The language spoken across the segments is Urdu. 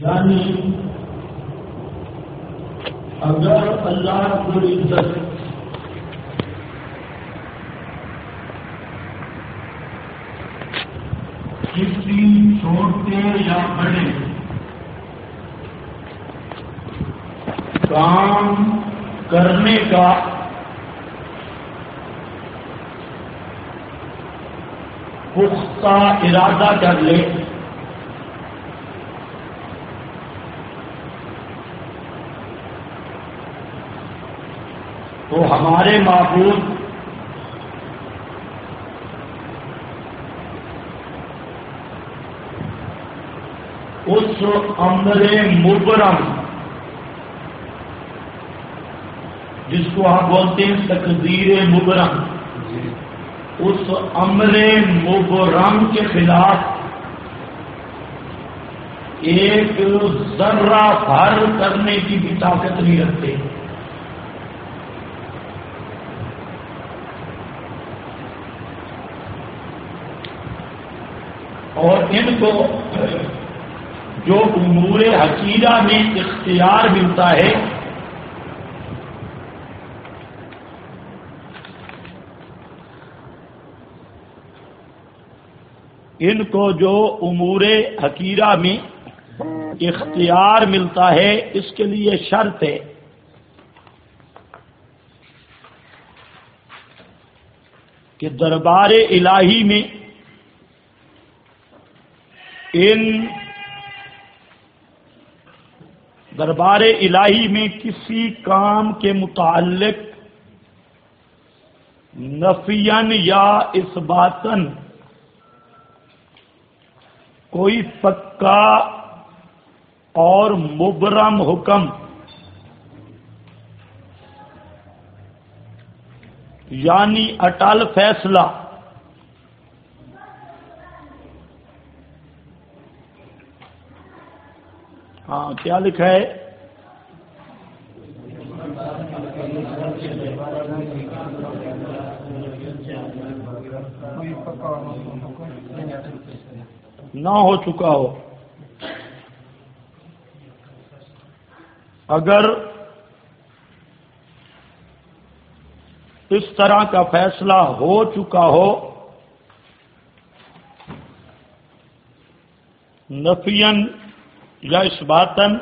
یعنی اگر اللہ رب العزت کسی چھوٹے یا بڑے کام کرنے کا پختہ ارادہ کر لے تو ہمارے معبود اس امر مبرم جس کو آپ بولتے ہیں تقدیر مبرم، اس امر مبرم کے خلاف ایک ذرہ بھر کرنے کی بھی طاقت نہیں رکھتے. اور ان کو جو امور حقیرہ میں اختیار ملتا ہے ان کو جو امور حقیرہ میں اختیار ملتا ہے اس کے لیے شرط ہے کہ دربار الہی میں دربار الہی میں کسی کام کے متعلق نفیاً یا اثباتاً کوئی پکا اور مبرم حکم یعنی اٹل فیصلہ ہاں کیا لکھا ہے؟ نہ ہو چکا ہو. اگر اس طرح کا فیصلہ ہو چکا ہو نفیاً یا اثباتاً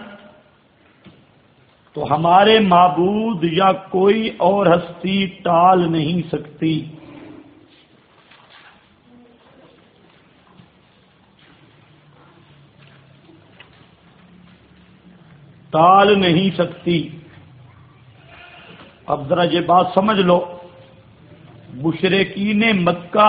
تو ہمارے معبود یا کوئی اور ہستی ٹال نہیں سکتی. ٹال نہیں سکتی. اب ذرا یہ بات سمجھ لو، مشرکین مکہ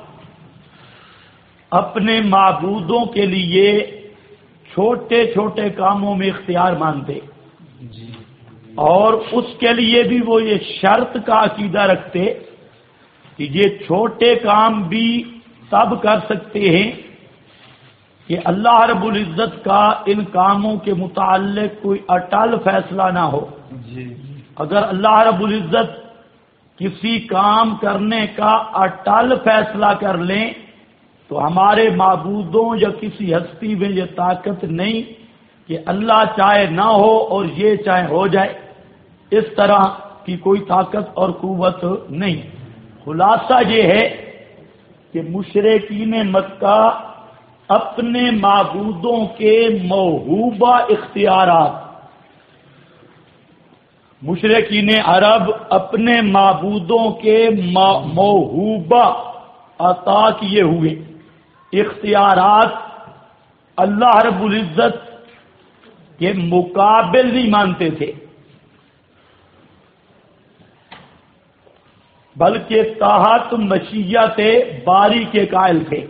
اپنے معبودوں کے لیے چھوٹے چھوٹے کاموں میں اختیار مانتے اور اس کے لیے بھی وہ یہ شرط کا عقیدہ رکھتے کہ یہ چھوٹے کام بھی تب کر سکتے ہیں کہ اللہ رب العزت کا ان کاموں کے متعلق کوئی اٹل فیصلہ نہ ہو. اگر اللہ رب العزت کسی کام کرنے کا اٹل فیصلہ کر لیں تو ہمارے معبودوں یا کسی ہستی میں یہ طاقت نہیں کہ اللہ چاہے نہ ہو اور یہ چاہے ہو جائے. اس طرح کی کوئی طاقت اور قوت نہیں. خلاصہ یہ ہے کہ مشرکین مکہ اپنے معبودوں کے موہوبہ اختیارات، مشرکین عرب اپنے معبودوں کے موہوبہ عطا کیے ہوئے اختیارات اللہ رب العزت کے مقابل نہیں مانتے تھے، بلکہ تحت مشیت باری کے قائل تھے.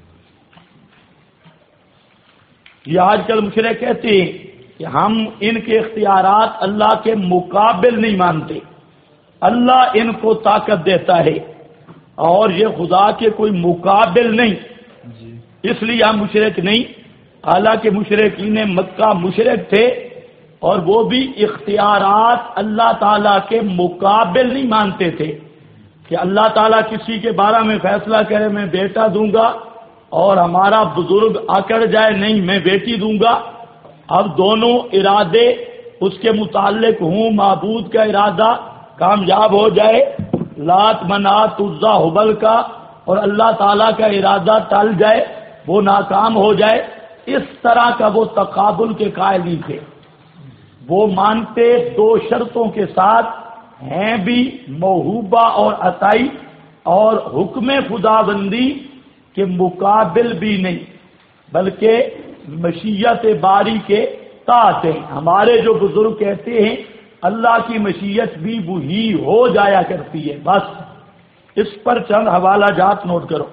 یہ آج کل مشرک کہتے ہیں کہ ہم ان کے اختیارات اللہ کے مقابل نہیں مانتے، اللہ ان کو طاقت دیتا ہے اور یہ خدا کے کوئی مقابل نہیں، اس لیے ہم مشرک نہیں. حالانکہ مشرکین مکہ مشرک تھے اور وہ بھی اختیارات اللہ تعالیٰ کے مقابل نہیں مانتے تھے کہ اللہ تعالیٰ کسی کے بارے میں فیصلہ کرے میں بیٹا دوں گا اور ہمارا بزرگ آکڑ جائے نہیں میں بیٹی دوں گا. اب دونوں ارادے اس کے متعلق ہوں، معبود کا ارادہ کامیاب ہو جائے، لات منات عزا حبل کا، اور اللہ تعالیٰ کا ارادہ ٹل جائے، وہ ناکام ہو جائے، اس طرح کا وہ تقابل کے قائل نہیں تھے۔ وہ مانتے دو شرطوں کے ساتھ ہیں بھی، موہوبہ اور عطائی، اور حکم خداوندی کے مقابل بھی نہیں، بلکہ مشیت باری کے تحت ہیں۔ ہمارے جو بزرگ کہتے ہیں اللہ کی مشیت بھی وہی ہو جایا کرتی ہے، بس اس پر چند حوالہ جات نوٹ کرو۔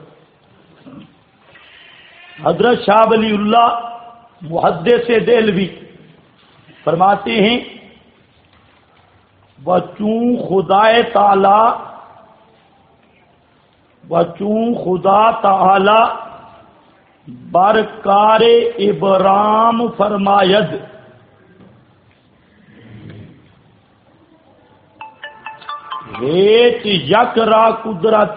حضرت شاہ ولی اللہ محدث دہلوی فرماتے ہیں وَچوں خدا تعالی برکار ابرام فرماید، ہیچ یک را قدرت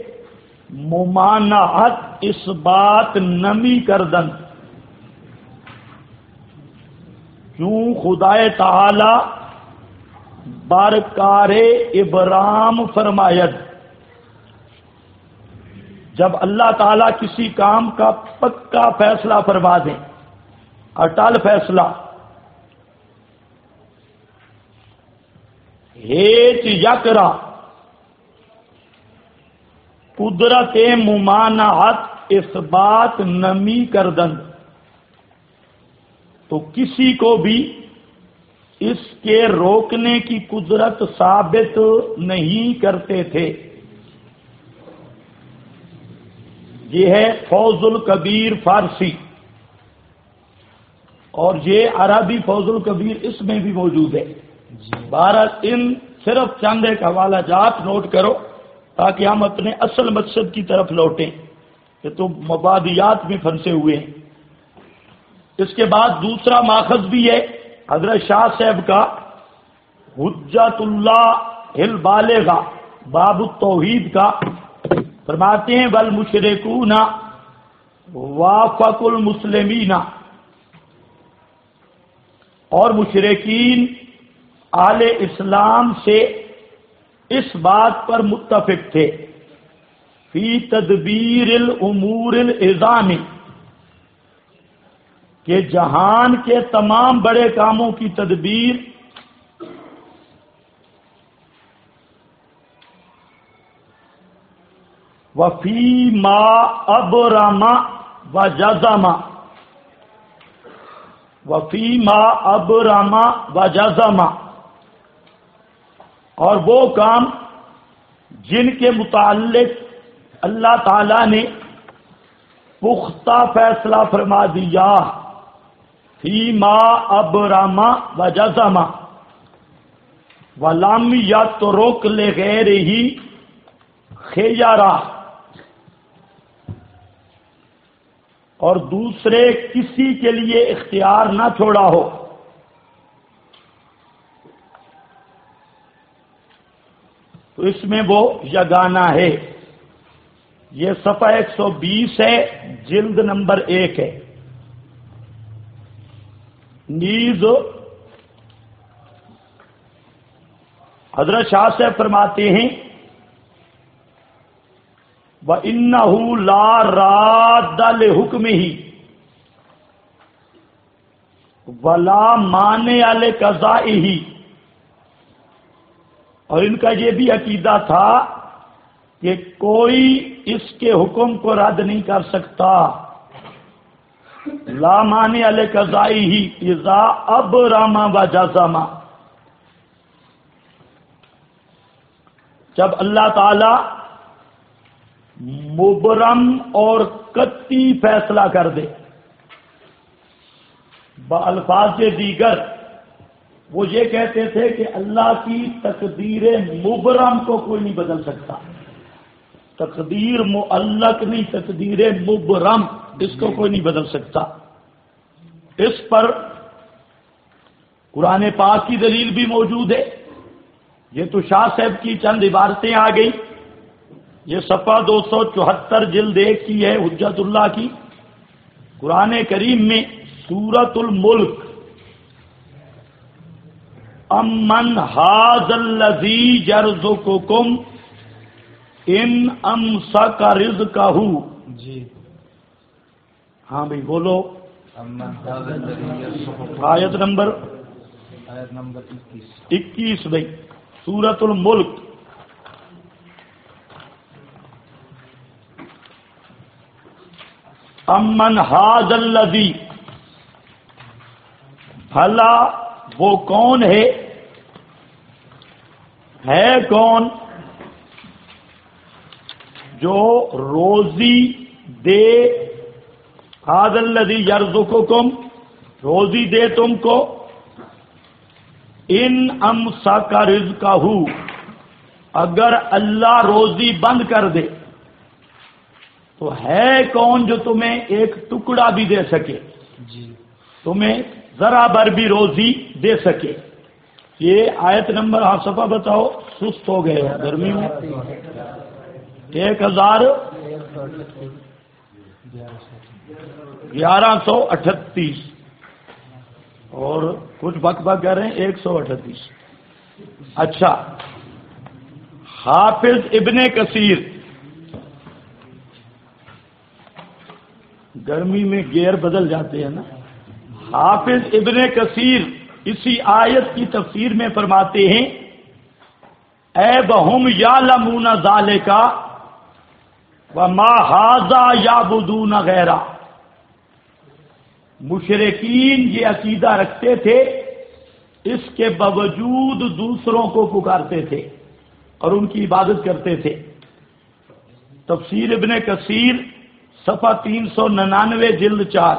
ممانعت اس بات نمی کردن، کیوں خدا تعالی برکار ابرام فرماید، جب اللہ تعالیٰ کسی کام کا پکا فیصلہ فرما دیں، اٹل فیصلہ، ہیچ یکرا قدرت ممانعت اس بات نمی کردن، تو کسی کو بھی اس کے روکنے کی قدرت ثابت نہیں کرتے تھے۔ یہ ہے فوز الکبیر فارسی، اور یہ عربی فوز الکبیر اس میں بھی موجود ہے۔ بہرحال ان صرف چند ایک حوالہ جات نوٹ کرو تاکہ ہم اپنے اصل مقصد کی طرف لوٹیں، یہ تو مبادیات میں پھنسے ہوئے ہیں۔ اس کے بعد دوسرا ماخذ بھی ہے حضرت شاہ صاحب کا، حجت اللہ البالغہ باب التوحید کا، فرماتے ہیں والمشرکون وافق المسلمین، اور مشرکین اہل اسلام سے اس بات پر متفق تھے فی تدبیر الامور العظام، کہ جہان کے تمام بڑے کاموں کی تدبیر وفی ما ابرم و جزم، وفی ما ابرم و جزم، اور وہ کام جن کے متعلق اللہ تعالی نے پختہ فیصلہ فرما دیا، فی ما ابرم و جزم ولم یترک لغیرہ خیرہ، اور دوسرے کسی کے لیے اختیار نہ چھوڑا ہو۔ تو اس میں وہ یگانہ ہے۔ یہ صفحہ 120 ہے، جلد نمبر 1 ہے۔ نیز حضرت شاہ صاحب فرماتے ہیں وَإِنَّهُ لَا رَادَّ لِحُكْمِهِ وَلَا مَانِعَ لِقَضَائِهِ، اور ان کا یہ بھی عقیدہ تھا کہ کوئی اس کے حکم کو رد نہیں کر سکتا، لا مانع لقضائه اذا ابرم وجزم، جب اللہ تعالی مبرم اور قطعی فیصلہ کر دے۔ بالفاظ دیگر وہ یہ کہتے تھے کہ اللہ کی تقدیر مبرم کو کوئی نہیں بدل سکتا، تقدیر معلق نہیں، تقدیر مبرم، اس کو کوئی نہیں بدل سکتا۔ اس پر قرآن پاک کی دلیل بھی موجود ہے۔ یہ تو شاہ صاحب کی چند عبارتیں آ گئی۔ یہ صفحہ 274 جلد 1 کی ہے حجت اللہ کی۔ قرآن کریم میں سورۃ الملک امن ھذا الذی یرزقکم ان امسک رزقہ. جی ہاں بھائی بولو. امن ھذا الذی یرزقکم. آیت نمبر 21 بھائی سورۃ الملک. امن ھذا الذی، بھلا وہ کون ہے کون جو روزی دے، ھذا الذی یرزقکم روزی دے تم کو، ان امسک رزقہ اگر اللہ روزی بند کر دے تو ہے کون جو تمہیں ایک ٹکڑا بھی دے سکے، جی تمہیں ذرا بھر بھی روزی دے سکے. یہ آیت نمبر آپ صفحہ بتاؤ، سست ہو گئے ہو گرمی میں. 1138 اور کچھ بک بک کہہ رہے ہیں 138. اچھا، حافظ ابن کثیر، گرمی میں گیئر بدل جاتے ہیں نا. حافظ ابن کثیر اسی آیت کی تفسیر میں فرماتے ہیں اے بہم یعلمون ذالک وما ھذا یعبدون غیرہ. مشرکین یہ عقیدہ رکھتے تھے، اس کے باوجود دوسروں کو پکارتے تھے اور ان کی عبادت کرتے تھے. تفسیر ابن کثیر صفحہ 399 جلد 4.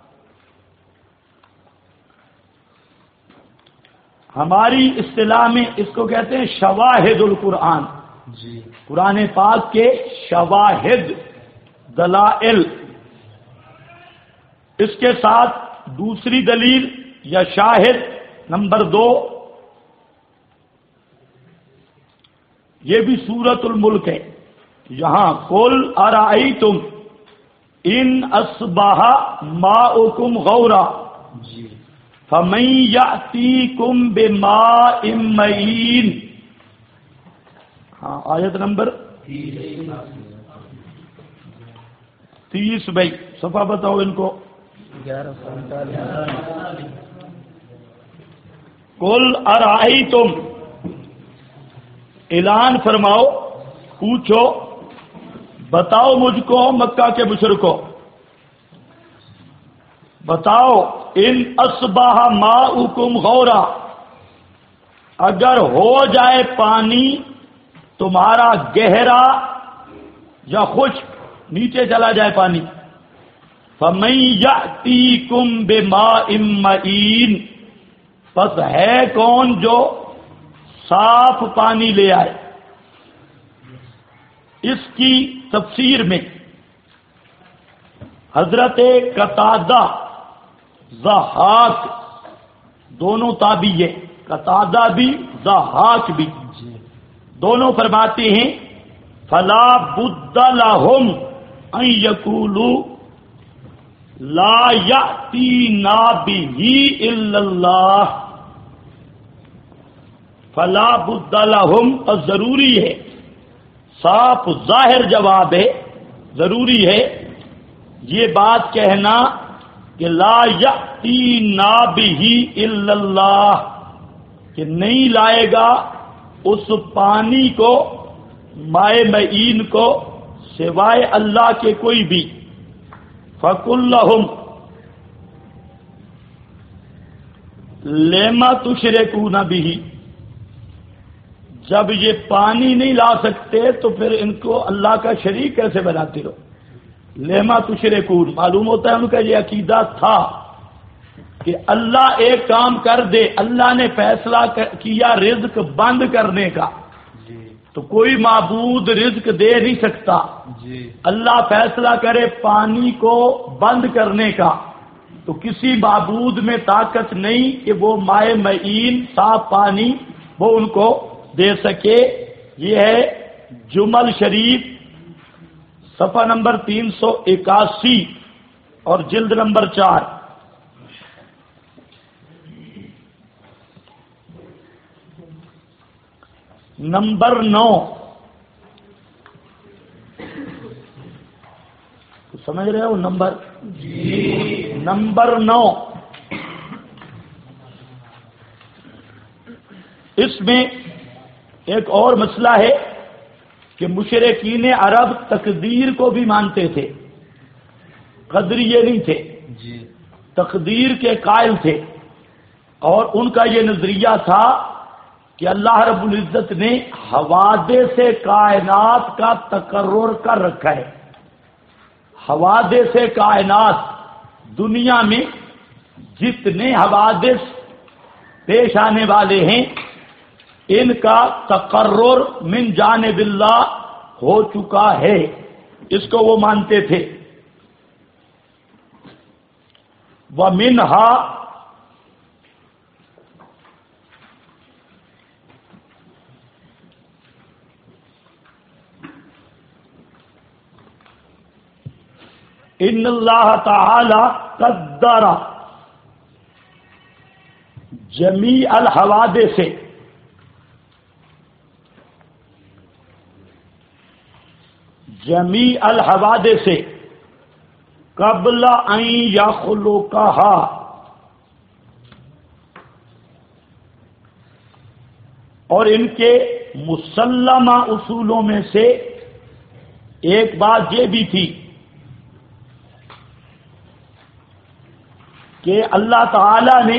ہماری اصطلاح میں اس کو کہتے ہیں شواہد القرآن. جی قرآن پاک کے شواہد، دلائل. اس کے ساتھ دوسری دلیل یا شاہد نمبر 2، یہ بھی سورۃ الملک ہے. یہاں قل ارأیتم ان اصبح ماؤکم غورا جی فمن یأتیکم بماء معین. ہاں آیت نمبر 30 بھائی صفحہ بتاؤ ان کو. 1147. قل ارأیتم، اعلان فرماؤ، پوچھو، بتاؤ مجھ کو مکہ کے مشرکو، بتاؤ ان اصبح ماؤکم غورا، اگر ہو جائے پانی تمہارا گہرا یا خشک، نیچے چلا جائے پانی، فمن یأتیکم بماء معین، پس ہے کون جو صاف پانی لے آئے. اس کی تفسیر میں حضرت قتادہ، ضحاک دونوں تابعی ہیں، قتادہ بھی ضحاک بھی، دونوں فرماتے ہیں فلا بد لہم ان یقولوا لا یأتینا بہ الا اللہ. فلا بد لہم، ضروری ہے، صاف ظاہر جواب ہے، ضروری ہے یہ بات کہنا کہ لا یأتینا بہ الا اللہ، کہ نہیں لائے گا اس پانی کو، مائے معین کو، سوائے اللہ کے کوئی بھی. فَقُلْ لَهُمْ لِمَ تُشْرِكُونَ بِهِ، جب یہ پانی نہیں لا سکتے تو پھر ان کو اللہ کا شریک کیسے بناتے ہو. لِمَ تُشْرِكُونَ، معلوم ہوتا ہے ان کا یہ عقیدہ تھا کہ اللہ ایک کام کر دے، اللہ نے فیصلہ کیا رزق بند کرنے کا، تو کوئی معبود رزق دے نہیں سکتا. اللہ فیصلہ کرے پانی کو بند کرنے کا، تو کسی معبود میں طاقت نہیں کہ وہ مائے معین صاف پانی وہ ان کو دے سکے. یہ ہے جمل شریف صفحہ نمبر 381 اور جلد نمبر 4. نمبر 9، سمجھ رہے ہو نمبر؟ نمبر 9، اس میں ایک اور مسئلہ ہے کہ مشرکین عرب تقدیر کو بھی مانتے تھے، قدریے نہیں تھے، تقدیر کے قائل تھے، اور ان کا یہ نظریہ تھا کہ اللہ رب العزت نے حوادث کائنات کا تقرر کر رکھا ہے۔ حوادث کائنات، دنیا میں جتنے حوادث پیش آنے والے ہیں ان کا تقرر من جانب اللہ ہو چکا ہے، اس کو وہ مانتے تھے۔ وَمِنْهَا، ان اللہ تعالی قدر جمیع الحوادث، جمیع الحوادث قبل ان یخلقها، اور ان کے مسلمہ اصولوں میں سے ایک بات یہ بھی تھی کہ اللہ تعالی نے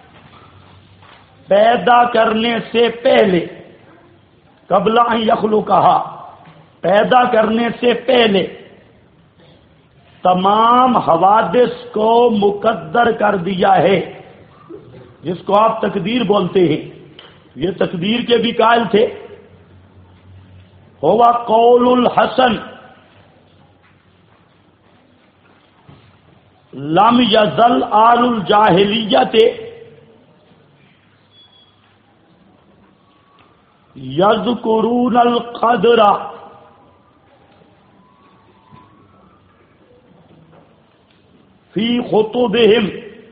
پیدا کرنے سے پہلے، قبل ان یخلقها، پیدا کرنے سے پہلے تمام حوادث کو مقدر کر دیا ہے، جس کو آپ تقدیر بولتے ہیں۔ یہ تقدیر کے بھی قائل تھے۔ ہوا قول الحسن لم یزل آل الجاہلیت یذکرون القدر فی خطبہم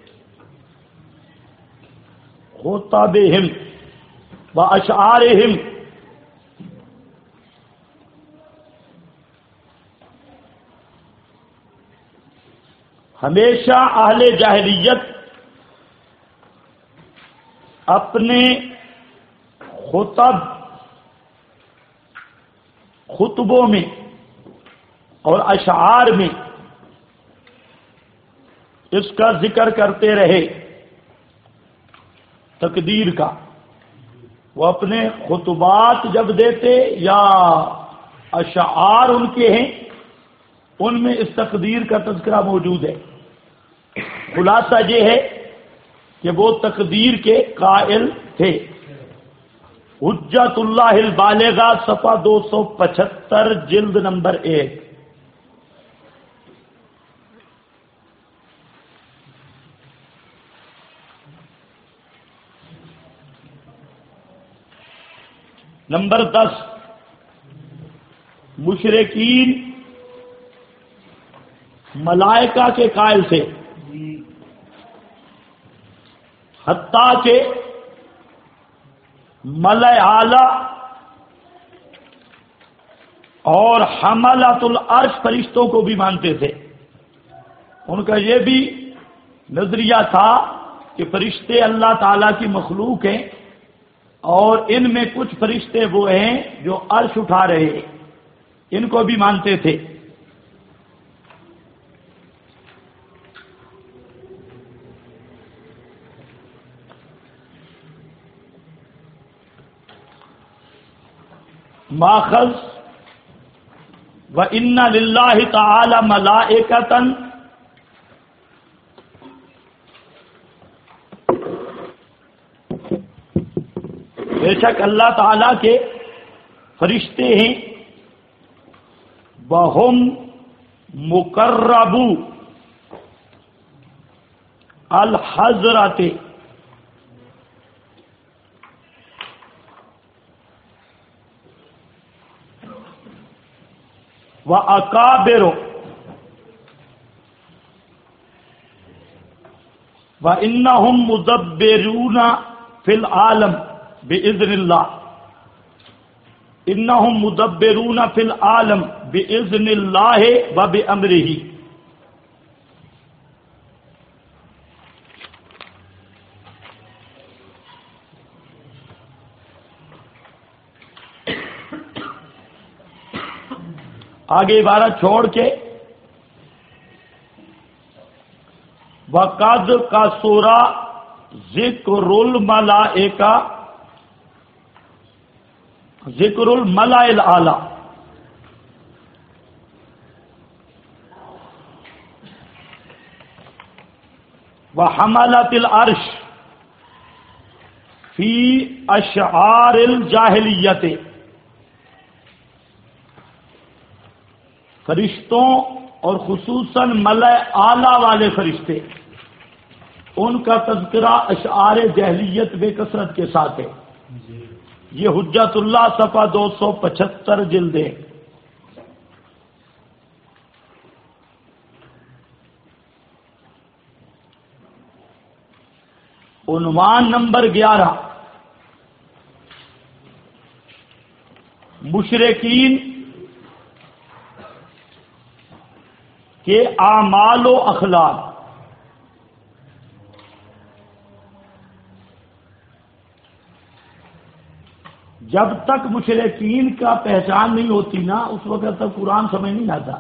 و اشعارہم، ہمیشہ اہل جاہلیت اپنے خطبوں میں اور اشعار میں اس کا ذکر کرتے رہے، تقدیر کا۔ وہ اپنے خطبات جب دیتے یا اشعار ان کے ہیں، ان میں اس تقدیر کا تذکرہ موجود ہے۔ خلاصہ یہ ہے کہ وہ تقدیر کے قائل تھے۔ حجت اللہ البالغہ، صفحہ 275، جلد نمبر 1۔ نمبر 10، مشرکین ملائکہ کے قائل تھے، حتیٰ کہ ملائے اعلی اور حملۃ العرش فرشتوں کو بھی مانتے تھے۔ ان کا یہ بھی نظریہ تھا کہ فرشتے اللہ تعالی کی مخلوق ہیں، اور ان میں کچھ فرشتے وہ ہیں جو عرش اٹھا رہے ہیں، ان کو بھی مانتے تھے۔ ماخذ وَإِنَّ لِلَّهِ تَعَالَى مَلَائِكَةً بے شک اللہ تعالی کے فرشتے ہیں، وَهُمْ مُقَرَّبُو الْحَضْرَةِ، وَأَكَابِرُ وَإِنَّهُمْ مُدَبِّرُونَ فِي الْعَالَمِ بِإِذْنِ اللَّهِ، انہم مدبرون فی العالم باذن اللہ و بامرہ. آگے عبارت چھوڑ کے وقد کا سورہ ذکر الملائکہ ذکر الملأ الاعلی. وحملت العرش فی اشعار الجاہلیت. فرشتوں اور خصوصاً ملأ اعلی والے فرشتے، ان کا تذکرہ اشعار جاہلیت بے کثرت کے ساتھ ہے. یہ حجت اللہ صفحہ 275 جلد ہے. عنوان نمبر 11 مشرکین کے اعمال و اخلاق. جب تک مشرکین کا پہچان نہیں ہوتی نا اس وقت تک قرآن سمجھ نہیں آتا.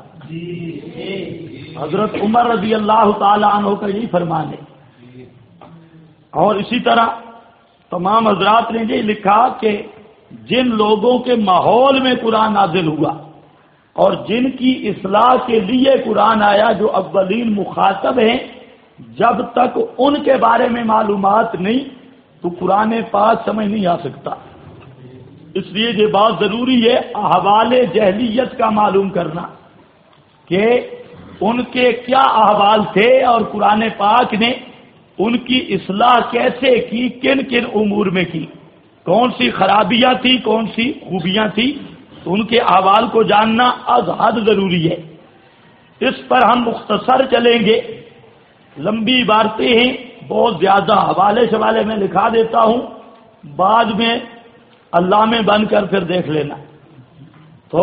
حضرت عمر رضی اللہ تعالی عنہ کا یہی فرمان ہے. اور اسی طرح تمام حضرات نے یہ لکھا کہ جن لوگوں کے ماحول میں قرآن نازل ہوا اور جن کی اصلاح کے لیے قرآن آیا، جو اولین مخاطب ہیں، جب تک ان کے بارے میں معلومات نہیں تو قرآن پاک سمجھ نہیں آ سکتا. اس لیے یہ بات ضروری ہے احوال جہلیت کا معلوم کرنا کہ ان کے کیا احوال تھے اور قرآن پاک نے ان کی اصلاح کیسے کی، کن کن امور میں کی، کون سی خرابیاں تھی، کون سی خوبیاں تھی. تو ان کے احوال کو جاننا از حد ضروری ہے. اس پر ہم مختصر چلیں گے. لمبی عبارتیں ہیں، بہت زیادہ حوالے شوالے میں لکھا دیتا ہوں، بعد میں اللہ میں بن کر پھر دیکھ لینا. تو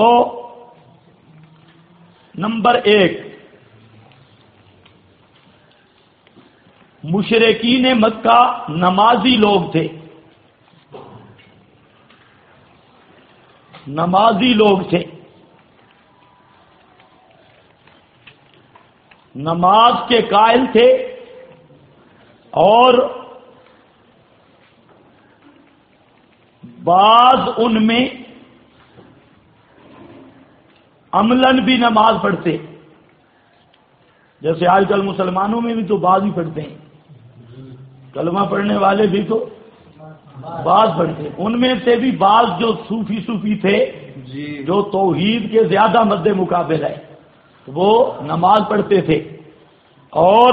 نمبر 1، مشرکین مکہ نمازی لوگ تھے. نمازی لوگ تھے، نماز کے قائل تھے، اور بعض ان میں عملاً بھی نماز پڑھتے. جیسے آج کل مسلمانوں میں بھی تو بعض ہی پڑھتے ہیں، کلمہ پڑھنے والے بھی تو بعض پڑھتے ہیں. ان میں سے بھی بعض جو صوفی تھے، جو توحید کے زیادہ مد مقابل ہے، وہ نماز پڑھتے تھے. اور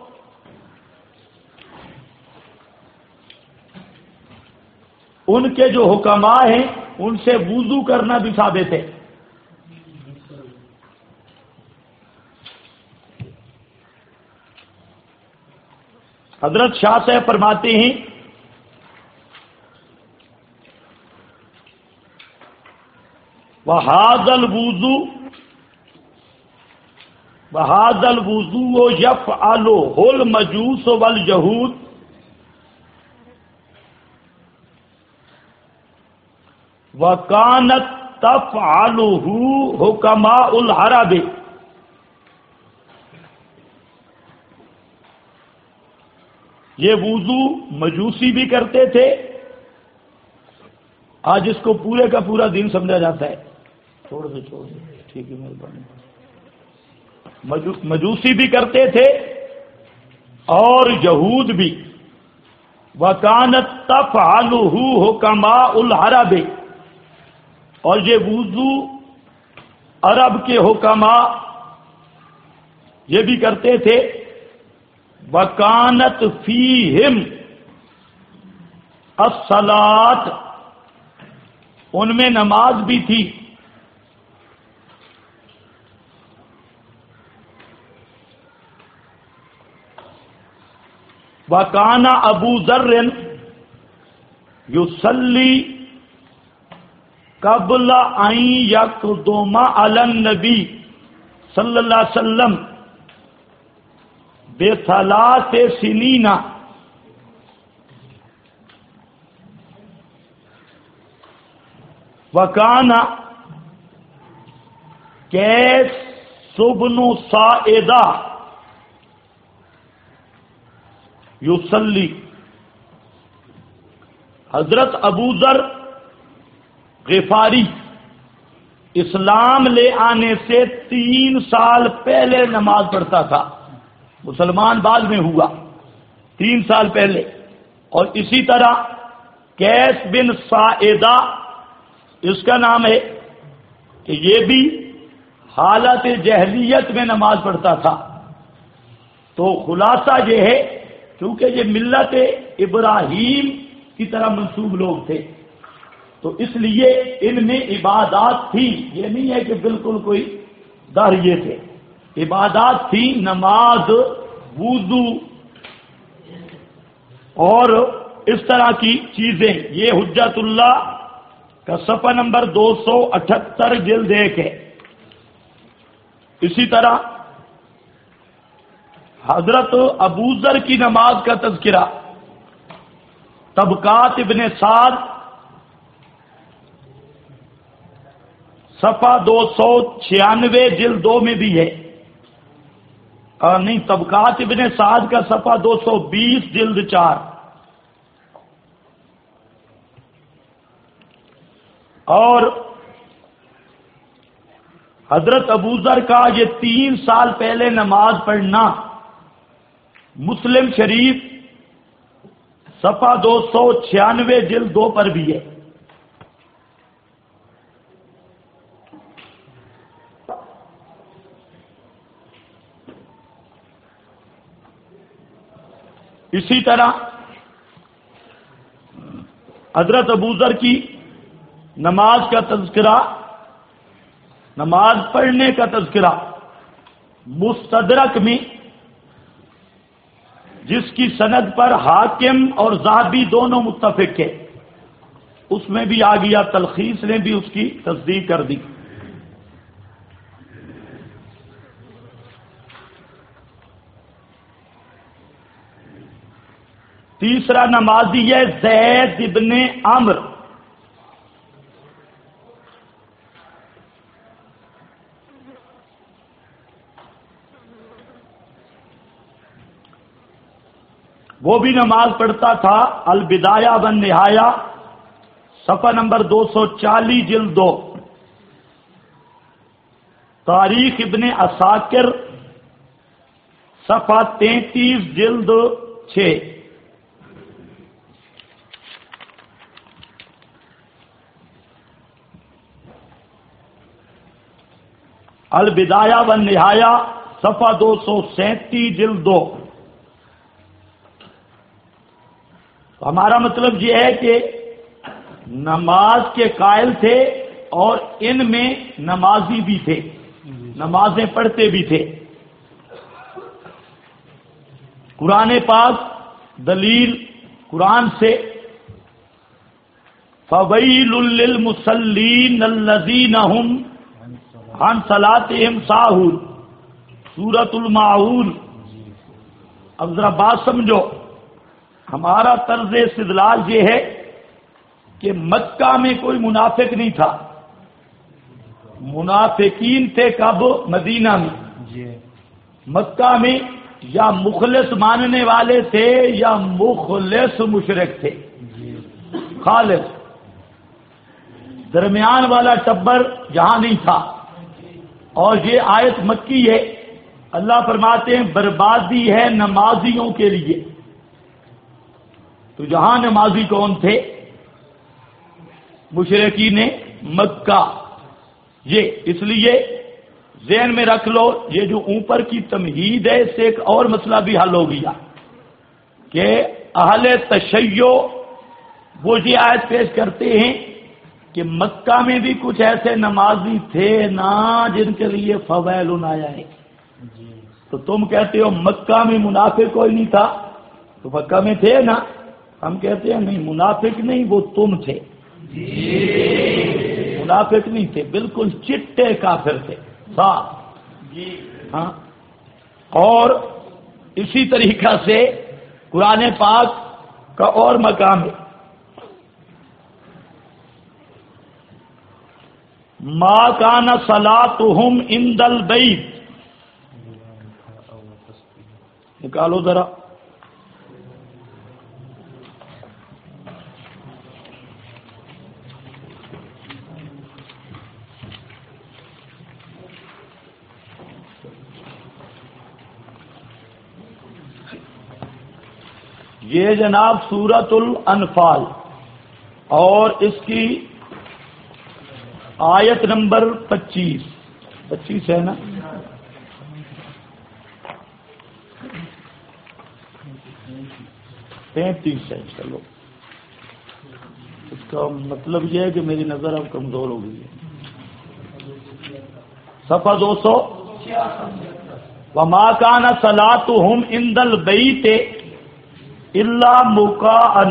ان کے جو حکماء ہیں ان سے وضو کرنا بھی ثابت ہے. حضرت شاہ صاحب فرماتے ہیں وَهَذَا الْوُضُوءُ يَفْعَلُهُ الْمَجُوسُ وَالْيَهُودُ وَكَانَتْ تَفْعَلُهُ حُكَمَاءُ الْعَرَبِ. یہ وضو مجوسی بھی کرتے تھے. آج اس کو پورے کا پورا دین سمجھا جاتا ہے. چھوڑ دے ٹھیک ہے، مہربانی. مجوسی بھی کرتے تھے اور یہود بھی. وَكَانَتْ تَفْعَلُهُ حُكَمَاءُ الْعَرَبِ، اور یہ وضو عرب کے حکماء یہ بھی کرتے تھے. وَكَانَتْ فِيهِمْ الصَّلَاةُ، ان میں نماز بھی تھی. وَكَانَ أَبُو ذَرٍّ يُصَلِّي قبل ان یقدم علی النبی صلی اللہ علیہ وسلم بثلاث سنین وکان قیس بن ساعدہ یصلی. حضرت ابو ذر غفاری اسلام لے آنے سے 3 سال پہلے نماز پڑھتا تھا. مسلمان بعد میں ہوا 3 سال پہلے. اور اسی طرح قیس بن ساعدہ اس کا نام ہے کہ یہ بھی حالت جہلیت میں نماز پڑھتا تھا. تو خلاصہ یہ ہے کیونکہ یہ ملت ابراہیم کی طرح منسوب لوگ تھے تو اس لیے ان میں عبادات تھی. یہ نہیں ہے کہ بالکل کوئی داہریے تھے. عبادات تھی، نماز، وضو اور اس طرح کی چیزیں. یہ حجت اللہ کا صفحہ نمبر 278 جلد 1 ہے. اسی طرح حضرت ابو ذر کی نماز کا تذکرہ طبقات ابن سعد صفحہ 296 جلد 2 میں بھی ہے. نہیں، طبقات ابن سعد کا صفحہ 220 جلد 4. اور حضرت ابو ذر کا یہ 3 سال پہلے نماز پڑھنا مسلم شریف صفحہ 296 جلد 2 پر بھی ہے. اسی طرح حضرت ابو ذر کی نماز کا تذکرہ، نماز پڑھنے کا تذکرہ مستدرک میں جس کی سند پر حاکم اور ذہبی دونوں متفق ہے، اس میں بھی آ گیا. تلخیص نے بھی اس کی تصدیق کر دی. تیسرا نمازی ہے زید ابن عمرو. وہ بھی نماز پڑھتا تھا. البدایہ والنہایہ صفحہ نمبر 240 جلد 2. تاریخ ابن عساکر صفحہ 33 جلد 6. البدایہ والنہایہ صفحہ 237 جلد 2. ہمارا مطلب یہ ہے کہ نماز کے قائل تھے اور ان میں نمازی بھی تھے، نمازیں پڑھتے بھی تھے. قرآن پاک دلیل قرآن سے فویل للمصلین الذین هم عن صلاتهم ساہون، سورۃ الماعون. اب ذرا بات سمجھو. ہمارا طرز استدلال یہ ہے کہ مکہ میں کوئی منافق نہیں تھا. منافقین تھے کب؟ مدینہ میں. مکہ میں یا مخلص ماننے والے تھے یا مخلص مشرک تھے. خالص درمیان والا ٹبر یہاں نہیں تھا. اور یہ آیت مکی ہے. اللہ فرماتے ہیں بربادی ہے نمازیوں کے لیے. تو جہاں نمازی کون تھے؟ مشرکین مکہ. یہ اس لیے ذہن میں رکھ لو. یہ جو اوپر کی تمہید ہے اس سے ایک اور مسئلہ بھی حل ہو گیا کہ اہل تشیع وہ یہ آیت پیش کرتے ہیں کہ مکہ میں بھی کچھ ایسے نمازی تھے نا جن کے لیے فویل آیا ہے. تو تم کہتے ہو مکہ میں منافق کوئی نہیں تھا، تو مکہ میں تھے نا. ہم کہتے ہیں نہیں، منافق نہیں، وہ تم تھے. منافق نہیں تھے، بالکل چٹے کافر تھے صاف. ہاں. اور اسی طریقہ سے قرآن پاک کا اور مقام ہے، ما کان صلاتہم عند البیت. نکالو ذرا. یہ جناب سورۃ الانفال اور اس کی آیت نمبر 25 ہے نا، 33 ہے. چلو اس کا مطلب یہ ہے کہ میری نظر اب کمزور ہو گئی ہے. صفحہ 200. وما کان صلاتہم عند البیت الا مکاء.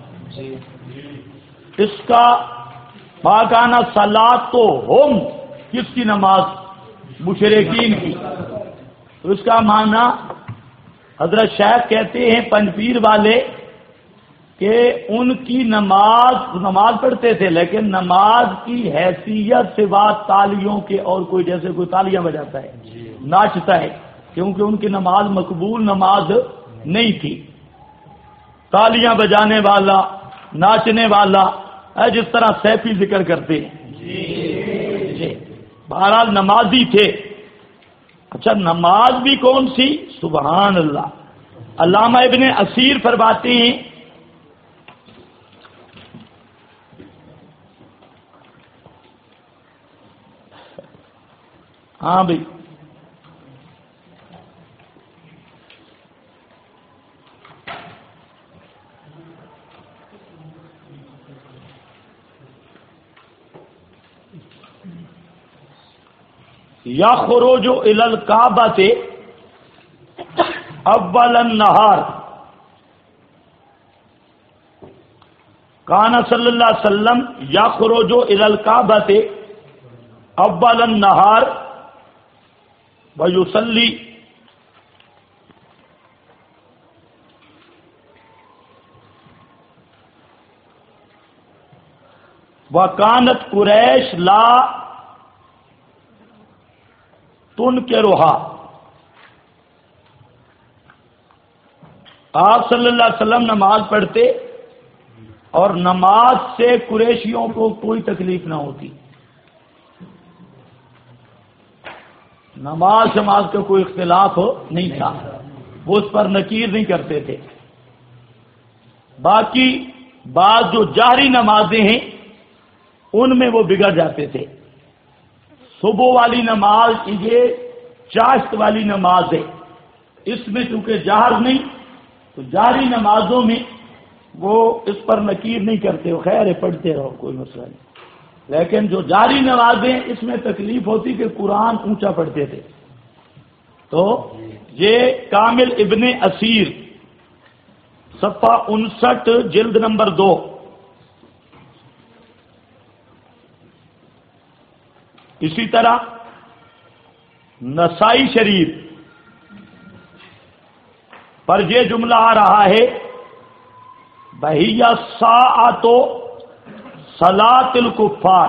اس کا ما کان صلاتہم کس کی نماز؟ مشرکین کی. تو اس کا معنی حضرت شیخ کہتے ہیں پنجپیر والے کہ ان کی نماز پڑھتے تھے، لیکن نماز کی حیثیت سے بات تالیوں کے، اور کوئی جیسے کوئی تالیاں بجاتا ہے ناچتا ہے، کیونکہ ان کی نماز مقبول نماز نہیں تھی. تالیاں بجانے والا، ناچنے والا، جس طرح سیفی ذکر کرتے ہیں. بہرحال نمازی تھے. اچھا نماز بھی کون سی؟ سبحان اللہ. علامہ ابن اسیر فرماتے ہیں ہاں بھائی یخرج الی الکعبۃ اول النہار. کان صلی اللہ علیہ وسلم یخرج الی الکعبۃ اول النہار ویصلی. وکانت قریش لا تنکرھا. آپ صلی اللہ علیہ وسلم نماز پڑھتے اور نماز سے قریشیوں کو کوئی تکلیف نہ ہوتی. نماز کا کوئی اختلاف نہیں تھا، وہ اس پر نکیر نہیں کرتے تھے. باقی بعض جو جہری نمازیں ہیں ان میں وہ بگڑ جاتے تھے. صبح والی نماز یہ چاشت والی نماز ہے، اس میں چونکہ جہر نہیں تو جہری نمازوں میں وہ اس پر نکیر نہیں کرتے. خیر ہے پڑھتے رہو کوئی مسئلہ نہیں. لیکن جو جاری نمازیں اس میں تکلیف ہوتی کہ قرآن اونچا پڑھتے تھے. تو یہ کامل ابن اسیر صفحہ 59 جلد نمبر 2. اسی طرح نسائی شریف پر یہ جملہ آ رہا ہے بہیہ ساعۃ صلاۃ الکفار.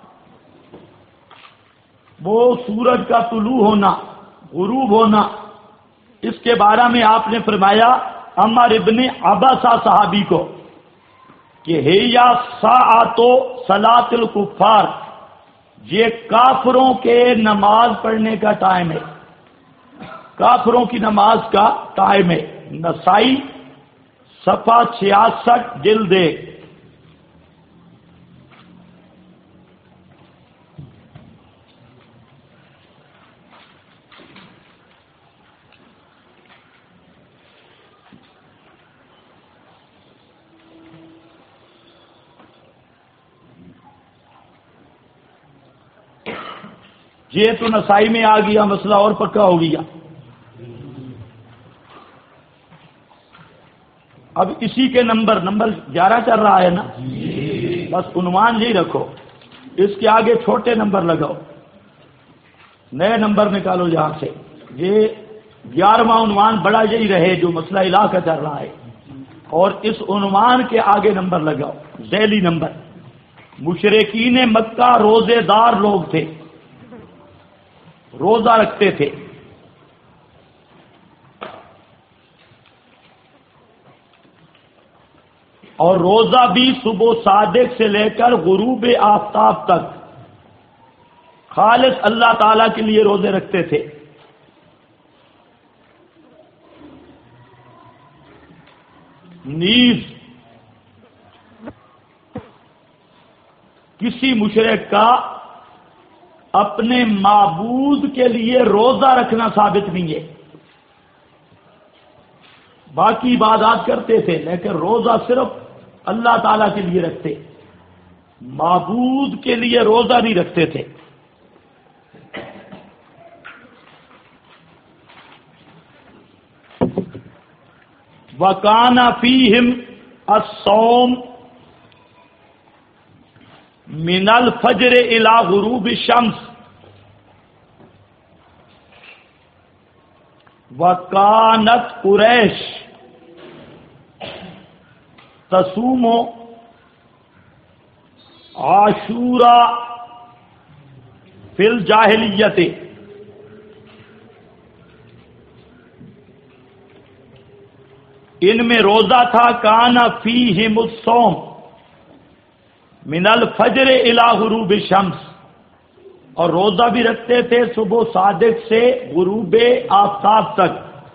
وہ سورج کا طلوع ہونا، غروب ہونا، اس کے بارے میں آپ نے فرمایا عمر ابن عباسہ صحابی کو کہ ہیہ ساعۃ صلاۃ الکفار، یہ کافروں کے نماز پڑھنے کا ٹائم ہے، کافروں کی نماز کا ٹائم ہے. نسائی صفحہ 66 جلد 1. یہ تو نسائی میں آ گیا، مسئلہ اور پکا ہو گیا. اب اسی کے نمبر 11 چل رہا ہے نا، بس عنوان یہی رکھو اس کے آگے چھوٹے نمبر لگاؤ، نئے نمبر نکالو یہاں سے. یہ 11واں عنوان بڑا یہی رہے جو مسئلہ الہ کا چل رہا ہے، اور اس عنوان کے آگے نمبر لگاؤ، ذیلی نمبر. مشرکین مکہ روزے دار لوگ تھے، روزہ رکھتے تھے. اور روزہ بھی صبح صادق سے لے کر غروب آفتاب تک خالص اللہ تعالی کے لیے روزے رکھتے تھے. نیز کسی مشرک کا اپنے معبود کے لیے روزہ رکھنا ثابت نہیں ہے. باقی عبادات کرتے تھے لیکن روزہ صرف اللہ تعالی کے لیے رکھتے، معبود کے لیے روزہ نہیں رکھتے تھے. وَكَانَ فِيهِمْ الصَّوْمُ مِنَ الْفَجْرِ إِلَى غُرُوبِ الشَّمْسِ وَكَانَتْ قُرَيْشٌ تصوم عاشوراء فی الجاہلیت. ان میں روزہ تھا. کان فیہم الصوم من الفجر الی غروب الشمس، اور روزہ بھی رکھتے تھے صبح صادق سے غروب آفتاب تک.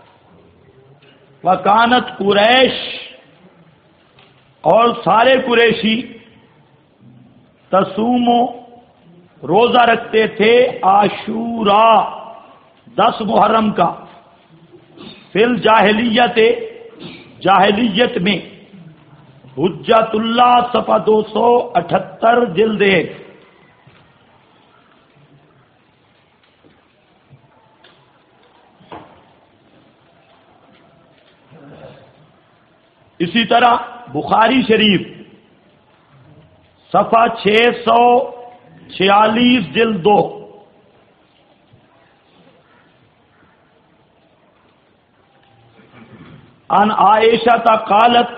وکانت قریش، اور سارے قریشی تصوم روزہ رکھتے تھے عاشورا 10 محرم کا، فی الجاہلیت جاہلیت میں. حجت اللہ صفحہ 278 جلد 1. اسی طرح بخاری شریف صفحہ 646 جلد 2. ان عائشہ قالت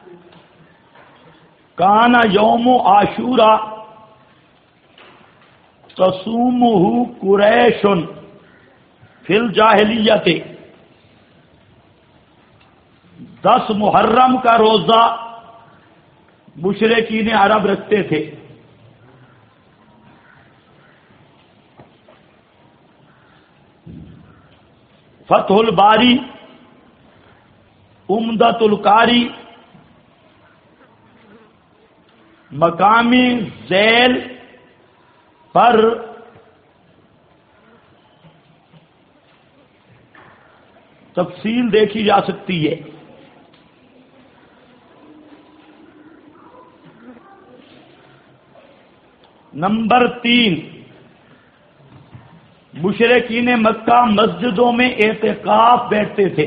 کان یوم عاشورا تصومہ قریش فی الجاہلیت. 10 محرم کا روزہ مشرکین عرب رکھتے تھے. فتح الباری، عمدۃ القاری، مقامی ذیل پر تفصیل دیکھی جا سکتی ہے. نمبر 3، مشرکین مکہ مسجدوں میں اعتکاف بیٹھتے تھے.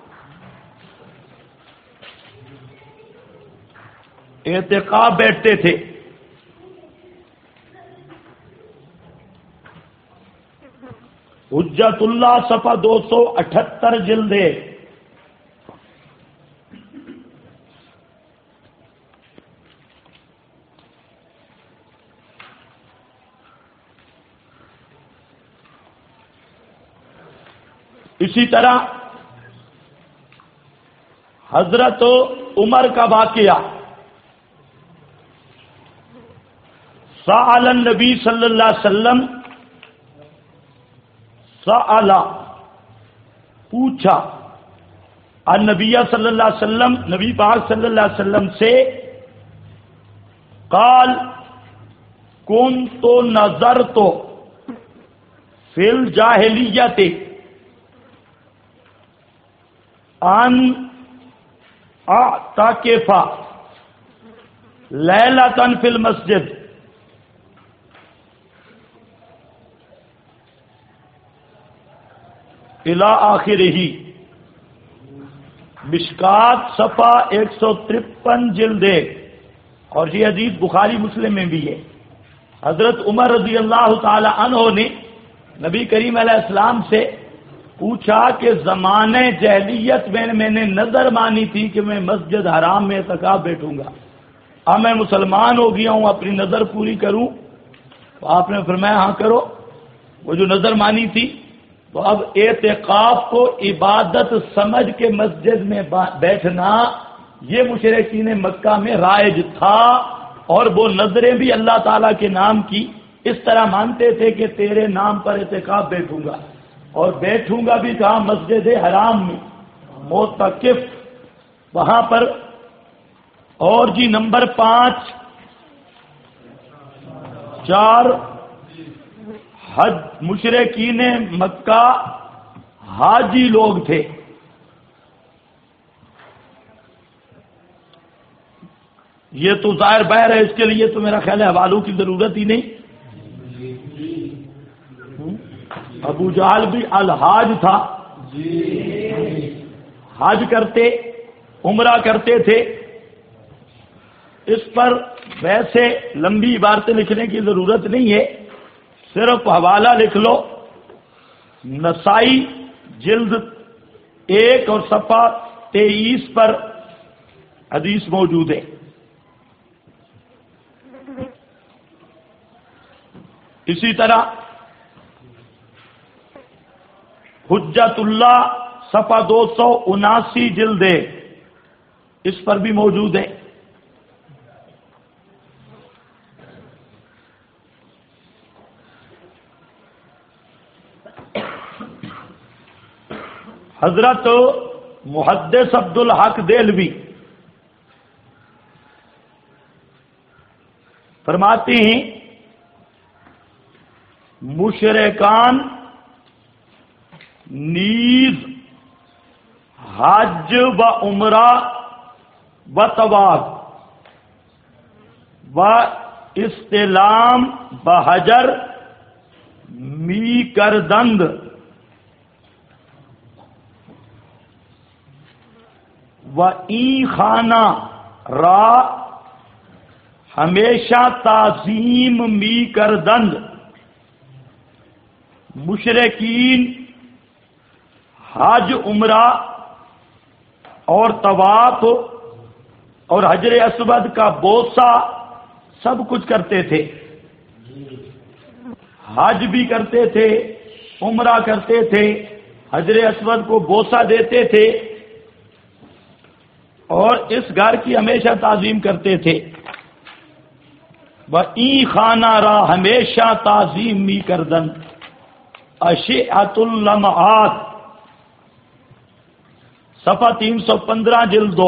اعتکاف بیٹھتے تھے. حجت اللہ صفحہ 278 جلد 1. اسی طرح حضرت عمر کا واقعہ، سأل النبی صلی اللہ علیہ وسلم، سأل پوچھا، النبی صلی اللہ علیہ وسلم نبی پاک صلی اللہ علیہ وسلم سے، قال کنت نظرت فی الجاہلیت ان اعتکف لیلۃ فی المسجد. الی آخرہ. مشکات صفحہ 153 جلد 1. اور یہ حدیث بخاری مسلم میں بھی ہے. حضرت عمر رضی اللہ تعالی عنہ نے نبی کریم علیہ السلام سے پوچھا کہ زمانے جاہلیت میں نے نظر مانی تھی کہ میں مسجد حرام میں اعتکاف بیٹھوں گا، اب میں مسلمان ہو گیا ہوں، اپنی نظر پوری کروں؟ تو آپ نے فرمایا ہاں کرو۔ وہ جو نظر مانی تھی، تو اب اعتکاف کو عبادت سمجھ کے مسجد میں بیٹھنا یہ مشرکین مکہ میں رائج تھا، اور وہ نظریں بھی اللہ تعالیٰ کے نام کی اس طرح مانتے تھے کہ تیرے نام پر اعتکاف بیٹھوں گا، اور بیٹھوں گا بھی کہاں؟ مسجد حرام میں معتکف وہاں پر۔ اور جی نمبر 4 حج مشرکین مکہ حاجی لوگ تھے۔ یہ تو ظاہر بہر ہے، اس کے لیے تو میرا خیال ہے حوالوں کی ضرورت ہی نہیں۔ ابو جہل بھی الحاج تھا، حج کرتے عمرہ کرتے تھے۔ اس پر ویسے لمبی عبارتیں لکھنے کی ضرورت نہیں ہے، صرف حوالہ لکھ لو، نسائی جلد 1 اور صفحہ 23 پر حدیث موجود ہے۔ اسی طرح حجت اللہ صفحہ 279 جلد ہے، اس پر بھی موجود ہے۔ حضرت محدث عبد الحق دہلوی فرماتے ہیں مشرکان نیز حج و عمرہ و طواف و استلام بحجر می کردند و این خانہ را ہمیشہ تعظیم می کردند۔ مشرکین حج عمرہ اور طواف اور حجر اسود کا بوسہ سب کچھ کرتے تھے، حج بھی کرتے تھے، عمرہ کرتے تھے، حجر اسود کو بوسہ دیتے تھے، اور اس گھر کی ہمیشہ تعظیم کرتے تھے۔ وَإِن خانہ را ہمیشہ تعظیم می کردن اشعۃ اللمعات صفحہ 315 جلد 2۔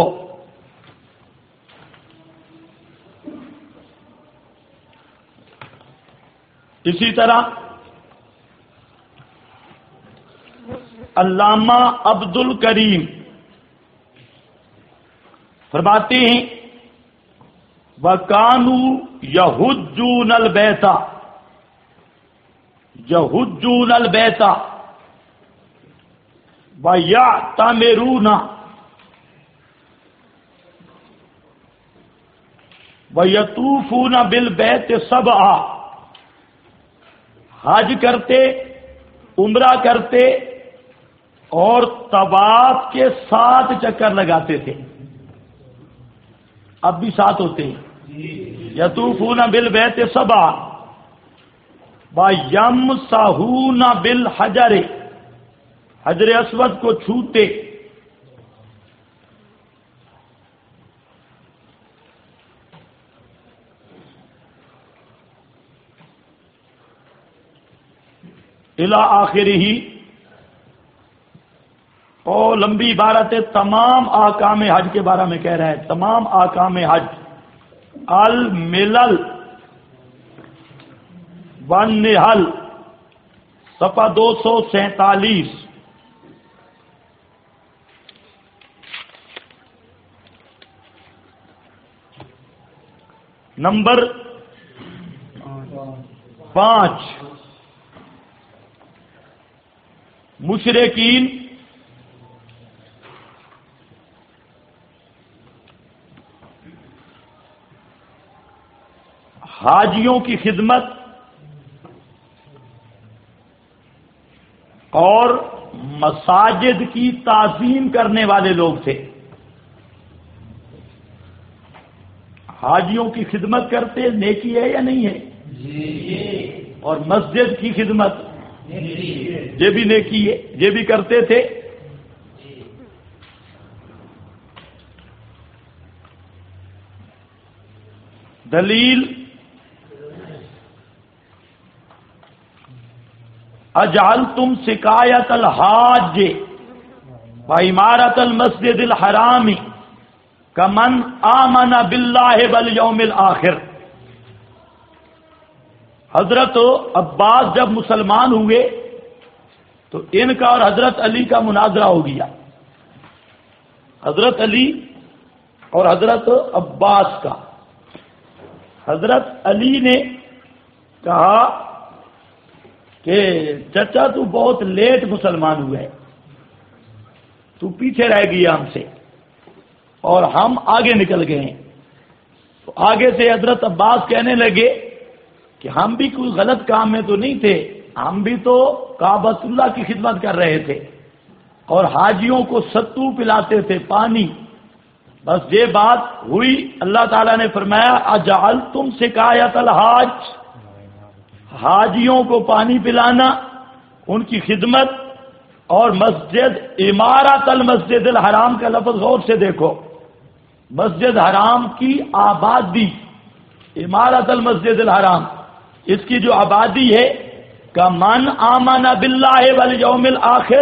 اسی طرح علامہ عبد الکریم فرماتے ہیں وَكَانُوا يَحُجُّونَ الْبَيْتَ وَيَعْتَمِرُونَ وَيَطُوفُونَ بِالْبَيْتِ سَبْعًا، حج کرتے، عمرہ کرتے اور طواف کے 7 چکر لگاتے تھے۔ اب بھی 7 ہوتے ہیں۔ یطوفون بالبیت سبعا ویمسحون بالحجر، حجر اسود کو چھوتے، الی آخرہ۔ اور لمبی عبارت ہے، تمام احکام حج کے بارے میں کہہ رہا ہے، تمام احکام حج۔ الملل والنحل صفحہ 247۔ نمبر 5 مشرکین حاجیوں کی خدمت اور مساجد کی تعظیم کرنے والے لوگ تھے. حاجیوں کی خدمت کرتے نیکی ہے یا نہیں ہے؟ اور مسجد کی خدمت یہ بھی نیکی ہے، یہ بھی کرتے تھے. دلیل اجعلتم سقایت الحاج وعمارت المسجد الحرام کمن آمن باللہ والیوم الآخر. حضرت عباس جب مسلمان ہوئے تو ان کا اور حضرت علی کا مناظرہ ہو گیا. حضرت علی اور حضرت عباس کا. حضرت علی نے کہا کہ چچا تو بہت لیٹ مسلمان ہوئے، تو پیچھے رہ گیا ہم سے اور ہم آگے نکل گئے ہیں. تو آگے سے حضرت عباس کہنے لگے کہ ہم بھی کوئی غلط کام میں تو نہیں تھے، ہم بھی تو کعبۃ اللہ کی خدمت کر رہے تھے اور حاجیوں کو ستو پلاتے تھے، پانی. بس یہ بات ہوئی، اللہ تعالیٰ نے فرمایا اجعلتم سقایت الحاج، حاجیوں کو پانی پلانا، ان کی خدمت اور مسجد عمارت المسجد الحرام کا لفظ غور سے دیکھو. مسجد حرام کی آبادی، عمارت المسجد الحرام، اس کی جو آبادی ہے کمن آمن باللہ والیوم الآخر،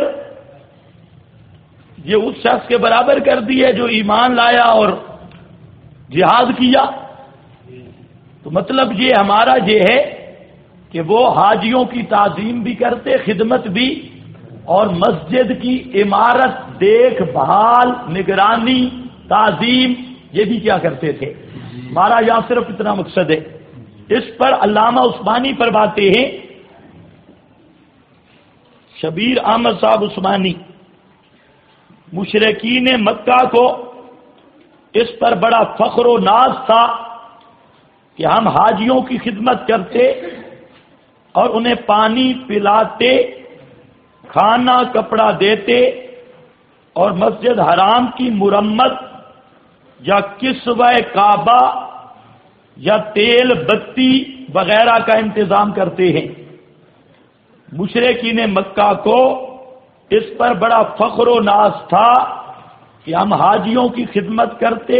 یہ اس شخص کے برابر کر دی ہے جو ایمان لایا اور جہاد کیا. تو مطلب یہ ہمارا یہ ہے کہ وہ حاجیوں کی تعظیم بھی کرتے، خدمت بھی، اور مسجد کی عمارت، دیکھ بھال، نگرانی، تعظیم، یہ بھی کیا کرتے تھے. ہمارا یہاں صرف اتنا مقصد ہے. اس پر علامہ عثمانی فرماتے ہیں، شبیر احمد صاحب عثمانی، مشرکین مکہ کو اس پر بڑا فخر و ناز تھا کہ ہم حاجیوں کی خدمت کرتے اور انہیں پانی پلاتے، کھانا کپڑا دیتے اور مسجد حرام کی مرمت یا کسوہ کعبہ یا تیل بتی وغیرہ کا انتظام کرتے ہیں. مشرکین مکہ کو اس پر بڑا فخر و ناز تھا کہ ہم حاجیوں کی خدمت کرتے،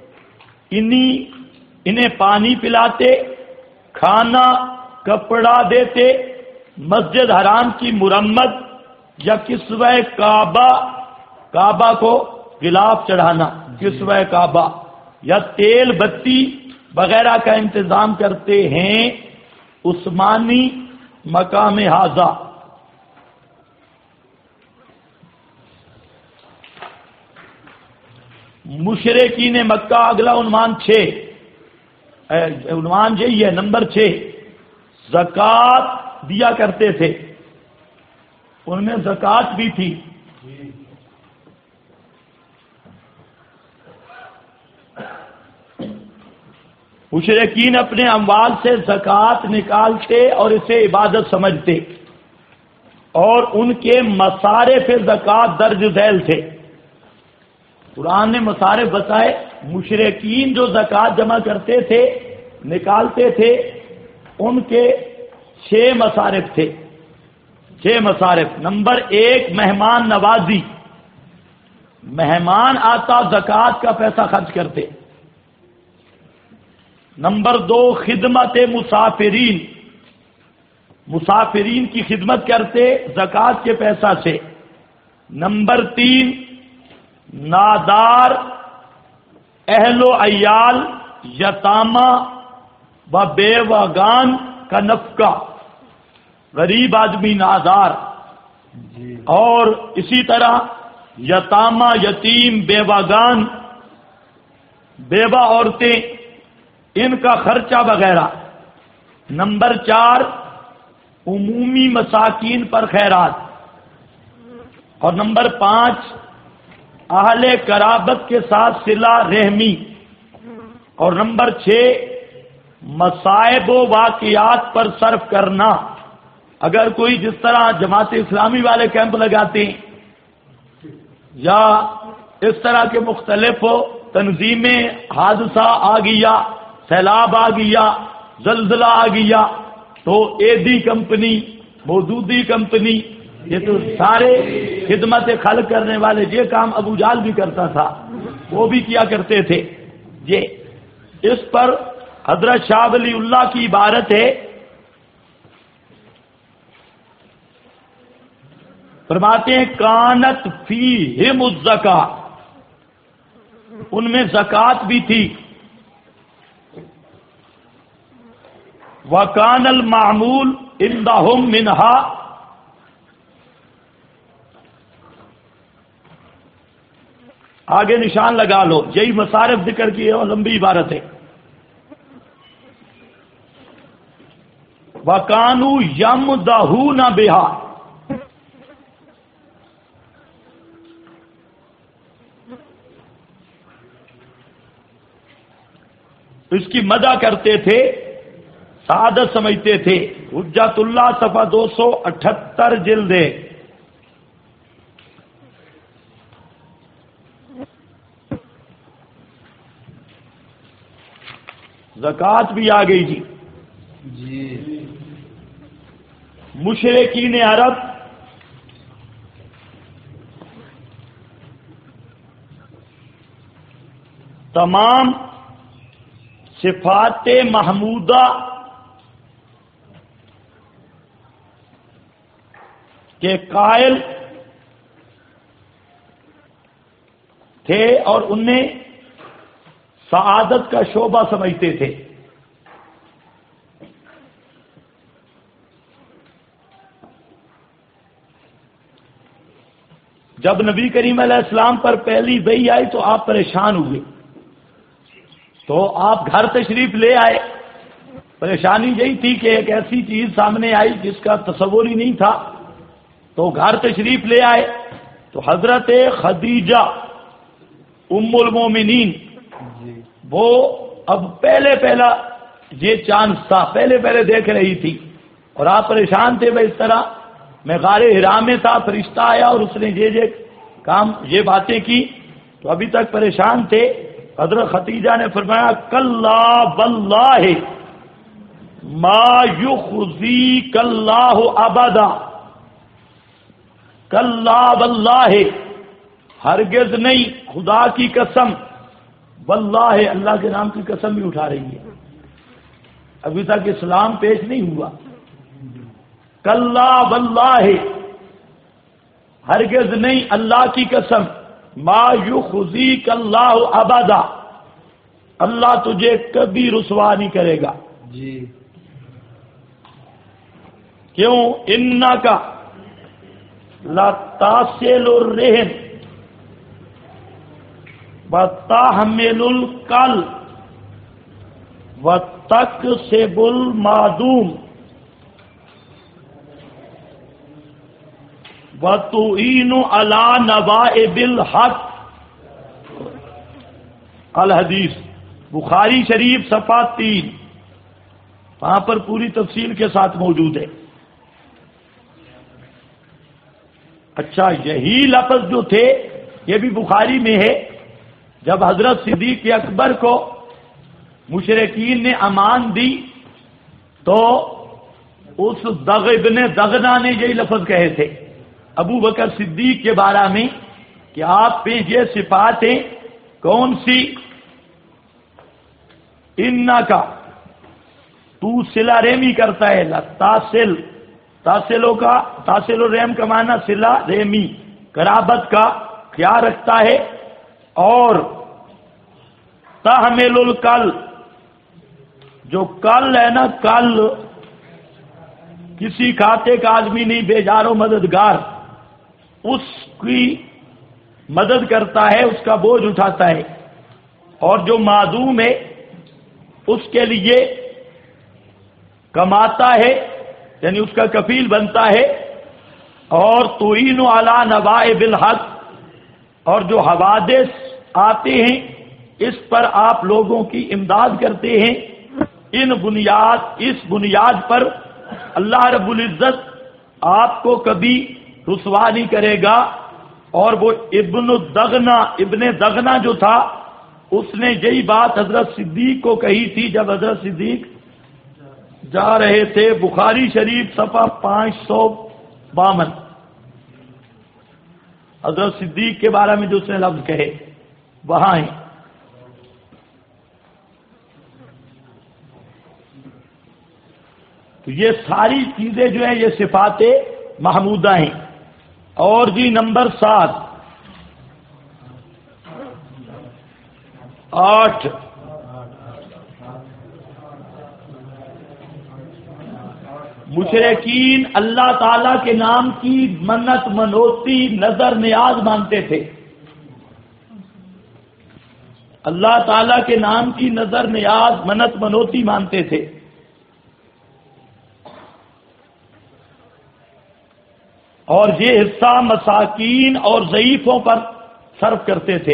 انہیں پانی پلاتے، کھانا کپڑا دیتے، مسجد حرام کی مرمت یا کسوہ کعبہ کو غلاف چڑھانا، کسوہ کعبہ یا تیل بتی وغیرہ کا انتظام کرتے ہیں. عثمانی مقام ہاذا. مشرکین مکہ، اگلا عنوان 6، عنوان یہی ہے نمبر 6، زکوٰۃ دیا کرتے تھے، ان میں زکوٰۃ بھی تھی. مشرکین اپنے اموال سے زکوٰۃ نکالتے اور اسے عبادت سمجھتے، اور ان کے مصارف زکوٰۃ درج ذیل تھے. قرآن نے مصارف بتائے. مشرکین جو زکوٰۃ جمع کرتے تھے، نکالتے تھے، ان کے 6 مصارف تھے. 6 مصارف. نمبر 1 مہمان نوازی، مہمان آتا زکوٰۃ کا پیسہ خرچ کرتے. نمبر 2 خدمت مسافرین، مسافرین کی خدمت کرتے زکوٰۃ کے پیسہ سے. نمبر 3 نادار، اہل و عیال، یتامہ و بیوگان کا نفقہ، غریب آدمی نادار، اور اسی طرح یتامہ، یتیم، بیوگان، بیوہ عورتیں، ان کا خرچہ وغیرہ. نمبر 4 عمومی مساکین پر خیرات. اور نمبر 5 اہل قرابت کے ساتھ صلہ رحمی. اور نمبر 6 مصائب و واقعات پر صرف کرنا. اگر کوئی جس طرح جماعت اسلامی والے کیمپ لگاتے ہیں یا اس طرح کے مختلف تنظیمیں، حادثہ آ گیا، سیلاب آ گیا، زلزلہ آ گیا، تو ایدی کمپنی، مودودی کمپنی، یہ تو سارے خدمت خلق کرنے والے، یہ کام ابو جہل بھی کرتا تھا، وہ بھی کیا کرتے تھے. یہ اس پر حضرت شاہ ولی اللہ کی عبارت ہے، فرماتے ہیں کانت فیہم الزکاۃ، ان میں زکوٰۃ بھی تھی. وکان المعمول عندہم منہا، آگے نشان لگا لو، یہی مصارف ذکر کی ہے اور لمبی عبارت ہے. وَكَانُوا يَمْدَحُونَ بِهَا، اس کی مدح کرتے تھے، سعادت سمجھتے تھے. حجت اللہ صفحہ 278 جلد ہے. زکوٰۃ بھی آ گئی جی. مشرکین عرب تمام صفات محمودہ کے قائل تھے اور انہیں سعادت کا شعبہ سمجھتے تھے. جب نبی کریم علیہ السلام پر پہلی وحی آئی تو آپ پریشان ہوئے، تو آپ گھر تشریف لے آئے. پریشانی یہی تھی کہ ایک ایسی چیز سامنے آئی جس کا تصور ہی نہیں تھا، تو گھر تشریف لے آئے. تو حضرت خدیجہ ام المومنین وہ اب پہلا یہ چانس تھا، پہلے دیکھ رہی تھی، اور آپ پریشان تھے. بھائی اس طرح میں غار حرا میں تھا، فرشتہ آیا اور اس نے یہ کام، یہ باتیں کی، تو ابھی تک پریشان تھے. حضرت خدیجہ نے فرمایا کلا واللہ ما یخزیک اللہ ابدا، کلا واللہ ہرگز نہیں، خدا کی قسم، واللہ اللہ کے نام کی قسم بھی اٹھا رہی ہے، ابھی تک اسلام پیش نہیں ہوا. کلا واللہ ہرگز نہیں، اللہ کی قسم، ما یخزیک اللہ ابدا، اللہ تجھے کبھی رسوا نہیں کرے گا. جی کیوں؟ انکا لتصل الرحم وتحمل الکل وتکسب المعدوم وتعین علی نوائب الحق. الحدیث بخاری شریف صفحہ 3، وہاں پر پوری تفصیل کے ساتھ موجود ہے. اچھا، یہی لفظ جو تھے یہ بھی بخاری میں ہے. جب حضرت صدیق اکبر کو مشرکین نے امان دی تو اس ابن دغنا نے یہی لفظ کہے تھے ابو بکر صدیق کے بارے میں کہ آپ پہ یہ صفات ہیں. کون سی؟ انکا، تو صلہ رحمی کرتا ہے، لتاصل، تاصل الرحم کا معنی صلہ رحمی، قرابت کا خیال رکھتا ہے، اور تحمل الکل، جو کل ہے نا، کل کسی کھاتے کا آدمی نہیں، بیجارو مددگار، اس کی مدد کرتا ہے، اس کا بوجھ اٹھاتا ہے. اور جو معدوم ہے اس کے لیے کماتا ہے، یعنی اس کا کفیل بنتا ہے. اور تعین علی نوائب الحق، اور جو حوادث آتے ہیں اس پر آپ لوگوں کی امداد کرتے ہیں. اس بنیاد پر اللہ رب العزت آپ کو کبھی رسوا نہیں کرے گا. اور وہ ابن دغنا جو تھا اس نے یہی بات حضرت صدیق کو کہی تھی جب حضرت صدیق جا رہے تھے. بخاری شریف صفحہ 552 حضرت صدیق کے بارے میں جو اس نے لفظ کہے وہاں ہیں. تو یہ ساری چیزیں جو ہیں یہ صفات محمودہ ہیں. اور جی نمبر 7 8 مشرکین اللہ تعالی کے نام کی منت منوتی نظر نیاز مانتے تھے. اللہ تعالی کے نام کی نظر نیاز منت منوتی مانتے تھے. اور یہ حصہ مساکین اور ضعیفوں پر صرف کرتے تھے.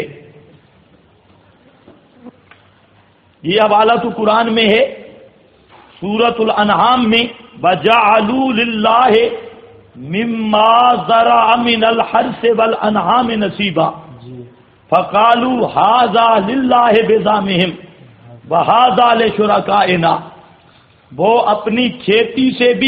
یہ حوالہ تو قرآن میں ہے سورۃ الانعام میں وَجَعَلُوا لِلَّهِ مِمَّا زَرَعَ مِنَ الْحَرْثِ وَالْأَنْعَامِ نَصِيبًا فَقَالُوا هَذَا لِلَّهِ بِزَعْمِهِمْ وَهَذَا لِشُرَكَائِنَا. وہ اپنی کھیتی سے بھی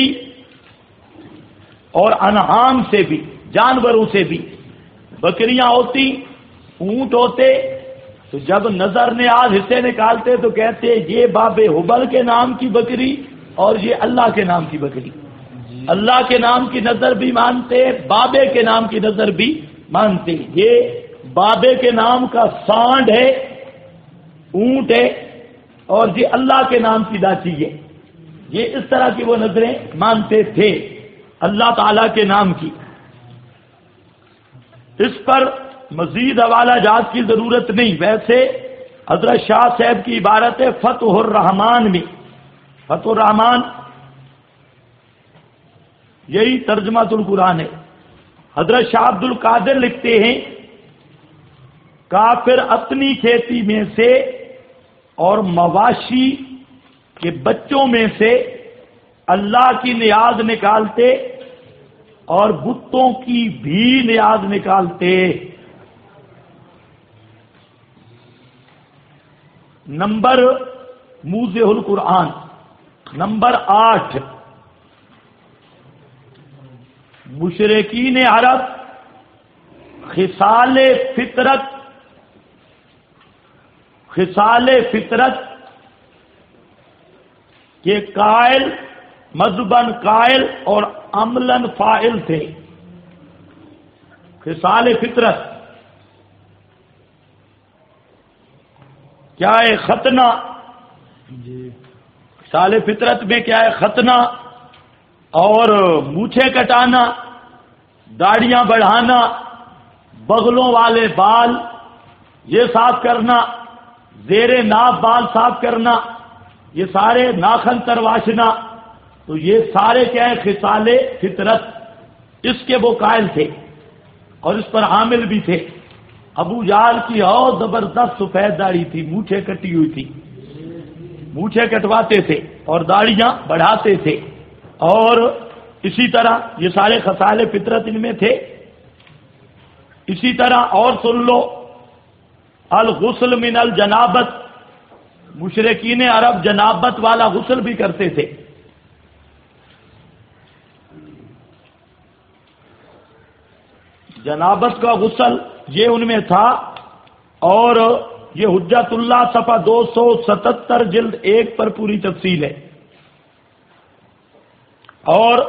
اور انعام سے بھی جانوروں سے بھی بکریاں ہوتی اونٹ ہوتے تو جب نظر نیاز حصے نکالتے تو کہتے یہ باب حبل کے نام کی بکری اور یہ اللہ کے نام کی بکری. اللہ کے نام کی نظر بھی مانتے بابے کے نام کی نظر بھی مانتے. یہ بابے کے نام کا سانڈ ہے اونٹ ہے اور یہ اللہ کے نام کی داچی ہے. یہ اس طرح کی وہ نظریں مانتے تھے اللہ تعالی کے نام کی. اس پر مزید حوالہ جات کی ضرورت نہیں. ویسے حضرت شاہ صاحب کی عبارت ہے فتح الرحمان میں. فتح الرحمان یہی ترجمہ القرآن ہے. حضرت شاہ عبد القادر لکھتے ہیں کافر اپنی کھیتی میں سے اور مواشی کے بچوں میں سے اللہ کی نیاز نکالتے اور بتوں کی بھی نیاز نکالتے. نمبر موضح القرآن نمبر 8 مشرکین عرب خصال فطرت کے قائل مذہباً قائل اور عملاً فاعل تھے. خصال فطرت کیا ہے؟ ختنہ. خصال فطرت میں کیا ہے؟ ختنہ اور مونچھیں کٹانا، داڑیاں بڑھانا، بغلوں والے بال یہ صاف کرنا، زیر ناف بال صاف کرنا، یہ سارے ناخن ترواشنا، تو یہ سارے کیا ہے؟ خصال فطرت. اس کے وہ قائل تھے اور اس پر عامل بھی تھے. ابو جہل کی اور زبردست سفید داڑھی تھی، مونچھیں کٹی ہوئی تھی، مونچھیں کٹواتے تھے اور داڑیاں بڑھاتے تھے. اور اسی طرح یہ سارے خصال فطرت ان میں تھے. اسی طرح اور سن لو الغسل من الجنابت. مشرکین عرب جنابت والا غسل بھی کرتے تھے. جنابت کا غسل یہ ان میں تھا. اور یہ حجت اللہ صفحہ 277 جلد 1 پر پوری تفصیل ہے. اور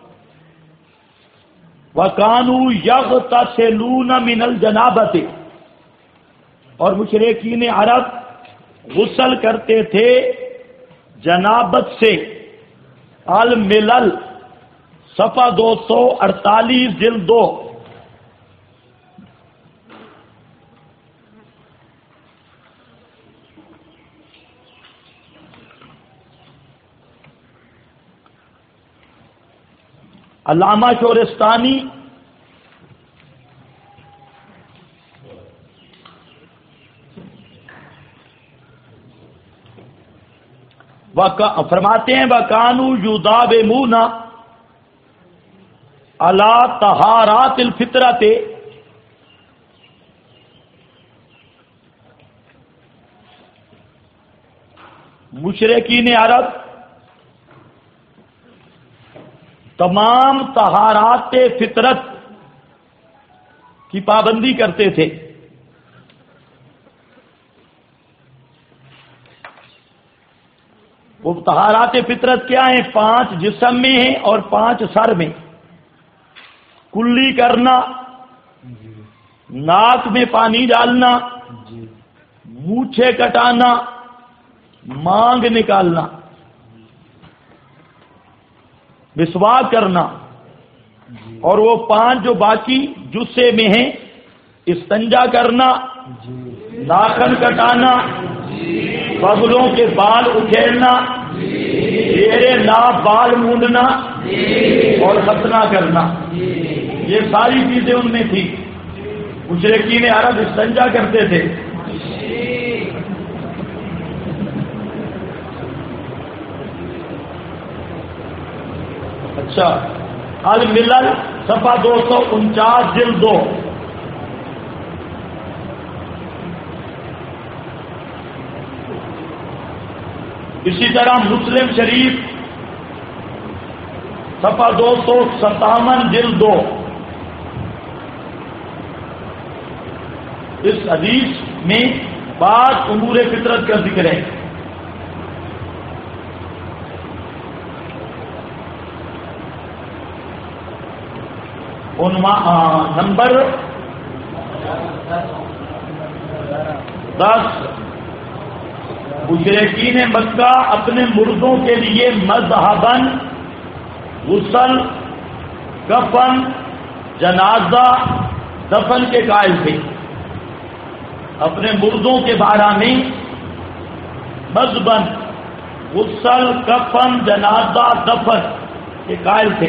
وَكَانُوا يَغْتَسِلُونَ مِنَ الْجَنَابَةِ. اور مشرکین عرب غسل کرتے تھے جنابت سے. الملل صفحہ 248 جلد 2. علامہ شورستانی فرماتے ہیں وَكَانُوا يُدَاوِمُونَ عَلَى طَهَارَاتِ الْفِطْرَةِ، مشرکین عرب تمام طہارات فطرت کی پابندی کرتے تھے. وہ طہارات فطرت کیا ہیں؟ 5 جسم میں ہیں اور 5 سر میں. کلی کرنا، ناک میں پانی ڈالنا، مونچھیں کٹانا، مانگ نکالنا، مسواک کرنا، اور وہ 5 جو باقی جسے میں ہیں، استنجا کرنا، ناخن کٹانا، بغلوں کے بال اکھیڑنا، چہرے ناک بال مونڈنا اور ختنہ کرنا، یہ ساری چیزیں ان میں تھی. مشرکین عرب استنجا کرتے تھے. اچھا، الملل صفحہ 249 جلد 2. اسی طرح مسلم شریف صفحہ 257 جلد 2. اس حدیث میں بعض امور فطرت کا ذکر ہے. نمبر 10، مشرکین مکہ اپنے مردوں کے لیے مذہباً غسل، کفن، جنازہ، دفن کے قائل تھے. اپنے مردوں کے بارے میں مذہباً غسل، کفن، جنازہ، دفن کے قائل تھے.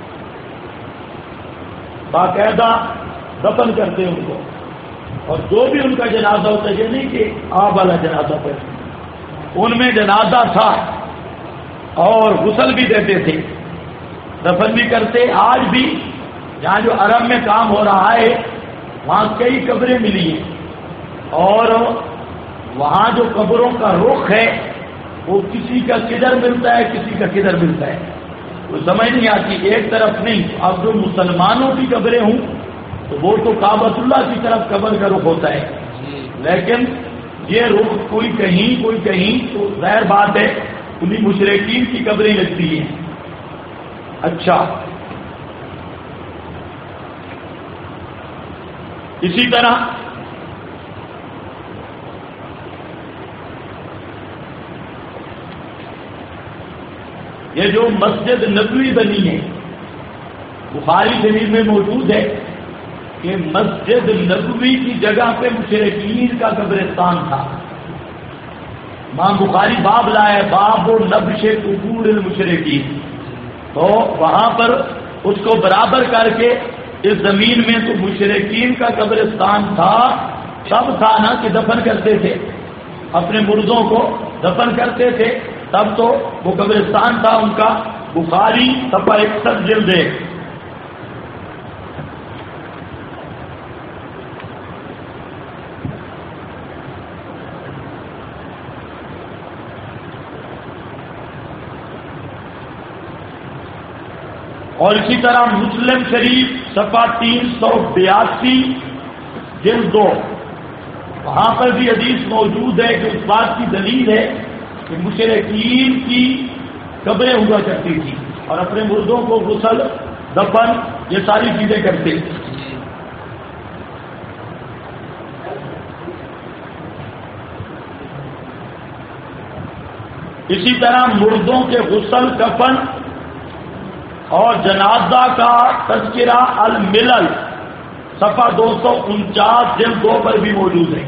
باقاعدہ دفن کرتے ان کو، اور جو بھی ان کا جنازہ ہوتا ہے، یہ نہیں کہ آپ والا جنازہ پر، ان میں جنازہ تھا اور غسل بھی دیتے تھے، دفن بھی کرتے. آج بھی جہاں جو عرب میں کام ہو رہا ہے وہاں کئی قبریں ملی ہیں، اور وہاں جو قبروں کا رخ ہے وہ کسی کا کدھر ملتا ہے، کسی کا کدھر ملتا ہے، وہ سمجھ نہیں آتی. ایک طرف نہیں. اب جو مسلمانوں کی قبریں ہوں تو وہ تو کعبۃ اللہ کی طرف قبر کا رخ ہوتا ہے، لیکن یہ رخ کوئی کہیں کوئی کہیں، تو ظاہر بات ہے انہیں مشرکین کی قبریں لگتی ہیں. اچھا، اسی طرح یہ جو مسجد نبوی بنی ہے، بخاری شریف میں موجود ہے کہ مسجد نبوی کی جگہ پہ مشرکین کا قبرستان تھا. امام بخاری باب لائے، باب و نبش قبور المشرکین. تو وہاں پر اس کو برابر کر کے اس زمین میں تو مشرکین کا قبرستان تھا. تب تھا نا کہ دفن کرتے تھے، اپنے مردوں کو دفن کرتے تھے، تب تو وہ قبرستان تھا ان کا. بخاری صفحہ 61 جلد 1. اور اسی طرح مسلم شریف صفحہ 382 جلد 2، وہاں پر بھی حدیث موجود ہے کہ اس بات کی دلیل ہے کہ مشرکین کی قبریں ہوا کرتی تھی اور اپنے مردوں کو غسل، دفن، یہ ساری چیزیں کرتے. اسی طرح مردوں کے غسل، کفن اور جنازہ کا تذکرہ الملل صفحہ 249 جلد 2 پر بھی موجود ہے.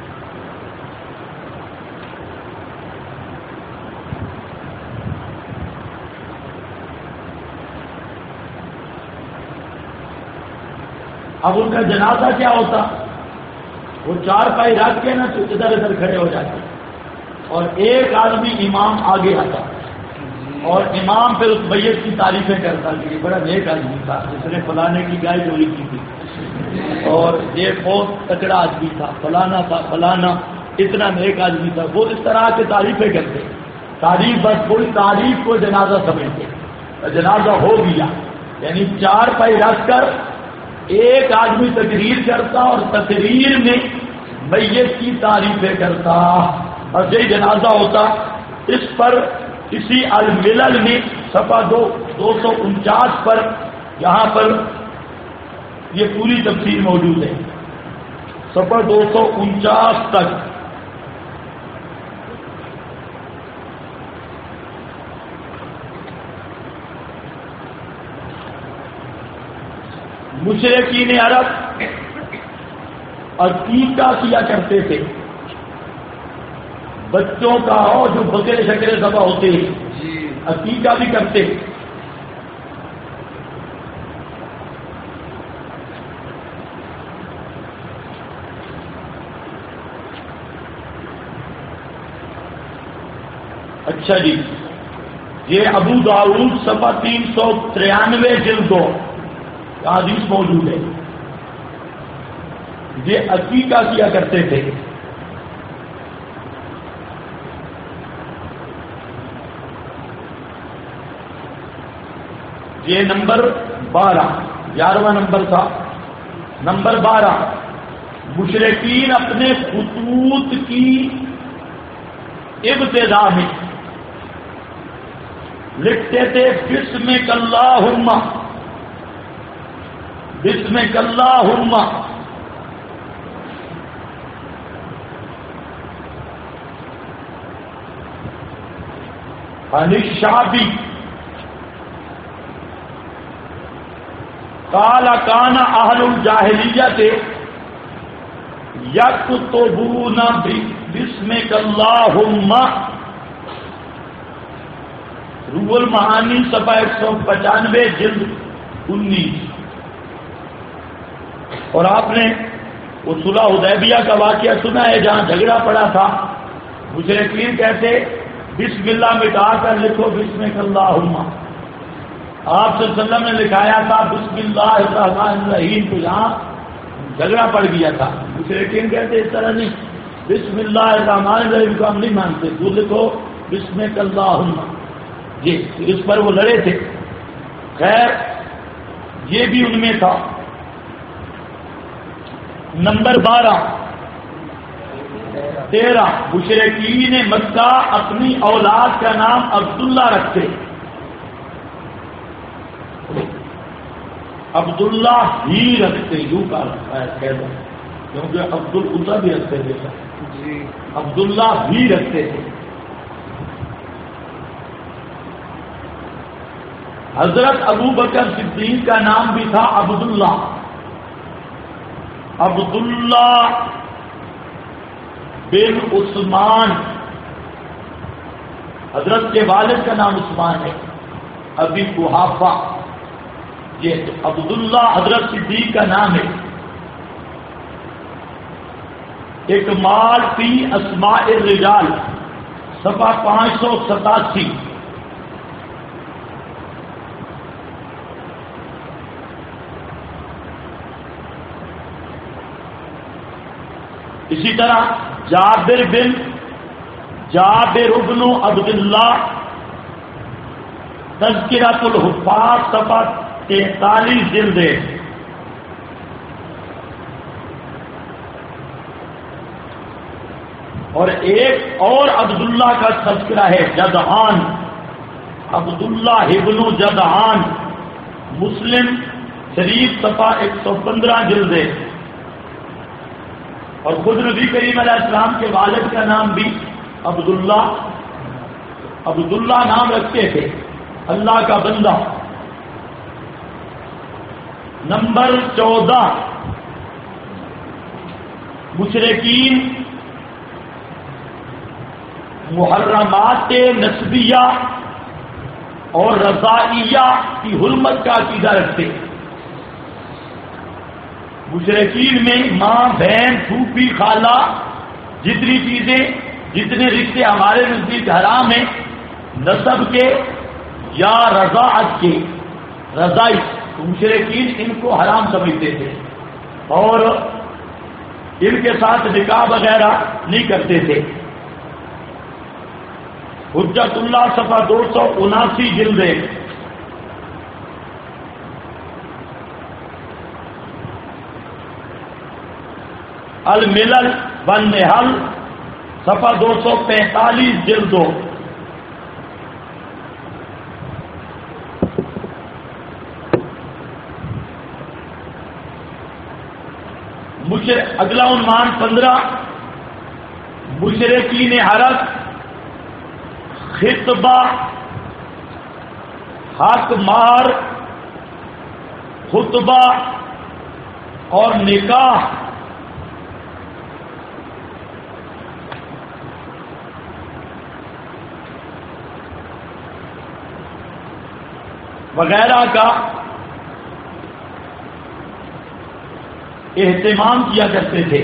اب ان کا جنازہ کیا ہوتا؟ وہ 4 پائی رکھ کے نا تو ادھر ادھر کھڑے ہو جاتے، اور ایک آدمی امام آگے آتا اور امام پھر اس میت کی تعریفیں کرتا کہ یہ بڑا نیک آدمی تھا جس نے فلانے کی گائے چوری کی تھی، اور یہ بہت تکڑا آدمی تھا، فلانا تھا، فلانا اتنا نیک آدمی تھا. وہ اس طرح کی تعریفیں کرتے. تعریف بس کوئی تعریف کو جنازہ سمجھتے. جنازہ ہو گیا یعنی چار پائی رکھ کر ایک آدمی تقریر کرتا اور تقریر میں میت کی تعریفیں کرتا اور یہی جنازہ ہوتا. اس پر اسی الملل میں صفحہ 249 پر یہاں پر یہ پوری تفصیل موجود ہے، صفحہ 249 تک. مشرکین عرب عقیقہ کیا کرتے تھے بچوں کا، اور جو بکرے شکرے ذبح ہوتے ہیں عقیقہ بھی کرتے. اچھا جی، یہ ابو داؤد صفحہ 393 جلد 2 حدیث موجود ہے. یہ عقیقہ کیا کرتے تھے. یہ نمبر 12 11واں نمبر تھا. نمبر 12 مشرکین اپنے خطوط کی ابتدا میں لکھتے تھے بسمک اللہم بسمک اللہم. عن الشعبی قال کان اہل الجاہلیت یکتبون بسمک اللہم. روح المعانی صفحہ 195 جلد 19. اور آپ نے وہ صلح حدیبیہ کا واقعہ سنا ہے جہاں جھگڑا پڑا تھا. مشرکین کہتے بسم اللہ مٹا کر لکھو بسمک اللہم. آپ صلی اللہ علیہ وسلم نے لکھایا تھا بسم اللہ الرحمن الرحیم، تو یہاں جھگڑا پڑ گیا تھا. مشرکین کہتے اس طرح نہیں، بسم اللہ الرحمن الرحیم کو ہم نہیں مانتے، تو لکھو بسمک اللہم. یہ اس پر وہ لڑے تھے. خیر یہ بھی ان میں تھا. نمبر 13 مشرکین مکہ اپنی اولاد کا نام عبداللہ رکھتے. عبداللہ ہی رکھتے، یوں کا رکھا ہے کہہ دو، کیونکہ عبد العزا بھی رکھتے تھے جی. عبداللہ ہی رکھتے تھے. حضرت ابو بکر صدیق کا نام بھی تھا عبداللہ. عبداللہ بن عثمان، حضرت کے والد کا نام عثمان ہے، ابی قحافہ. یہ عبداللہ حضرت صدیق کا نام ہے. اکمال فی اسماء الرجال صفحہ 587. اسی طرح جابر بن عبداللہ تذکرۃ الحفاظ صفحہ 43 جلد ہے. اور ایک اور عبداللہ کا تذکرہ ہے جدعان، عبداللہ ابن جدعان، مسلم شریف صفحہ 115 جلد ہے. اور خود نبی کریم علیہ السلام کے والد کا نام بھی عبداللہ نام رکھتے تھے، اللہ کا بندہ. نمبر 14 مشرکین محرمات نسبیہ اور رضائیہ کی حرمت کا عقیدہ رکھتے. مشرکین میں ماں، بہن، پھوپھی، خالہ جتنی چیزیں جتنے رشتے ہمارے نزدیک حرام ہیں نسب کے یا رضاعت کے، رضائی مشرکین ان کو حرام سمجھتے تھے اور ان کے ساتھ نکاح وغیرہ نہیں کرتے تھے۔ حجت اللہ صفحہ 279 جلد ہے۔ الملل والنحل صفحہ 245 جلد 2۔ اگلا عنوان 15 مشرکین عرب خطبہ، حق مار، خطبہ اور نکاح وغیرہ کا اہتمام کیا کرتے تھے۔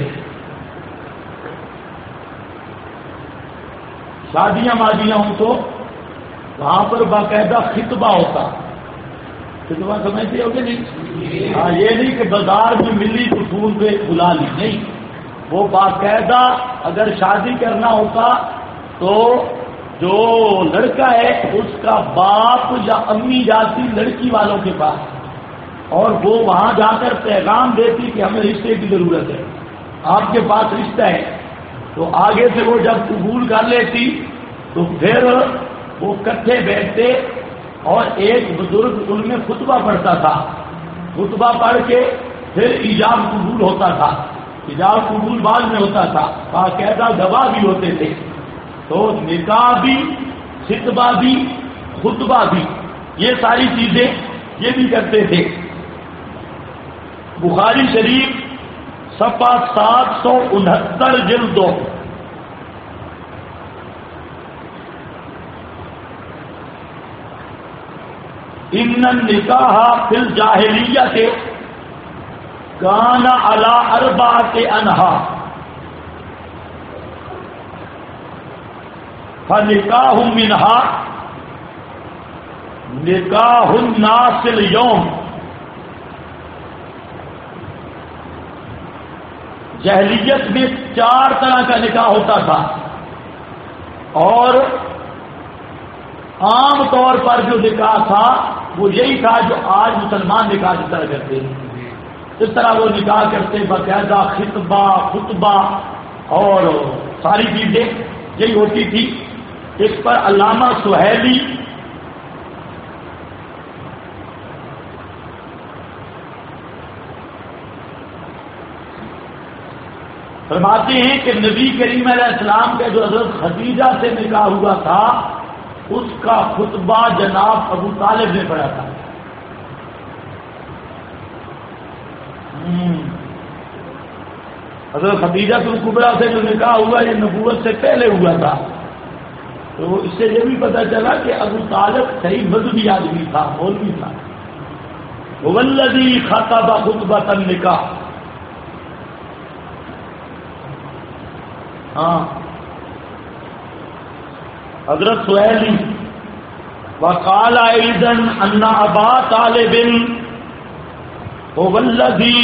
شادیاں مادیاں ہوں تو وہاں پر باقاعدہ خطبہ ہوتا۔ خطبہ سمجھتے ہو کہ نہیں؟ ہاں، یہ نہیں کہ بازار میں ملی اصول پہ بلا لی، نہیں، وہ باقاعدہ اگر شادی کرنا ہوتا تو جو لڑکا ہے اس کا باپ یا امی جاتی لڑکی والوں کے پاس اور وہ وہاں جا کر پیغام دیتی کہ ہمیں رشتے کی ضرورت ہے، آپ کے پاس رشتہ ہے، تو آگے سے وہ جب قبول کر لیتی تو پھر وہ کٹھے بیٹھتے اور ایک بزرگ ان میں خطبہ پڑھتا تھا، خطبہ پڑھ کے پھر ایجاب قبول ہوتا تھا، ایجاب قبول بعد میں ہوتا تھا، باقاعدہ گواہ بھی ہوتے تھے۔ تو نکاح بھی، خطبہ بھی، خطبہ بھی، یہ ساری چیزیں یہ بھی کرتے تھے۔ بخاری شریف صفحہ 769 جلد 2۔ ان النکاح فی الجاہلیۃ کان علی اربعۃ انحاء فنکاح منہا نکاح الناس اليوم۔ جاہلیت میں 4 طرح کا نکاح ہوتا تھا اور عام طور پر جو نکاح تھا وہ یہی تھا جو آج مسلمان نکاح کی طرح کرتے ہیں۔ اس طرح وہ نکاح کرتے باقاعدہ خطبہ، خطبہ اور ساری چیزیں یہی ہوتی تھی۔ اس پر علامہ سہیلی فرماتے ہیں کہ نبی کریم علیہ السلام کا جو حضرت خدیجہ سے نکاح ہوا تھا اس کا خطبہ جناب ابو طالب نے پڑھا تھا۔ حضرت خدیجہ الکبریٰ سے جو نکاح ہوا یہ نبوت سے پہلے ہوا تھا، تو اس سے یہ بھی پتہ چلا کہ ابو طالب صحیح مذہبی آدمی تھا، مولوی تھا۔ والذی خطب خطبۃ النکاح، ہاں حضرت سہیلی وقال ایضا ان ابا طالب هو الذی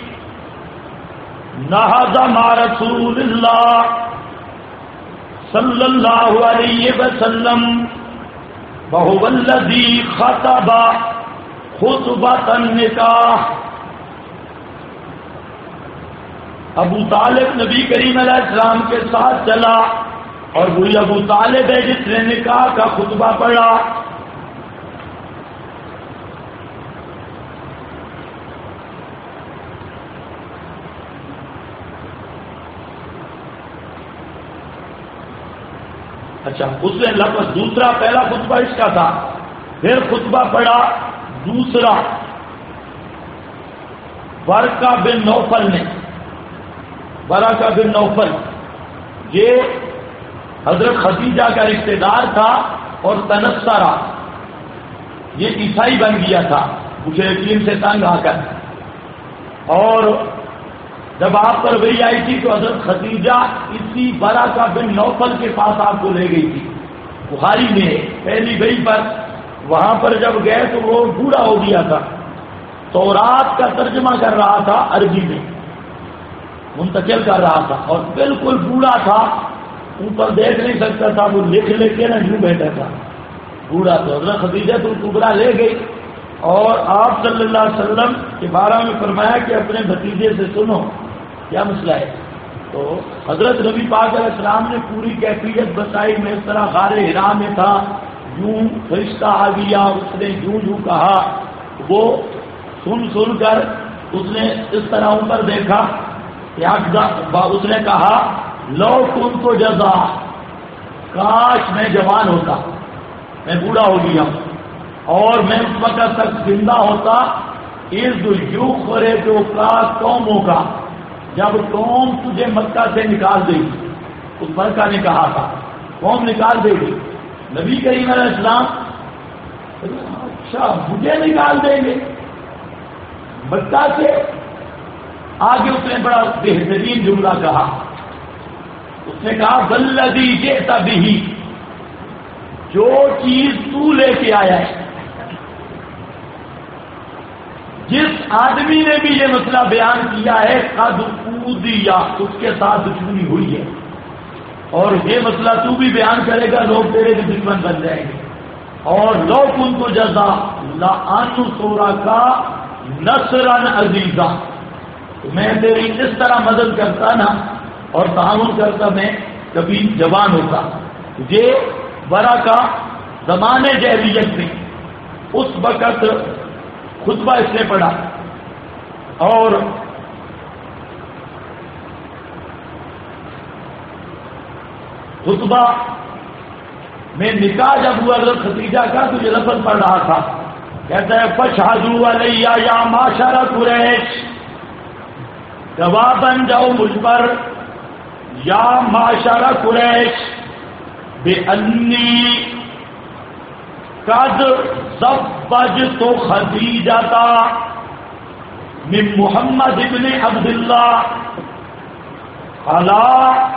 نہض مع رسول اللہ صلی اللہ علیہ وسلم وهو الذی خطب خطبۃ النکاح۔ ابو طالب نبی کریم علیہ السلام کے ساتھ چلا اور وہی ابو طالب ہے جس نے نکاح کا خطبہ پڑھا۔ اچھا، اس نے لفظ دوسرا، پہلا خطبہ اس کا تھا، پھر خطبہ پڑھا دوسرا ورقہ بن نوفل نے۔ ورقہ بن نوفل یہ حضرت خدیجہ کا رشتہ دار تھا اور تنصرہ، یہ عیسائی بن گیا تھا مشرکین سے تنگ آ کر، اور جب آپ پر وہی آئی تھی تو حضرت خدیجہ اسی ورقہ بن نوفل کے پاس آپ کو لے گئی تھی. بخاری میں پہلی وہی پر وہاں پر جب گئے تو وہ بوڑھا ہو گیا تھا. تورات کا ترجمہ کر رہا تھا، عربی میں منتقل کر رہا تھا، اور بالکل بوڑھا تھا، اوپر دیکھ نہیں سکتا تھا، وہ لکھ کے نہ یوں بیٹھا تھا، بوڑھا. تو حضرت خدیجہ تو کبرا لے گئی اور آپ صلی اللہ علیہ وسلم کے بارے میں فرمایا کہ اپنے بھتیجے سے سنو کیا مسئلہ ہے. تو حضرت نبی پاک علیہ السلام نے پوری کیفیت بتائی. میں اس طرح غار حرا میں تھا، یوں فرشتہ آ گیا، اس نے یوں یوں کہا. وہ سن کر اس نے اس طرح اوپر دیکھا، اس نے کہا لو کن تو جزا، کاش میں جوان ہوتا، میں بوڑھا ہو گیا اور میں اس وقت تک زندہ ہوتا. یو خورے جو کا قوموں کا، جب قوم تجھے مکہ سے نکال دے گی، اس برکہ نے کہا تھا قوم نکال دے گی. نبی کریم علیہ السلام اچھا مجھے نکال دیں گے مکہ سے. آگے اس نے بڑا بہترین جملہ کہا، اس نے کہا والذی جئت بہ، جو چیز تو لے کے آیا ہے. جس آدمی نے بھی یہ مسئلہ بیان کیا ہے قد اوذیا، اس کے ساتھ دشمنی ہوئی ہے، اور یہ مسئلہ تو بھی بیان کرے گا، لوگ تیرے بھی دشمن بن جائیں گے. اور لو کنت جزا لانصرک نصرا عزیزا، میں تیری اس طرح مدد کرتا نا اور تعاون کرتا، میں کبھی جوان ہوتا. یہ ورقہ زمانے جاہلیت میں اس وقت خطبہ اس نے پڑھا، اور خطبہ میں نکاح جب ہوا حضرت خدیجہ کا تو یہ لفظ پڑھ رہا تھا، کہتا ہے فاشہدوا علیہ یا معشر قریش، گواہ بن جاؤ مجھ پر یا معشر قریش بانی قد زوجت خدیجہ من محمد ابن عبداللہ علی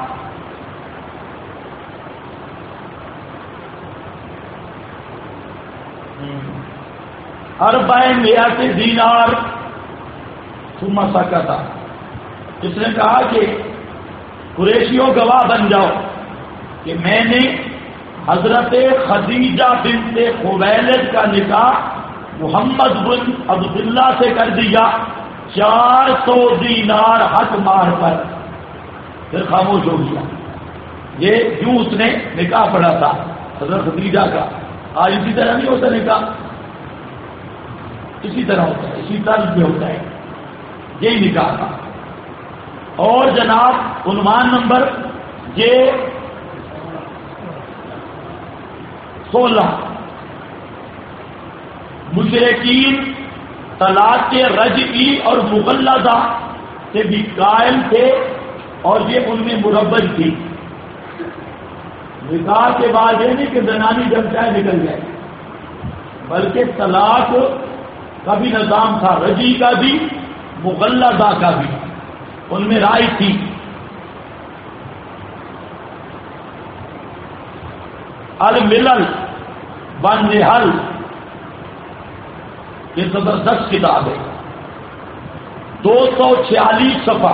اربعمائة دینار. ثم سکت، اس نے کہا کہ قریشیوں گواہ بن جاؤ کہ میں نے حضرت خدیجہ بنت خویلد کا نکاح محمد بن عبداللہ سے کر دیا 400 دینار حق مار پر. پھر خاموش ہو گیا. یہ کیوں اس نے نکاح پڑھا تھا حضرت خدیجہ کا. آج اسی طرح نہیں ہوتا نکاح، اسی طرح ہوتا ہے، اسی طرح میں ہوتا ہے. یہی نکاح تھا. اور جناب عنوان نمبر یہ 16، مشرکین طلاق رجعی اور مغلظہ سے بھی قائل تھے، اور یہ ان میں مربج تھی. نکاح کے بعد یہ نہیں کہ زنانی جب چاہے نکل جائے، بلکہ طلاق کا بھی نظام تھا، رجعی کا بھی مغلظہ کا بھی، ان میں رائے تھی. الملل والنحل، یہ زبردست کتاب ہے، 246 صفحہ.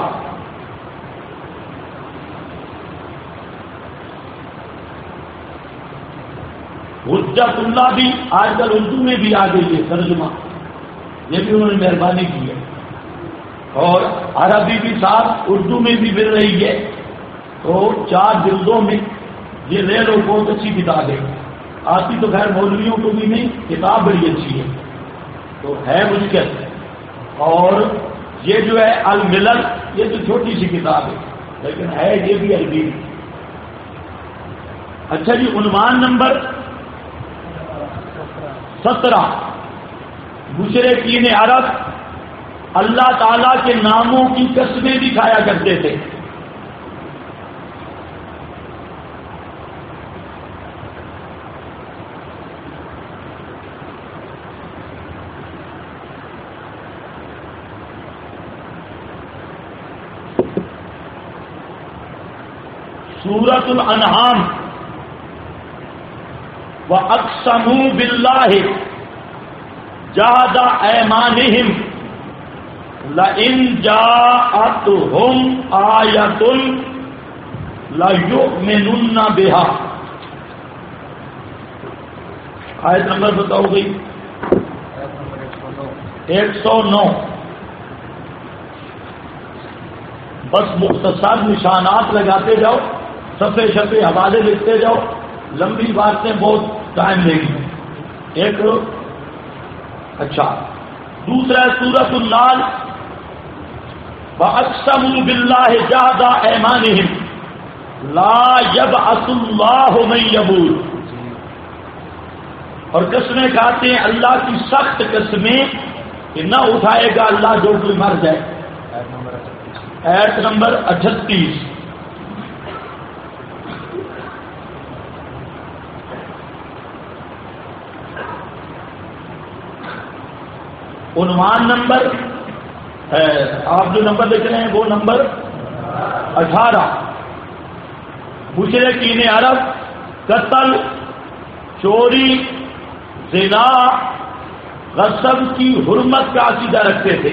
حجت اللہ بھی آج کل اردو میں بھی آ گئی ہے ترجمہ، یہ بھی انہوں نے مہربانی کی ہے، اور عربی بھی ساتھ اردو میں بھی مل رہی ہے. تو 4 جلدوں میں یہ لے لو، بہت اچھی کتاب ہے. آتی تو خیر مولویوں کو بھی نہیں، کتاب بڑی اچھی ہے، تو ہے مشکل. اور یہ جو ہے الملل، یہ تو چھوٹی سی کتاب ہے لیکن ہے یہ بھی عربی. اچھا جی، عنوان نمبر 17، مشرکین عرب اللہ تعالیٰ کے ناموں کی قسمیں بھی کھایا کرتے تھے. سورۃ الانعام وَأَقْسَمُوا بِاللَّهِ جَهْدَ أَيْمَانِهِمْ لَئِنْ جَاءَتْهُمْ آيَةٌ لَيُؤْمِنُنَّ بِهَا. آیت نمبر بتاؤ گئی 109. بس مختصر نشانات لگاتے جاؤ، صفحے شفے حوالے لکھتے جاؤ، لمبی باتیں بہت ٹائم لے گی. ایک اچھا دوسرا سورۃ النال وَأَقْسَمُوا بِاللَّهِ جَهْدَ أَيْمَانِهِمْ لَا يَبْعَثُ اللَّهُ مَن يَمُوتُ. اور قسمیں کھاتے ہیں اللہ کی سخت قسمیں کہ نہ اٹھائے گا اللہ جو کوئی مر جائے. آیت نمبر 38. عنوان نمبر آپ جو نمبر لکھ رہے ہیں وہ نمبر 18. مشرکین عرب قتل، چوری، زنا، غصب کی حرمت کا عقیدہ رکھتے تھے.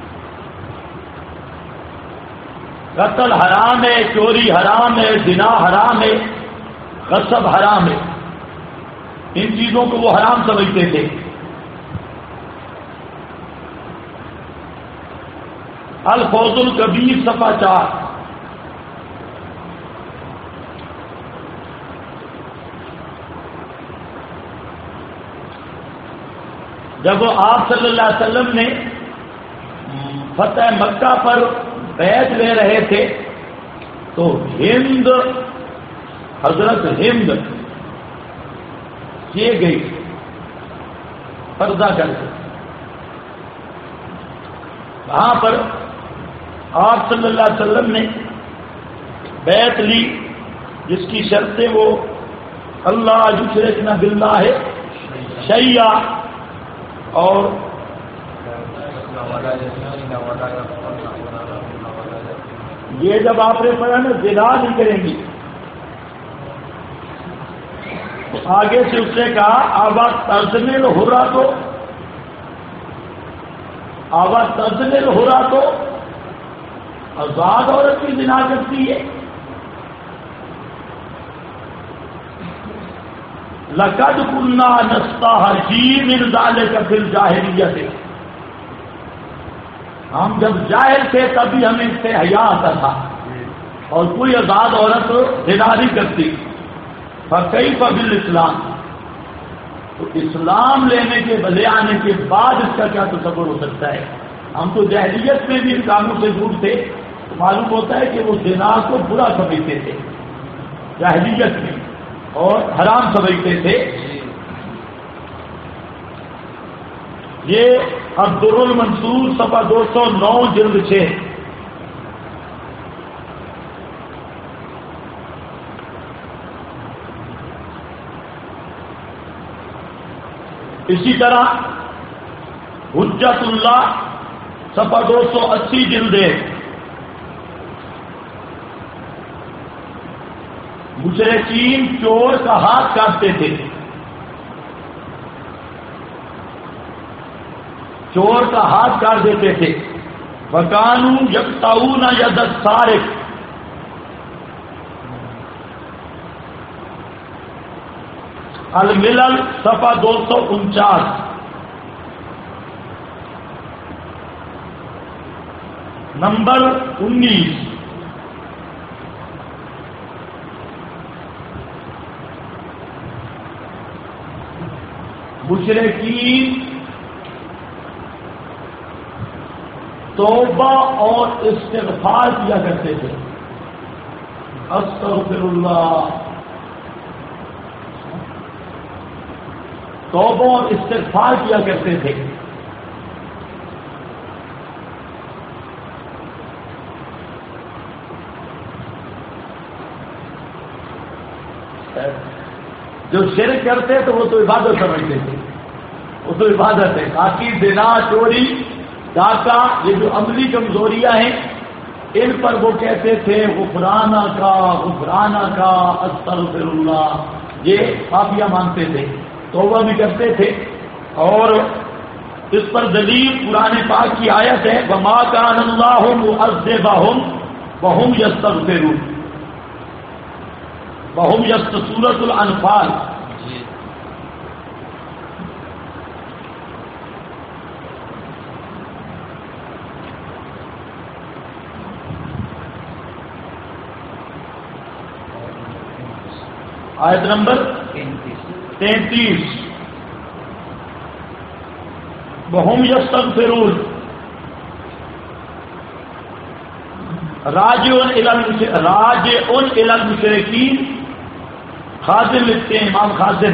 قتل حرام ہے، چوری حرام ہے، زنا حرام ہے، غصب حرام ہے. ان چیزوں کو وہ حرام سمجھتے تھے. الفوز الکبیر صفحہ 4. جب آپ صلی اللہ علیہ وسلم نے فتح مکہ پر بیعت لے رہے تھے تو ہند، حضرت ہند یہ گئی پردہ کر کے. وہاں پر آپ صلی اللہ علیہ وسلم نے بیعت لی جس کی شرطیں وہ اللہ یشرکن باللہ شیئا اور یہ جب آپ نے پڑھا نا زنا نہیں کریں گی، آگے سے اس نے کہا آواز ترجمے ہو رہا تو آزاد عورت کی زنا کرتی ہے. لقد كنا نستحيي من ذلك في الجاہلیت. ہم جب جاہل تھے تبھی ہمیں اس سے حیا آتا تھا اور کوئی آزاد عورت زنا نہیں کرتی. فکیف بالاسلام، تو اسلام لینے کے بلے آنے کے بعد اس کا کیا تصور ہو سکتا ہے؟ ہم تو جاہلیت میں بھی ان کاموں سے دور تھے. معلوم ہوتا ہے کہ وہ زنا کو برا سمجھتے تھے جاہلیت میں اور حرام سمجھتے تھے. یہ الدر المنصور صفحہ 209 جلد 6. اسی طرح حجت اللہ صفحہ 280 جلد 1. مشرکین چور کا ہاتھ کاٹتے تھے. چور کا ہاتھ کاٹ دیتے تھے. وَكَانُوا يَقْطَعُونَ يَدَ السَّارِقِ. الملل صفحہ 249. نمبر 19. مشرکین توبہ اور استغفار کیا کرتے تھے. استغفر اللہ. توبہ اور استغفار کیا کرتے تھے. جو شرک کرتے تو وہ تو عبادت سمجھتے تھے، وہ تو عبادت ہے. باقی زنا، چوری، ڈاکہ، یہ جو عملی کمزوریاں ہیں ان پر وہ کہتے تھے غفرانہ کا استغفر اللہ، یہ خافیہ مانتے تھے، توبہ بھی کرتے تھے، اور اس پر دلیل قرآن پاک کی آیت ہے وما کان اللہ معذبہم وہم یستغفرون، سورۃ الانفال۔ آیت نمبر 33 وہم یستغفرون راجعون الی المشرکین، خازن لکھتے ہیں امام خازن،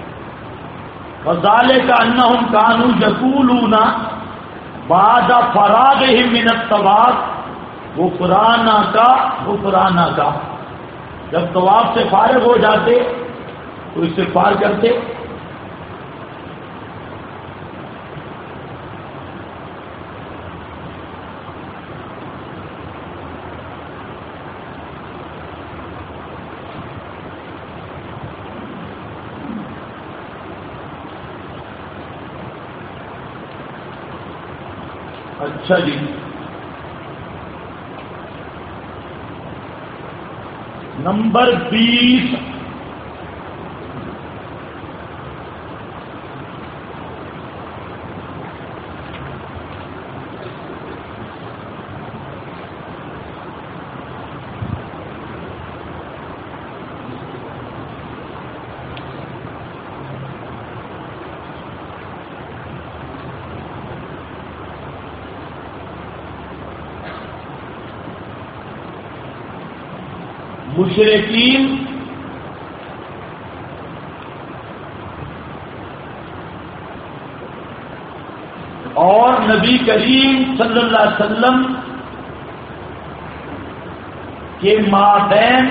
وذالک انہم کانوا یقولون بعد فراغہم من الطواف غفرانک، جب طواف سے فارغ ہو جاتے تو استغفار کرتے۔ اچھا جی، نمبر 20 مشرکین اور نبی کریم صلی اللہ علیہ وسلم کے مابین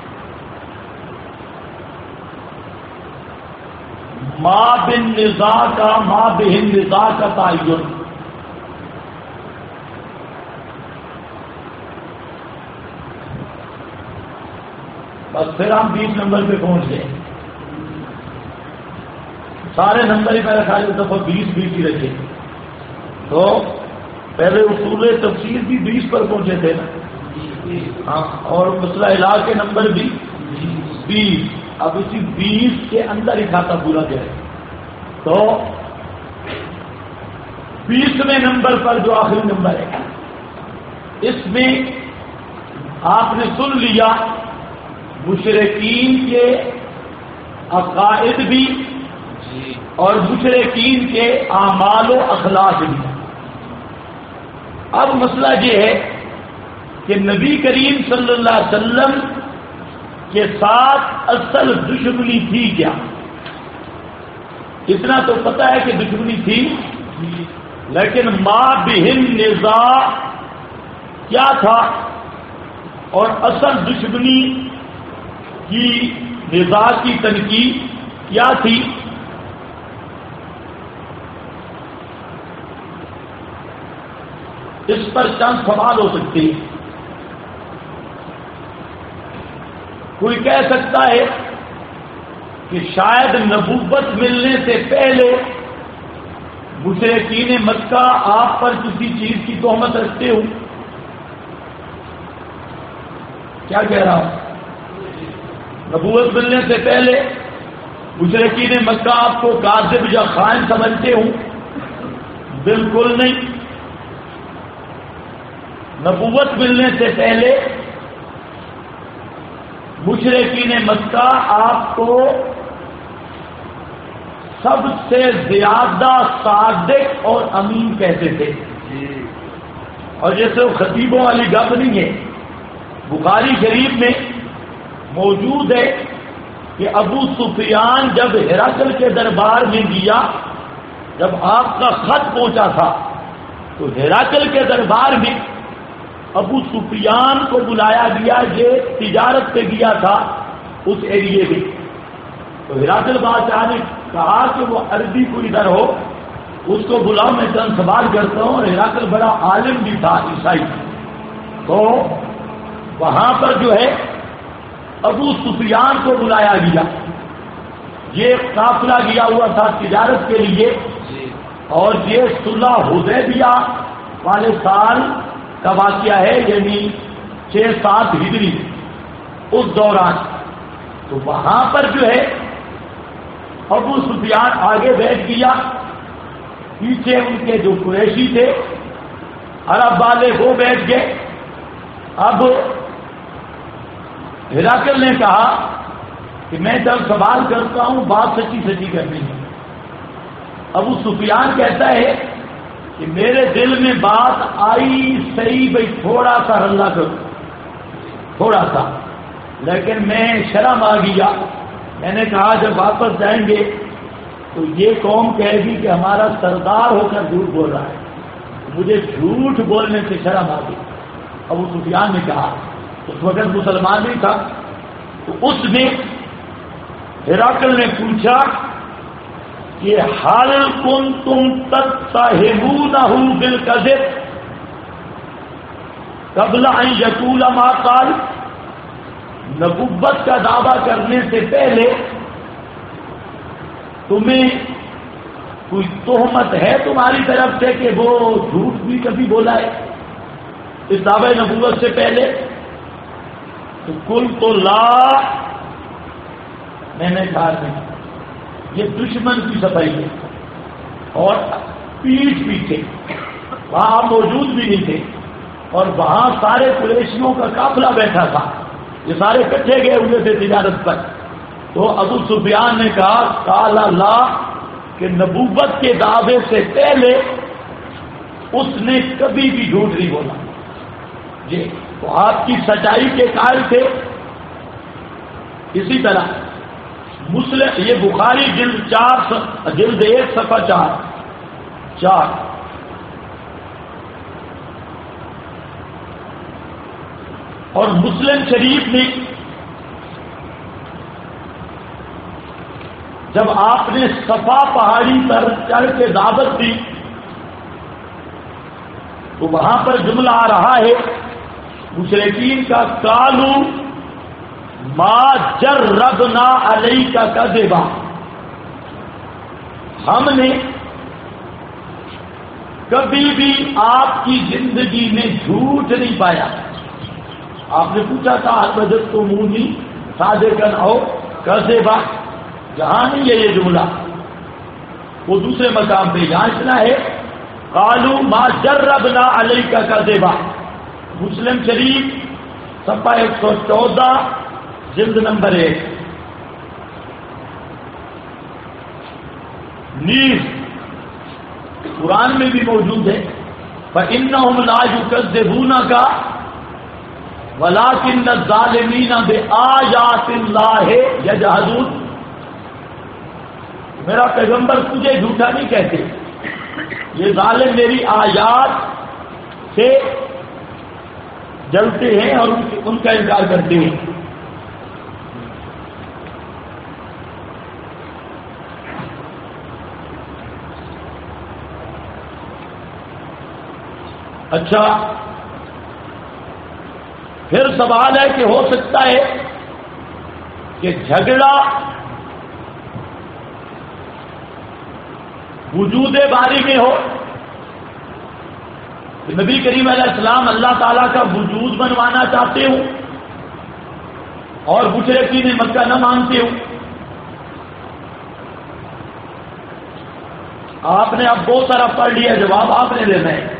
ما بہن نزاع کا تعین، بس پھر ہم 20 نمبر پہ پہنچ گئے، سارے نمبر ہی پہلے خالی دفعہ 20 ہی رکھے، تو پہلے اصول تفسیر بھی 20 پر پہنچے تھے نا، ہاں، اور مسئلہ علاج کے نمبر بھی 20، اب اسی 20 کے اندر ہی کھاتا پورا جائے، تو 20ویں نمبر پر جو آخری نمبر ہے اس میں آپ نے سن لیا مشرکین کے عقائد بھی اور مشرکین کے اعمال و اخلاق بھی۔ اب مسئلہ یہ ہے کہ نبی کریم صلی اللہ علیہ وسلم کے ساتھ اصل دشمنی تھی کیا؟ اتنا تو پتہ ہے کہ دشمنی تھی، لیکن ما بہن نزاع کیا تھا اور اصل دشمنی کی نزاع کی تنقید کیا تھی؟ اس پر چند سوال ہو سکتے ہیں۔ کوئی کہہ سکتا ہے کہ شاید نبوت ملنے سے پہلے مشرکین مکہ آپ پر کسی چیز کی تہمت رکھتے ہوں۔ کیا کہہ رہا ہوں؟ نبوت ملنے سے پہلے مشرکین مکہ آپ کو کاذب یا خائن سمجھتے ہوں؟ بالکل نہیں۔ نبوت ملنے سے پہلے مشرکین مکہ آپ کو سب سے زیادہ صادق اور امین کہتے تھے، اور جیسے وہ خطیبوں والی گپ نہیں ہے، بخاری شریف میں موجود ہے کہ ابو سفیان جب ہرقل کے دربار میں گیا، جب آپ کا خط پہنچا تھا تو ہرقل کے دربار میں ابو سفیان کو بلایا گیا، یہ تجارت پہ گیا تھا اس ایریے میں، تو ہرقل بادشاہ نے کہا کہ وہ عربی کو ادھر ہو، اس کو بلاؤ، میں چند سوال کرتا ہوں، اور ہرقل بڑا عالم بھی تھا عیسائی، تو وہاں پر جو ہے ابو سفیان کو بلایا گیا. یہ قافلہ گیا ہوا تھا تجارت کے لیے, اور یہ صلح حدیبیہ والے سال کا واقعہ ہے, یعنی 6-7 ہجری اس دوران. تو وہاں پر جو ہے ابو سفیان آگے بیٹھ گیا, پیچھے ان کے جو قریشی تھے عرب والے وہ بیٹھ گئے. اب ہرقل نے کہا کہ میں جب سوال کرتا ہوں بات سچی سچی کرنی ہے. ابو سفیان کہتا ہے کہ میرے دل میں بات آئی صحیح بھائی تھوڑا سا ہلہ کرو, تھوڑا سا, لیکن میں شرم آ گیا. میں نے کہا جب واپس جائیں گے تو یہ قوم کہے گی کہ ہمارا سردار ہو کر جھوٹ بول رہا ہے, مجھے جھوٹ بولنے سے شرم آ گئی. ابو سفیان نے کہا, اس وقت مسلمان نہیں تھا, تو اس نے ہرقل نے پوچھا کہ حل کنتم تتہمونہ بالکذب قبل ان یقول ما قال, نبوت کا دعویٰ کرنے سے پہلے تمہیں کوئی تہمت ہے تمہاری طرف سے کہ وہ جھوٹ بھی کبھی بولا ہے اس دعوی نبوت سے پہلے؟ تو کل تو لا, میں نے کہا نہیں. یہ دشمن کی صفائی ہے, اور پیٹھ پیچھے وہاں موجود بھی نہیں تھے, اور وہاں سارے قریشیوں کا قافلہ بیٹھا تھا, یہ سارے کٹھے گئے ہوئے تھے تجارت پر. تو ابو سفیان نے کہا قال لا, کہ نبوت کے دعوے سے پہلے اس نے کبھی بھی جھوٹ نہیں بولا. جی, تو آپ کی سچائی کے قائل تھے. اسی طرح مسلم, یہ بخاری جلد 1 صفحہ 4, اور مسلم شریف میں جب آپ نے صفا پہاڑی پر چڑھ کے دعوت دی تو وہاں پر جملہ آ رہا ہے مشرکین کا, قالوا ما جربنا علیک کذبا, ہم نے کبھی بھی آپ کی زندگی میں جھوٹ نہیں پایا. آپ نے پوچھا تھا البجت تو مونی صادقا او کذبا, جہاں نہیں ہے یہ جملہ, وہ دوسرے مقام پہ. یہاں اتنا ہے قالوا ما جربنا علیک کذبا, مسلم شریف صفحہ 114 جلد نمبر 1. نیز قرآن میں بھی موجود ہے فَإِنَّهُمْ لَا يُكَذِّبُونَكَ وَلَكِنَّ الظَّالِمِينَ بِآيَاتِ اللَّهِ يَجْحَدُونَ. میرا پیغمبر تجھے جھوٹا نہیں کہتے, یہ ظالم میری آیات سے جلتے ہیں اور ان کا انکار کرتے ہیں. اچھا, پھر سوال ہے کہ ہو سکتا ہے کہ جھگڑا وجود باری میں ہو, کہ نبی کریم علیہ السلام اللہ تعالیٰ کا وجود بنوانا چاہتے ہوں اور مشرکین مکہ نہ مانتے ہوں. آپ نے اب 2 طرف پڑھ لیا, جواب آپ نے دینا ہے.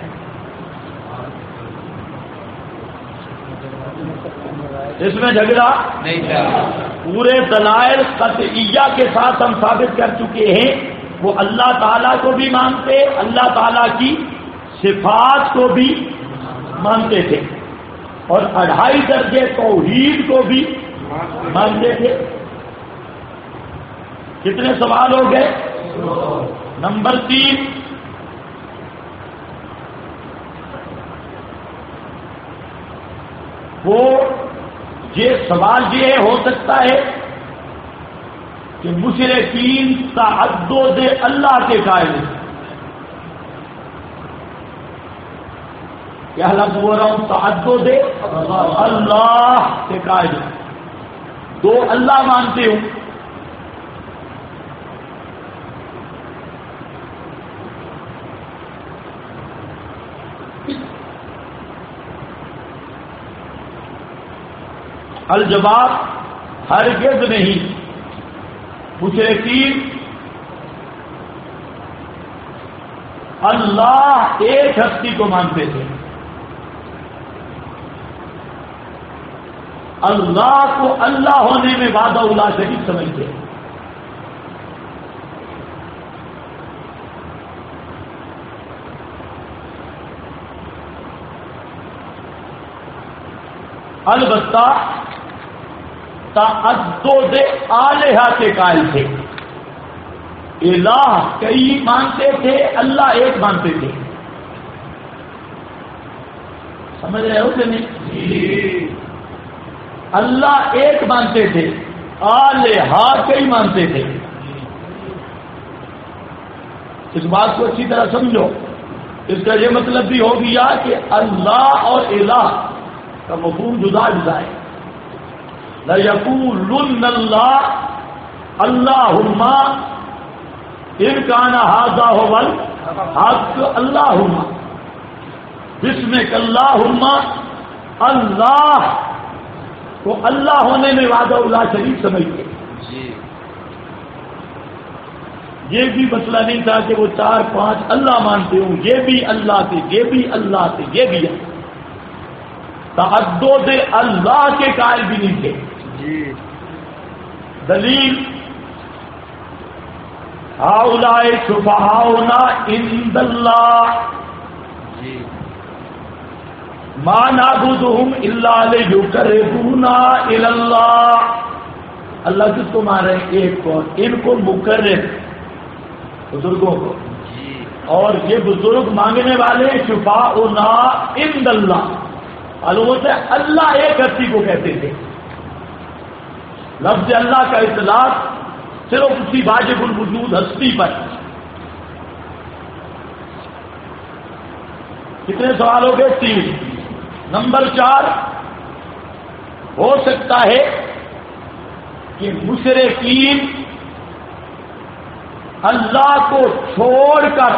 اس میں جھگڑا نہیں, پورے دلائل قطعیہ کے ساتھ ہم ثابت کر چکے ہیں. وہ اللہ تعالیٰ کو بھی مانتے, اللہ تعالیٰ کی صفات کو بھی مانتے تھے, اور 2.5 درجے توحید کو بھی مانتے تھے. کتنے سوال ہو گئے؟ نمبر 3, وہ یہ سوال یہ ہو سکتا ہے کہ مشرکین کیا لفظ بول رہا ہوں؟ تعدد اللہ سے قائل ہوں، دو اللہ مانتے ہوں، الجواب ہرگز نہیں، مشرکین اللہ ایک ہستی کو مانتے تھے، اللہ کو اللہ ہونے میں وعدہ لا شریک سمجھتے ہیں۔ البتہ تعدد آلہہ کے قائل تھے، الہ کئی مانتے تھے، اللہ ایک مانتے تھے۔ سمجھ رہے ہو کہ نہیں؟ اللہ ایک مانتے تھے، آلہہ کئی مانتے تھے۔ اس بات کو اچھی طرح سمجھو، اس کا یہ مطلب بھی ہو گیا کہ اللہ اور الہ کا مفہوم جدا جدا ہے۔ لَيَقُولُنَّ اللَّهُ اللَّهُمَّ إِنْ كَانَ هَذَا هُوَ الْحَقُّ اللَّهُمَّ بِاسْمِكَ اللَّهُمَّ، اللہ کو اللہ ہونے میں وعدہ لا شریک سمجھتے۔ یہ بھی مسئلہ نہیں تھا کہ وہ 4-5 اللہ مانتے ہوں، یہ بھی اللہ تھے، یہ بھی اللہ تھے، یہ بھی تعدد اللہ کے قائل بھی نہیں تھے۔ دلیل ہؤلاء شفعاؤنا عند اللہ ما نعبدهم الا ليقربونا الى اللہ۔ اللہ کس کو مان رہے ہیں؟ ایک کو، ان کو مقرب بزرگوں کو، اور یہ بزرگ مانگنے والے شفعاؤنا عند اللہ، معلوم ہے اللہ ایک ہستی کو کہتے تھے۔ لفظ اللہ کا اطلاق صرف اسی واجب الوجود ہستی پر۔ کتنے سوال ہو گئے؟ 3۔ نمبر 4، ہو سکتا ہے کہ مشرکین اللہ کو چھوڑ کر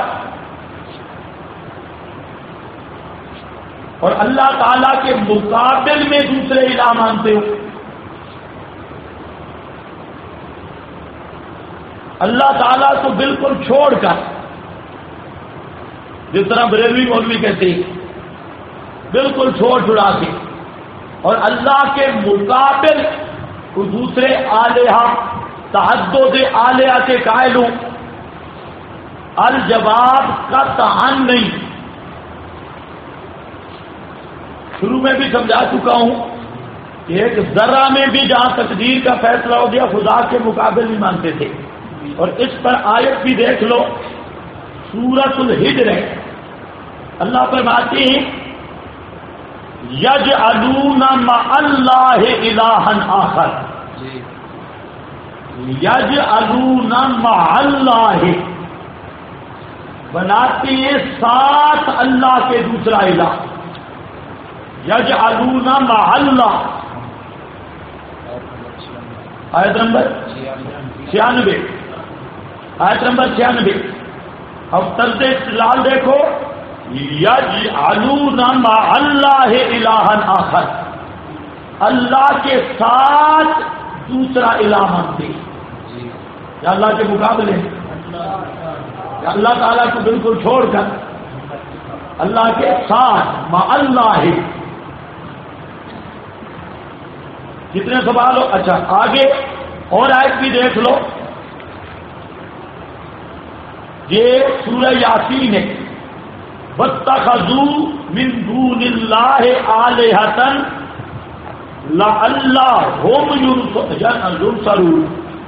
اور اللہ تعالی کے مقابل میں دوسرے الہ مانتے ہو۔ اللہ تعالیٰ کو بالکل چھوڑ کر، جس طرح بریلوی مولوی کہتے ہیں، بالکل چھوڑ چھڑا کے، اور اللہ کے مقابل کو دوسرے آلہہ، تعدد آلہہ کے قائل ہوں۔ الجواب قطعاً نہیں۔ شروع میں بھی سمجھا چکا ہوں کہ ایک ذرہ میں بھی جہاں تقدیر کا فیصلہ ہو گیا خدا کے مقابل نہیں مانتے تھے، اور اس پر آیت بھی دیکھ لو، سورۃ الحجر ہے، اللہ فرماتے ہیں یجعلون مع اللہ الہا آخر، یجعلون مع اللہ، بناتے ہیں ساتھ اللہ کے دوسرا الہ، یجعلون مع اللہ۔ آیت نمبر 96، آیت نمبر 96۔ اب طرز استدلال دیکھو، یجعلون مع اللہ الہا آخر، اللہ کے ساتھ دوسرا الہ مانتے ہیں، یا اللہ کے مقابلے، یا اللہ تعالیٰ کو بالکل چھوڑ کر اللہ کے ساتھ مع اللہ۔ کتنے سوال ہو؟ اچھا آگے اور آیت بھی دیکھ لو، یہ سورہ یاسین ہے، وَاتَّخَذُوا مِن دُونِ اللَّهِ آلِهَةً لَعَلَّهُمْ يُنصَرُونَ،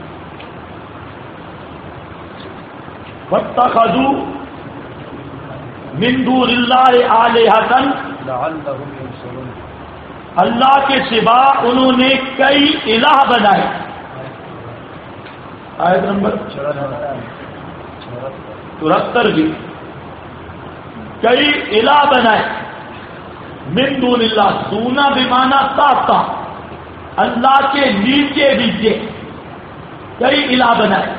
وَاتَّخَذُوا مِن دُونِ اللَّهِ آلِهَةً لعلهم ينصرون، اللہ کے سوا انہوں نے کئی الہ بنائے۔ آیت نمبر 74 بھی، کئی الہ بنائے من دون اللہ، دونا بمانا تحتا، اللہ کے نیچے نیچے کئی الہ بنائے.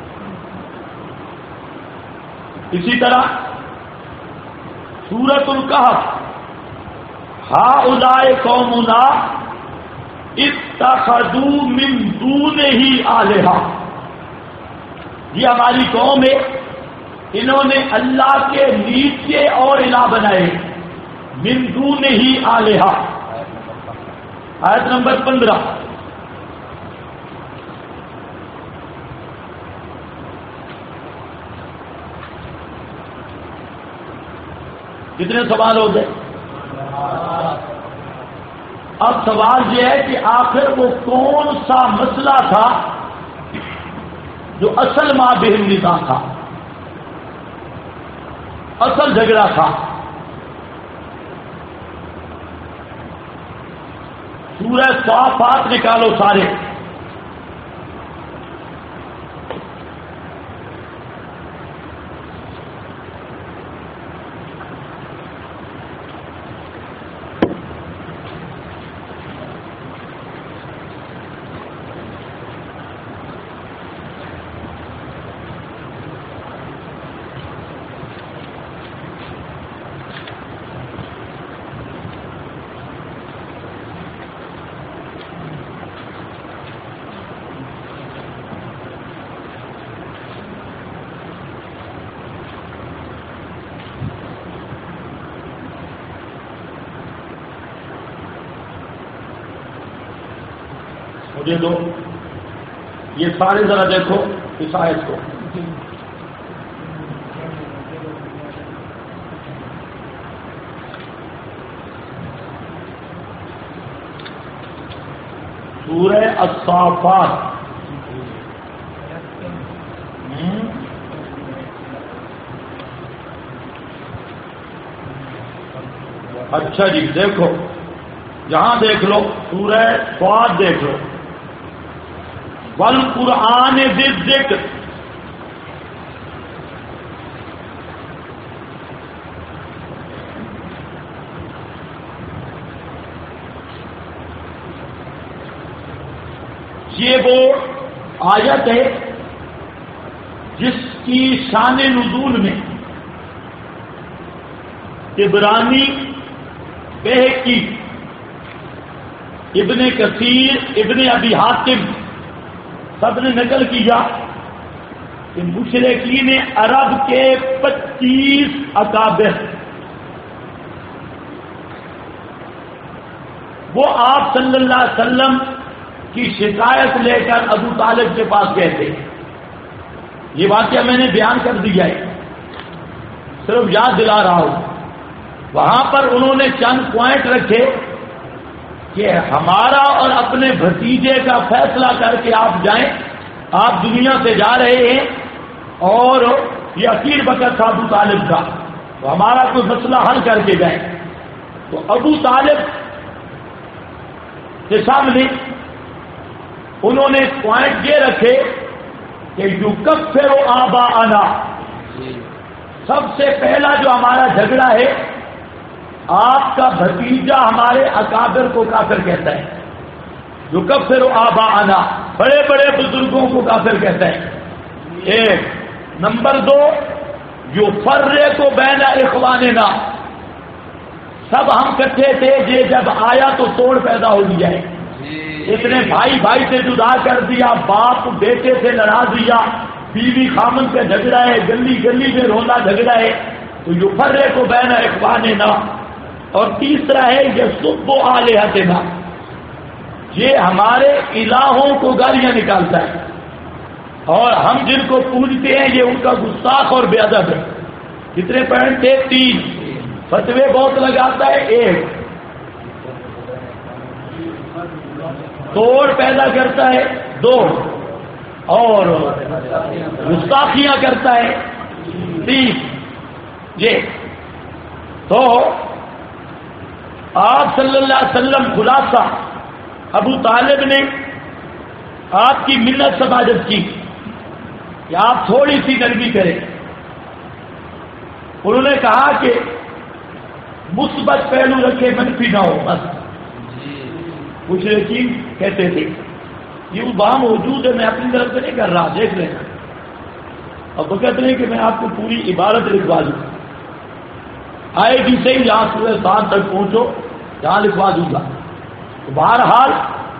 اسی طرح سورۃ الکہف، ہؤلاء قومنا اتخذوا من دونہ آلہہ، یہ ہماری قوم ہے، انہوں نے اللہ کے نیچے اور الہ بنائے. من دونہ آلہہ، آیت نمبر 15. کتنے سوال ہو گئے؟ اب سوال یہ ہے کہ آخر وہ کون سا مسئلہ تھا جو اصل ما بہم نزاع تھا، اصل جھگڑا تھا. سورہ صافات نکالو سارے. مجھے دو یہ سارے ذرا دیکھو اس آیت کو. سورہ الصافات، اچھا جی دیکھو یہاں دیکھ لو، سورہ صاد دیکھ لو. والقرآن ذی الذکر، یہ وہ آیت ہے جس کی شان نزول میں عبرانی، بہقی، ابن کثیر، ابن ابی حاتم سب نے نقل کیا کہ مشرکین عرب کے 25 اکابر وہ آپ صلی اللہ علیہ وسلم کی شکایت لے کر ابو طالب کے پاس گئے تھے. یہ واقعہ میں نے بیان کر دیا ہے، صرف یاد دلا رہا ہوں. وہاں پر انہوں نے چند پوائنٹ رکھے کہ ہمارا اور اپنے بھتیجے کا فیصلہ کر کے آپ جائیں، آپ دنیا سے جا رہے ہیں اور یہ اخیر وقت تھا ابو طالب کا، تو ہمارا کوئی مسئلہ حل کر کے جائیں. تو ابو طالب کے سامنے انہوں نے پوائنٹ یہ رکھے کہ یکفر آباءنا، سب سے پہلا جو ہمارا جھگڑا ہے، آپ کا بھتیجا ہمارے اکابر کو کافر کہتا ہے. یکفر آباءنا، بڑے بڑے بزرگوں کو کافر کہتا ہے. ایک نمبر 2، یفرق بین اخواننا، سب ہم کٹھے تھے، یہ جب آیا تو توڑ پیدا ہو گیا ہے. اتنے بھائی بھائی سے جدا کر دیا، باپ بیٹے سے لڑا دیا، بیوی خامن سے جھگڑا ہے، گلی گلی میں رونا جھگڑا ہے. تو یفرق بین اخواننا. اور تیسرا ہے یسب آلہتنا، یہ ہمارے الہوں کو گالیاں نکالتا ہے، اور ہم جن کو پوجتے ہیں یہ ان کا گستاخ اور بے ادب ہے. کتنے پوائنٹ تھے؟ 3. فتوے بہت لگاتا ہے. 1 توڑ پیدا کرتا ہے. 2 اور گستاخیاں کرتا ہے. 3 یہ تو آپ صلی اللہ علیہ وسلم خلاصہ ابو طالب نے آپ کی منت سماجت کی کہ آپ تھوڑی سی نرمی کریں. انہوں نے کہا کہ مثبت پہلو رکھے، منفی نہ ہو بس. کچھ یقین کہتے تھے یہ وہ وہاں موجود ہے، میں اپنی طرف سے نہیں کر رہا، دیکھ لینا. اور بقت نہیں کہ میں آپ کو پوری عبارت لکھوا دوں، آئے گی صحیح یہاں صبح 7 تک پہنچو، جہاں لکھوا دوں گا. تو بہرحال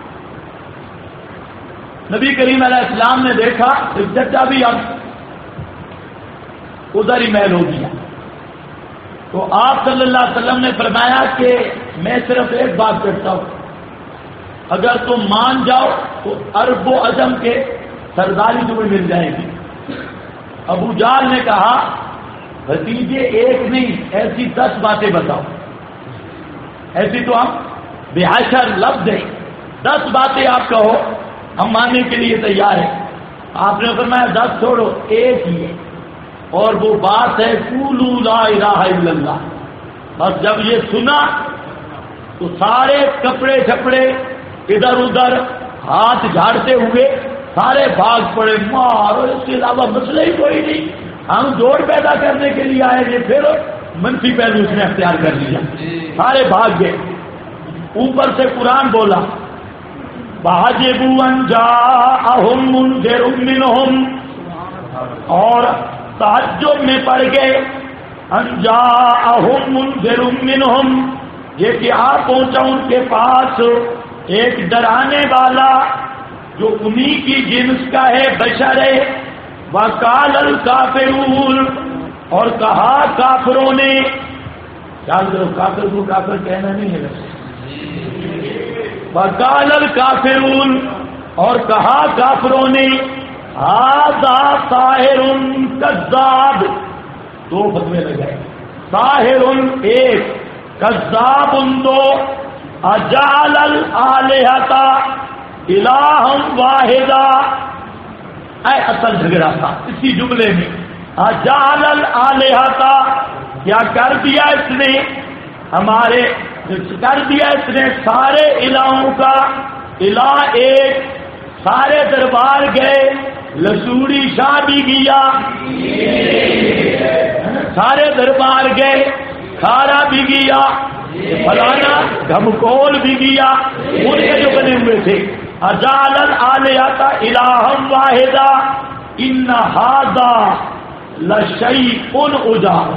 نبی کریم علیہ السلام نے دیکھا چچا بھی اب ادھر ہی محل ہو گیا. تو آپ صلی اللہ علیہ وسلم نے فرمایا کہ میں صرف ایک بات کرتا ہوں، اگر تم مان جاؤ تو عرب و عجم کے سرداری تمہیں مل جائے گی. ابو جہل نے کہا بھتیجے ایک نہیں ایسی 10 باتیں بتاؤ. ایسی تو ہم بحشر لفظ ہیں، 10 باتیں آپ کہو، ہم ماننے کے لیے تیار ہیں. آپ نے فرمایا 10 چھوڑو، ایک ہی ہے، اور وہ بات ہے قولوا لا الہ الا اللہ. بس جب یہ سنا تو سارے کپڑے چھپڑے ادھر ادھر ہاتھ جھاڑتے ہوئے سارے بھاگ پڑے. مارو، اس کے علاوہ مسئلہ ہی کوئی نہیں، ہم جوڑ پیدا کرنے کے لیے آئے تھے. پھر منفی پہلو اس نے اختیار کر لیا، سارے بھاگ گئے. اوپر سے قرآن بولا بَعَجِبُوا أَن جَاءَهُم مُنذِرٌ مِّنْهُمْ، اور تعجب میں پڑ گئے أَن جَاءَهُم مُنذِرٌ مِّنْهُمْ، یہ کہ آ پہنچا ان کے پاس ایک ڈرانے والا جو انہی کی جنس کا ہے، بشر ہے. وَقَالَ الْكَافِرُونَ، اور کہا کافروں نے، یاد کرو کافر کو کافر کہنا نہیں ہے ویسے. وَقَالَ الْكَافِرُونَ، اور کہا کافروں نے هَذَا سَاحِرٌ كَذَّابٌ. 2 فتوے لگائے، ساحر ایک، کذاب 2. اجعل الآلہۃ الہا واحدا، اے اصل جھگڑا تھا اسی جملے میں. اجعل الآلہۃ، کیا کر دیا اس نے ہمارے، کر دیا اس نے سارے الہوں کا الہ ایک. سارے دربار گئے، لسوڑی شاہ بھی گیا، سارے دربار گئے، کھارا بھی گیا، فلانا گھمکول بھی گیا، ان کے جو بنے ہوئے تھے. اجعل الآلہۃ الہا واحدا ان ھذا لشیء عجاب.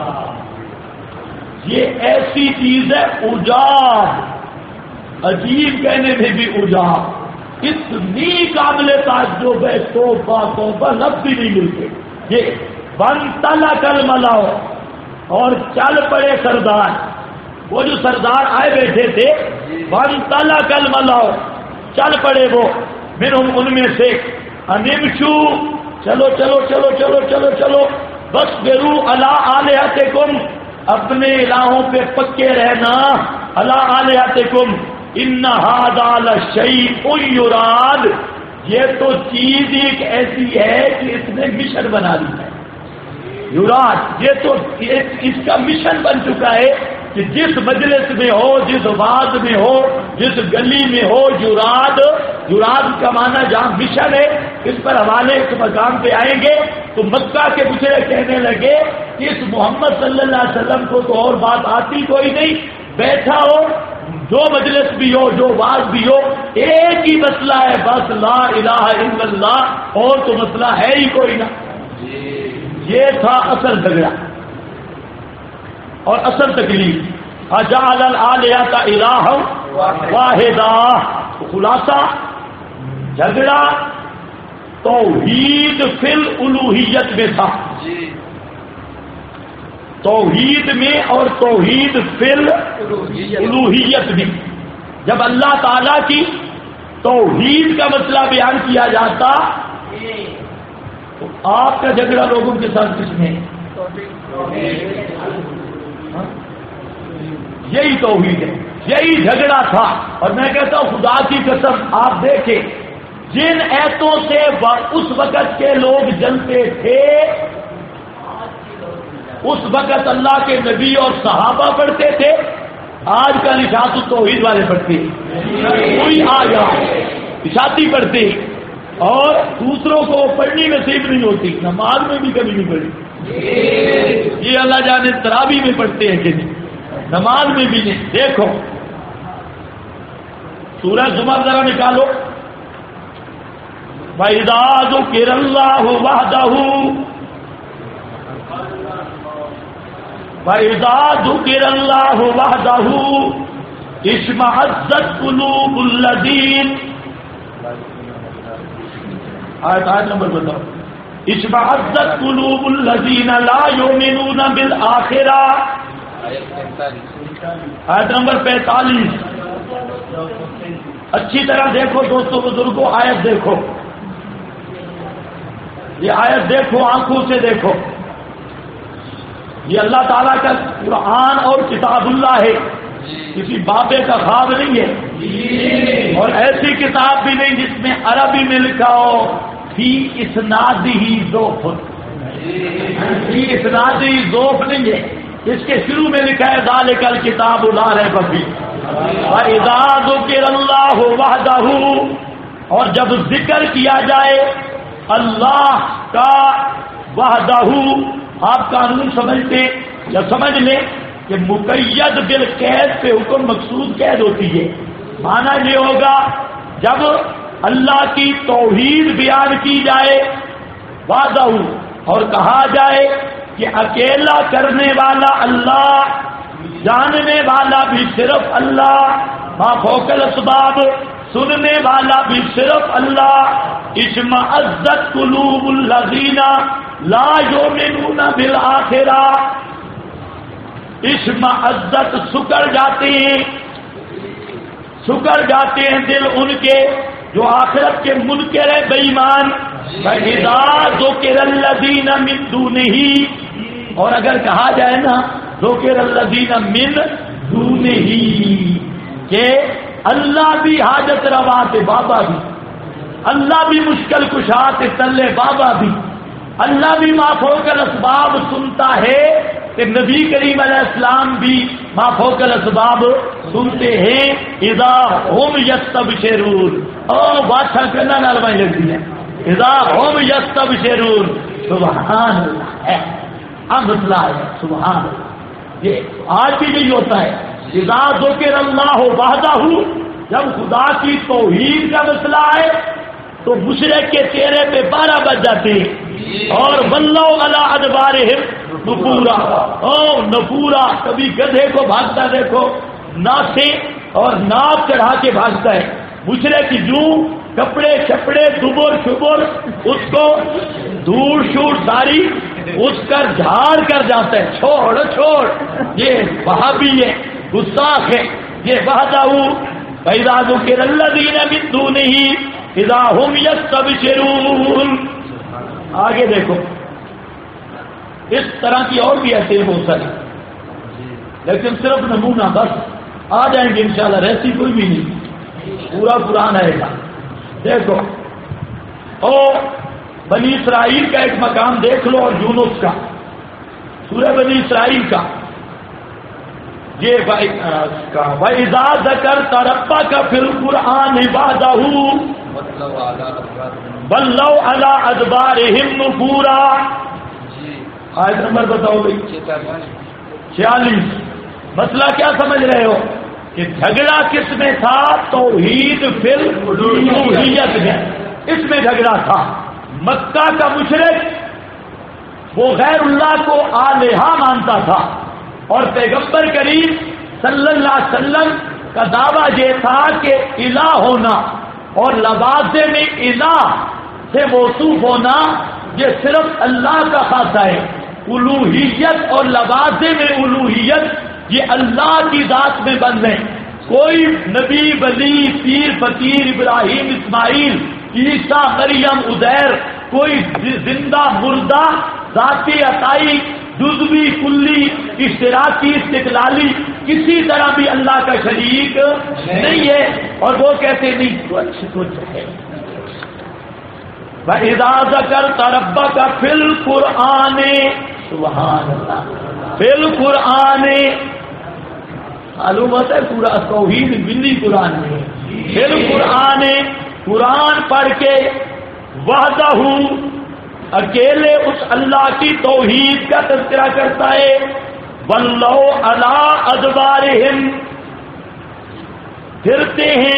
یہ ایسی چیز ہے عجاب، عجیب کہنے میں بھی عجاب، اتنی قابل تعجب ہے، توبہ توبہ لفظ بھی نہیں ملتے. یہ وانطلق الملأ، اور چل پڑے سردار. وہ جو سردار آئے بیٹھے تھے، وانطلق الملأ، چل پڑے وہ، منہم ان میں سے، ان امشوا، چلو چلو چلو چلو چلو چلو، واصبروا علی آلہتکم، اپنے الہوں پہ پکے رہنا، علی آلہتکم ان ھذا لشیء یراد. یہ تو چیز ایک ایسی ہے کہ اس نے مشن بنا لی ہے. یراد، یہ تو اس کا مشن بن چکا ہے کہ جس مجلس میں ہو، جس واز میں ہو، جس گلی میں ہو، یراد، یراد کا معنی جہاں مشن ہے. اس پر حوالے اس مقام پہ آئیں گے. تو مکہ کے مشرک کہنے لگے کہ اس محمد صلی اللہ علیہ وسلم کو تو اور بات آتی کوئی نہیں، بیٹھا ہو، جو مجلس بھی ہو، جو واز بھی ہو، ایک ہی مسئلہ ہے بس، لا الہ الا اللہ، اور تو مسئلہ ہے ہی کوئی نہ. یہ تھا اصل جھگڑا اور اصل تکلیف. اجعل الآلہۃ الہا واحدا. خلاصہ جھگڑا توحید فی الالوہیت میں تھا، توحید میں اور توحید فی الالوہیت میں. جب اللہ تعالی کی توحید کا مسئلہ بیان کیا جاتا تو آپ کا جھگڑا لوگوں کے ساتھ کس میں؟ یہی توحید ہے، یہی جھگڑا تھا. اور میں کہتا ہوں خدا کی قسم، آپ دیکھیں جن ایتوں سے اس وقت کے لوگ جلتے تھے، اس وقت اللہ کے نبی اور صحابہ پڑھتے تھے، آج کل اشاعت التوحید والے پڑھتے ہیں. کوئی آ گیا اشاعتی پڑھتے ہیں اور دوسروں کو پڑھنی نصیب نہیں ہوتی، نماز میں بھی کبھی نہیں پڑھی. یہ اللہ جانے تراویح میں پڑھتے ہیں کہ نہیں. نماز میں بھی نہیں. دیکھو سورہ زمر ذرا نکالو. وَإِذَا ذُكِرَ اللَّهُ وَحْدَهُ وَإِذَا ذُكِرَ اللَّهُ وَحْدَهُ اشْمَأَزَّتْ قُلُوبُ الَّذِينَ. آیت نمبر بتاؤ. اشْمَأَزَّتْ قُلُوبُ الَّذِينَ لَا يُؤْمِنُونَ بِالْآخِرَةِ. آیت نمبر 45. اچھی طرح دیکھو دوستوں بزرگوں, آیت دیکھو, یہ آیت دیکھو, آنکھوں سے دیکھو. یہ اللہ تعالیٰ کا قرآن اور کتاب اللہ ہے, کسی بابے کا خواب نہیں ہے, اور ایسی کتاب بھی نہیں جس میں عربی میں لکھا ہو فی اسنادہ ضعف. فی اسنادہ ضعف نہیں ہے, اس کے شروع میں لکھا ہے ذالک الکتاب لا ریب فیہ. وَإِذَا ذُكِرَ اللَّهُ وَحْدَهُ, اور جب ذکر کیا جائے اللہ کا وحدہ. آپ قانون سمجھتے یا سمجھ لیں کہ مقید بالقید پہ حکم مقصود قید ہوتی ہے. معنی یہ ہوگا جب اللہ کی توحید بیان کی جائے وحدہ, اور کہا جائے کہ اکیلا کرنے والا اللہ, جاننے والا بھی صرف اللہ, ما فوق الاسباب سننے والا بھی صرف اللہ. اشمئزت قلوب الذین لا یؤمنون بالآخرہ. اشمئزت سکڑ جاتے ہیں دل ان کے جو آخرت کے منکر ہے, بے ایمان. فَإِذَا ذُكِرَ الَّذِينَ مِن دُونِهِ, اور اگر کہا جائے نا ذُكِرَ الَّذِينَ مِن دُونِهِ کہ اللہ بھی حاجت روا تھے, بابا بھی, اللہ بھی مشکل کشا تھے, تلے بابا بھی, اللہ بھی ما فوق الاسباب سنتا ہے, کہ نبی کریم علیہ السلام بھی ما فوق الاسباب سنتے ہیں. اذا هم یستبشرون, او بادشاہ کرنا نالمائی لگتی ہے. اذا هم یستبشرون, سبحان اللہ ہے, مسئلہ ہے, سبحان اللہ. یہ آج بھی یہی ہوتا ہے. اذا ذکر اللہ وحدہ, جب خدا کی توحید کا مسئلہ ہے تو مشرک کے چہرے پہ 12 بج جاتے ہیں, اور ولوا علی ادبارہم نفورا, نفورا, کبھی گدھے کو بھاگتا دیکھو, ناسے اور ناپ چڑھا کے بھاگتا ہے. مشرک جو کپڑے چپڑے دبر شبر اس کو دھوڑ شوڑ ساری اس کر جھاڑ کر جاتا ہے. چھوڑ, یہ وہابی ہے, گستاخ ہے, یہ وحدہ. فَإِذَا ذُكِرَ الَّذِينَ مِن دُونِهِ اِذَا هُمْ يَسْتَبْشِرُونَ. آگے دیکھو, اس طرح کی اور بھی ایسے بہت ساری, لیکن صرف نمونہ بس. آ جائیں گے انشاءاللہ, رہتی کوئی بھی نہیں, پورا قرآن آئے گا. دیکھو بنی اسرائیل کا ایک مقام دیکھ لو, اور یونس کا, سورہ بنی اسرائیل کا. یہ وَإِذَا ذَكَرْتَ رَبَّكَ فِي الْقُرْآنِ وَحْدَهُ وَلَّوْا عَلَىٰ أَدْبَارِهِمْ نُفُورًا. آیت نمبر بتاؤ بھائی. 46. مسئلہ کیا سمجھ رہے ہو کہ جھگڑا کس میں تھا؟ توحید فی الالوہیت میں, اس میں جھگڑا تھا. مکہ کا مشرک وہ غیر اللہ کو الہہ مانتا تھا, اور پیغمبر کریم صلی اللہ علیہ وسلم کا دعویٰ یہ تھا کہ الہ ہونا اور لوازم میں الہ سے موصوف ہونا یہ صرف اللہ کا خاصہ ہے. الوہیت اور لوازم الوہیت یہ اللہ کی ذات میں بند ہے. کوئی نبی ولی پیر فقیر ابراہیم اسماعیل عیسیٰ مریم عزیر کوئی زندہ مردہ ذاتی عطائی جزوی کلی اشتراکی استقلالی کسی طرح بھی اللہ کا شریک نہیں ہے. اور وہ کہتے نہیں کچھ ہے. وَإِذَا ذَكَرْتَ رَبَّكَ فِي الْقُرْآنِ, سبحان اللہ, فِي الْقُرْآنِ, معلوم ہوتا ہے پورا توحید بلی قرآن میں. فِي الْقُرْآنِ, قرآن پڑھ کے, وحدہ, اکیلے اس اللہ کی توحید کا تذکرہ کرتا ہے. ولو علی ادبارہم، پھرتے ہیں،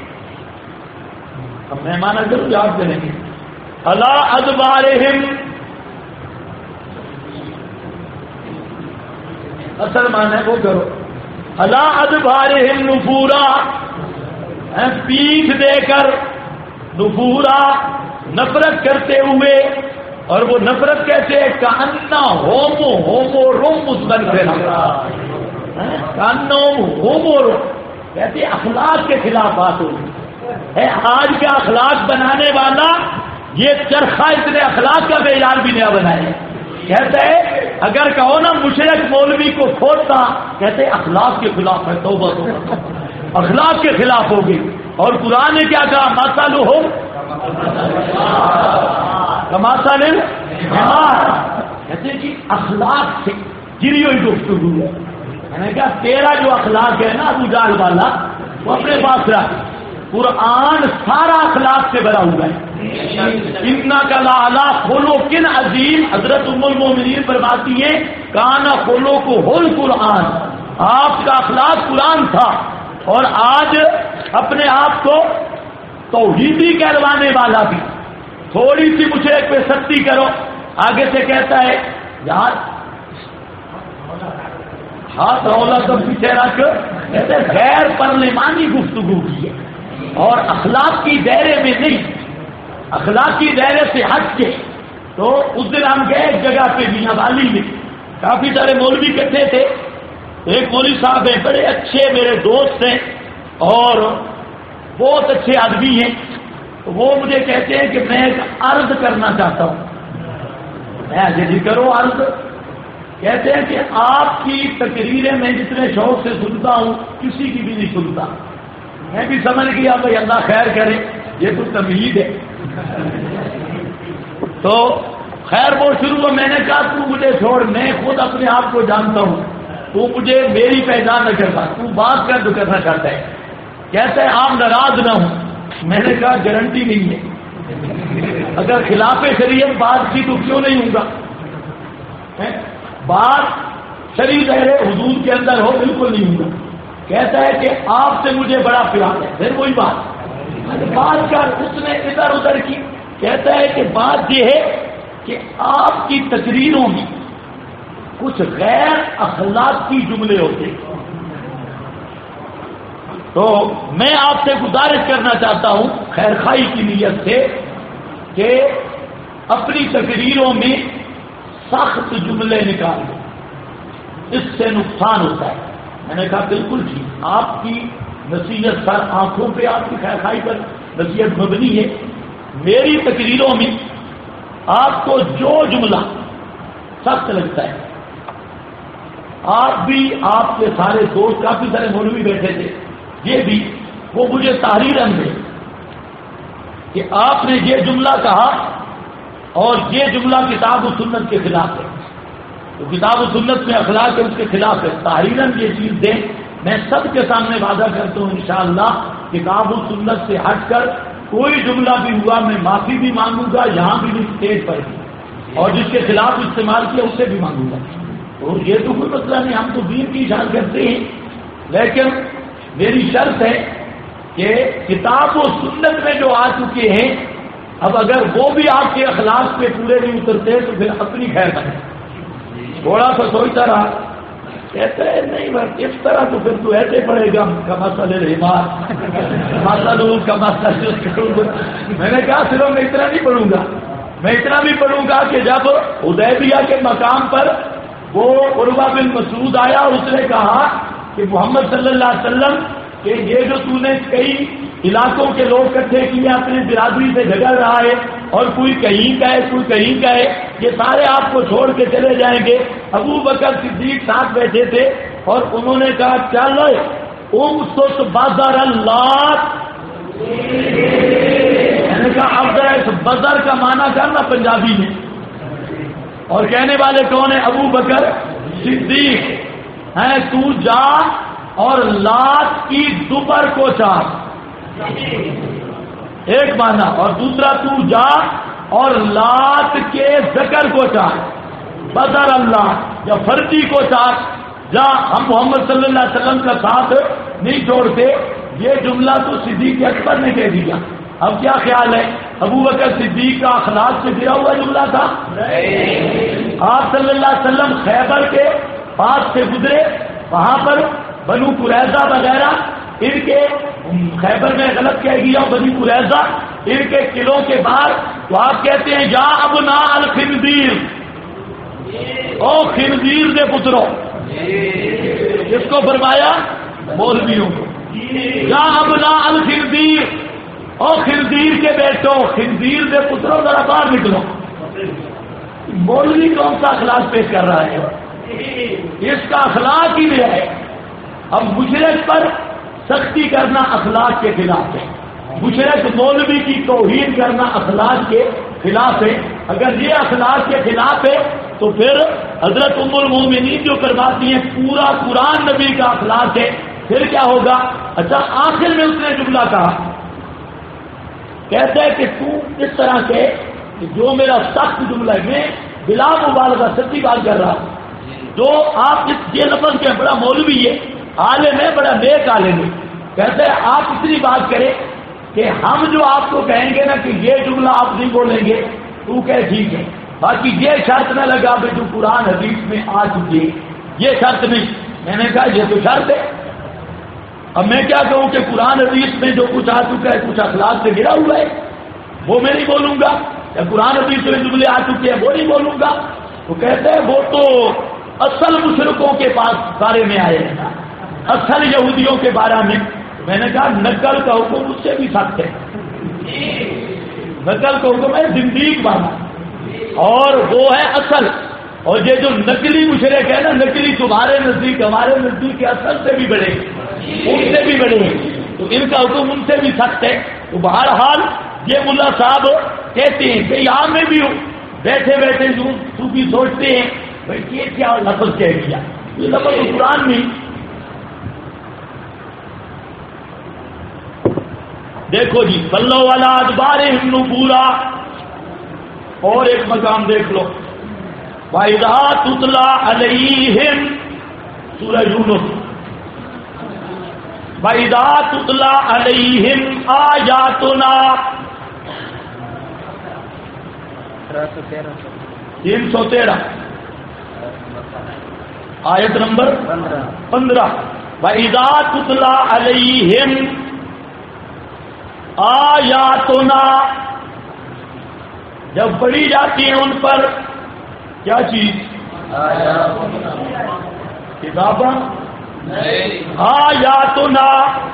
اب مہمان اگر یاد کریں گے، علی ادبارہم اصل معنی ہے وہ کرو، علی ادبارہم نفورا، پیٹھ دے کر، نفورا نفرت کرتے ہوئے، اور وہ نفرت کیسے؟ کانا ہومو روم مسلم کانو ہومو روم، کہتے اخلاق کے خلاف بات ہوگی ہے۔ آج کا اخلاق بنانے والا یہ چرخہ اتنے اخلاق کا معیار بھی نیا بنائے، کہتا ہے اگر کہو نا مشرک مولوی کو کھولتا، کہتے اخلاق کے خلاف ہے، توبہ توبہ، اخلاق کے خلاف ہوگی۔ اور قرآن نے کیا کہا؟ مثلہ ہو کمثل الحمار، کہتے ہیں کہ اخلاق سے گری ہوئی گفتگو ہے۔ میں نے کہا تیرا جو اخلاق ہے نا ابو جہل والا، وہ اپنے پاس رکھ، قرآن سارا اخلاق سے بھرا ہوا ہے۔ انک لعلی خلق عظیم، حضرت ام المومنین فرماتی ہیں کانا خلق القرآن، آپ کا اخلاق قرآن تھا۔ اور آج اپنے آپ کو توحیدی کہلوانے والا بھی تھوڑی سی مشرک پہ سختی کرو، آگے سے کہتا ہے یار ہاتھ اولا تو پیچھے رکھ، کہتے غیر پارلیمانی گفتگو کی ہے اور اخلاق کی دائرے میں نہیں، اخلاق کی دائرے سے ہٹ کے۔ تو اس دن ہم گئے ایک جگہ پہ میاں والی میں، کافی سارے مولوی اکٹھے تھے، ایک مولوی صاحب ہیں بڑے اچھے میرے دوست ہیں اور بہت اچھے آدمی ہیں، وہ مجھے کہتے ہیں کہ میں ایک عرض کرنا چاہتا ہوں۔ میں جی کرو عرض۔ کہتے ہیں کہ آپ کی تقریریں میں جتنے شوق سے سنتا ہوں کسی کی بھی نہیں سنتا۔ میں بھی سمجھ گیا بھائی اللہ خیر کرے، یہ تو تمہید ہے۔ تو خیر وہ شروع ہوا، میں نے کہا تو مجھے چھوڑ، میں خود اپنے آپ کو جانتا ہوں، تو مجھے میری پہچان نہ کرتا، تو بات کر جو کرنا چاہتا ہے۔ کہتا ہے آپ ناراض نہ ہوں۔ میں نے کہا گارنٹی نہیں ہے، اگر خلاف شریعت بات کی تو کیوں نہیں ہوں گا؟ بات شریعت حضور کے اندر ہو بالکل نہیں ہوں گا۔ کہتا ہے کہ آپ سے مجھے بڑا پیار ہے، پھر وہی بات کر، اس نے ادھر ادھر کی۔ کہتا ہے کہ بات یہ ہے کہ آپ کی تقریروں میں کچھ غیر اخلاقی جملے ہوتے ہیں، تو میں آپ سے گزارش کرنا چاہتا ہوں خیر خواہی کی نیت سے کہ اپنی تقریروں میں سخت جملے نکال دیں، اس سے نقصان ہوتا ہے۔ میں نے کہا بالکل ٹھیک، آپ کی نصیحت سر آنکھوں پہ آپ کی خیر خواہی پر نصیحت مبنی ہے۔ میری تقریروں میں آپ کو جو جملہ سخت لگتا ہے، آپ بھی، آپ کے سارے دوست، کافی سارے مولوی بیٹھے تھے، یہ بھی، وہ مجھے تحریر دے کہ آپ نے یہ جملہ کہا اور یہ جملہ کتاب و سنت کے خلاف ہے، تو کتاب و سنت میں اخلاق ہے، اس کے خلاف ہے، تحریراً یہ چیز دیں۔ میں سب کے سامنے وعدہ کرتا ہوں انشاءاللہ کتاب و سنت سے ہٹ کر کوئی جملہ بھی ہوا میں معافی بھی مانگوں گا، یہاں بھی اسٹیج پر بھی، اور جس کے خلاف استعمال کیا اس سے بھی مانگوں گا۔ اور یہ تو کوئی مسئلہ نہیں، ہم تو دین کی اشارت کرتے ہیں، لیکن میری شرط ہے کہ کتاب و سنت میں جو آ چکے ہیں، اب اگر وہ بھی آپ کے اخلاق پہ پورے نہیں اترتے تو پھر اپنی خیر کریں۔ تھوڑا سا سوچتا رہا، کہتا ہے نہیں بس اس طرح تو پھر تو ایسے پڑے گا کمثل الحمار، میں نے کہا صرف میں اتنا نہیں پڑھوں گا، میں اتنا بھی پڑھوں گا کہ جب حدیبیہ کے مقام پر وہ عروہ بن مسعود آیا، اس نے کہا کہ محمد صلی اللہ علیہ وسلم کہ یہ جو تو نے کئی علاقوں کے لوگ اکٹھے کیے اپنی برادری سے جھگڑ رہا ہے، اور کوئی کہیں کا ہے کوئی کہیں کا ہے، یہ سارے آپ کو چھوڑ کے چلے جائیں گے۔ ابو بکر صدیق ساتھ بیٹھے تھے اور انہوں نے کہا چلو امسط بازار اللہ، میں نے کہا اب ذرا اس بازار کا معنی کرنا پنجابی میں، اور کہنے والے کون ہیں؟ ابو بکر صدیق ہیں، تو جا اور لات کی دوپہر کو چار، ایک معنی، اور دوسرا تو جا اور لات کے ذکر کو چار، بازار اللہ۔ یا فرضی کو ساتھ، جہاں ہم محمد صلی اللہ علیہ وسلم کا ساتھ نہیں چھوڑتے، یہ جملہ تو صدیق اکبر نے کہہ دیا۔ اب کیا خیال ہے، ابو بکر صدیق کا اخلاق سے گرا ہوا جملہ تھا؟ آپ صلی اللہ علیہ وسلم خیبر کے پاس سے گزرے، وہاں پر بنو قریظہ وغیرہ ان کے، خیبر میں غلط کہہ گیا، بنو قریظہ ان کے قلعوں کے باہر، تو آپ کہتے ہیں یا ابنا الخنزیر، او خنزیر دے پترو، کس کو فرمایا؟ مولویوں کو، یا ابنا الخنزیر، او خنزیر کے بیٹو، خنزیر دے پترو ذرا باہر نکلو۔ مولوی کون سا اخلاق پیش کر رہا ہے؟ اس کا اخلاق ہی یہ ہے۔ اب مشرک پر سختی کرنا اخلاق کے خلاف ہے، مشرک مولوی کی توہین کرنا اخلاق کے خلاف ہے۔ اگر یہ اخلاق کے خلاف ہے تو پھر حضرت ام المومنین جو فرماتی ہیں پورا قرآن نبی کا اخلاق ہے، پھر کیا ہوگا؟ اچھا آخر میں اس نے جملہ کہا، کہتا ہے کہ تو اس طرح کے جو میرا سخت جملہ ہے، میں بلا مبالغہ سچی بات کر رہا ہوں، جو آپ یہ لفظ کے بڑا مولوی ہے، عالم ہے، بڑا نیک عالم ہے، کہتے ہیں آپ اتنی بات کریں کہ ہم جو آپ کو کہیں گے نا کہ یہ جملہ آپ نہیں بولیں گے، تو کہ ٹھیک ہے، باقی یہ شرط نہ لگا کہ جو قرآن حدیث میں آ چکی ہے، یہ شرط نہیں۔ میں نے کہا یہ تو شرط ہے، اب میں کیا کہوں کہ قرآن حدیث میں جو کچھ آ چکا ہے کچھ اخلاق سے گرا ہوا ہے، وہ میں نہیں بولوں گا، یا قرآن حدیث میں جملے آ چکے ہیں وہ نہیں بولوں گا۔ تو کہتے ہیں وہ تو اصل مشرکوں کے پاس بارے میں آئے ہیں، اصل یہودیوں کے بارے میں نے کہا نقل کا حکم اس سے بھی سخت ہے، نقل کا حکم ہے زندیق والا، اور وہ ہے اصل، اور یہ جو نقلی مشرک ہے نا، نقلی تمہارے نزدیک ہمارے نزدیک کے اصل سے بھی بڑے، ان سے بھی بڑے ہیں، تو ان کا حکم ان سے بھی سخت ہے۔ تو بہرحال یہ ملا صاحب کہتے ہیں کہ یہاں میں بھی بیٹھے بیٹھے صوفی سوچتے ہیں بھائی یہ کیا لفظ کہہ دیا، یہ لفظ قرآن میں۔ دیکھو جی صلو علی ادبارہم نبورا، اور ایک مقام دیکھ لو، وَإِذَا تُتْلَىٰ عَلَيْهِمْ، سورہ یونس، وَإِذَا تُتْلَىٰ عَلَيْهِمْ آيَاتُنَا، 313 آیت نمبر 15، وَإِذَا تُتْلَىٰ عَلَيْهِمْ آیاتنا، جب پڑھی جاتی ہیں ان پر کیا چیز؟ کتاباں، آیاتنا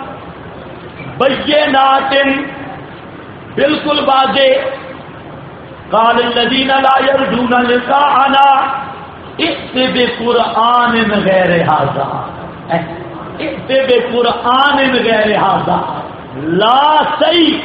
بینات، بالکل واضح، قال الذین لا یرجون لقاءنا ائت بقرآن غیر ھذا، ائت بقرآن غیر ھذا، لا صحیح،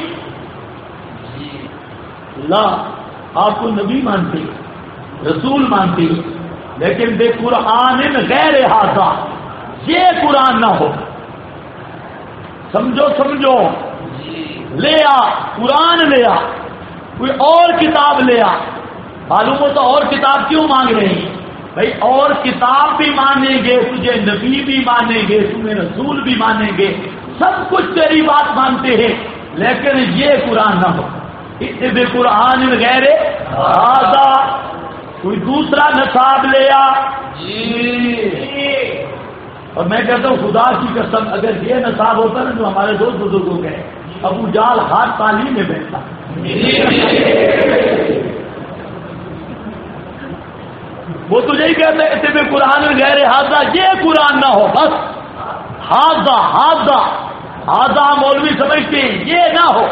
لا آپ کو نبی مانتے رسول مانتے، لیکن بے قرآن غیر ھذا، یہ قرآن نہ ہو، سمجھو سمجھو، لے آ قرآن، لے آ کوئی اور کتاب لے آ۔ معلوم ہو تو اور کتاب کیوں مانگ رہے ہیں بھائی؟ اور کتاب بھی مانیں گے، تجھے نبی بھی مانیں گے، تمہیں رسول بھی مانیں گے، سب کچھ تیری بات مانتے ہیں، لیکن یہ قرآن نہ ہو، بے قرآن غیر ھذا، کوئی دوسرا نصاب لے آ۔ اور میں کہتا ہوں خدا کی قسم اگر یہ نصاب ہوتا نا جو ہمارے دوست بزرگوں کے، ابو جال ہاتھ تالی میں بیٹھتا، وہ تجھے ہی کہتے ہیں بے قرآن غیر ھذا، یہ قرآن نہ ہو، بس ھذا ھذا ھذا مولوی سمجھتے ہیں یہ نہ ہو،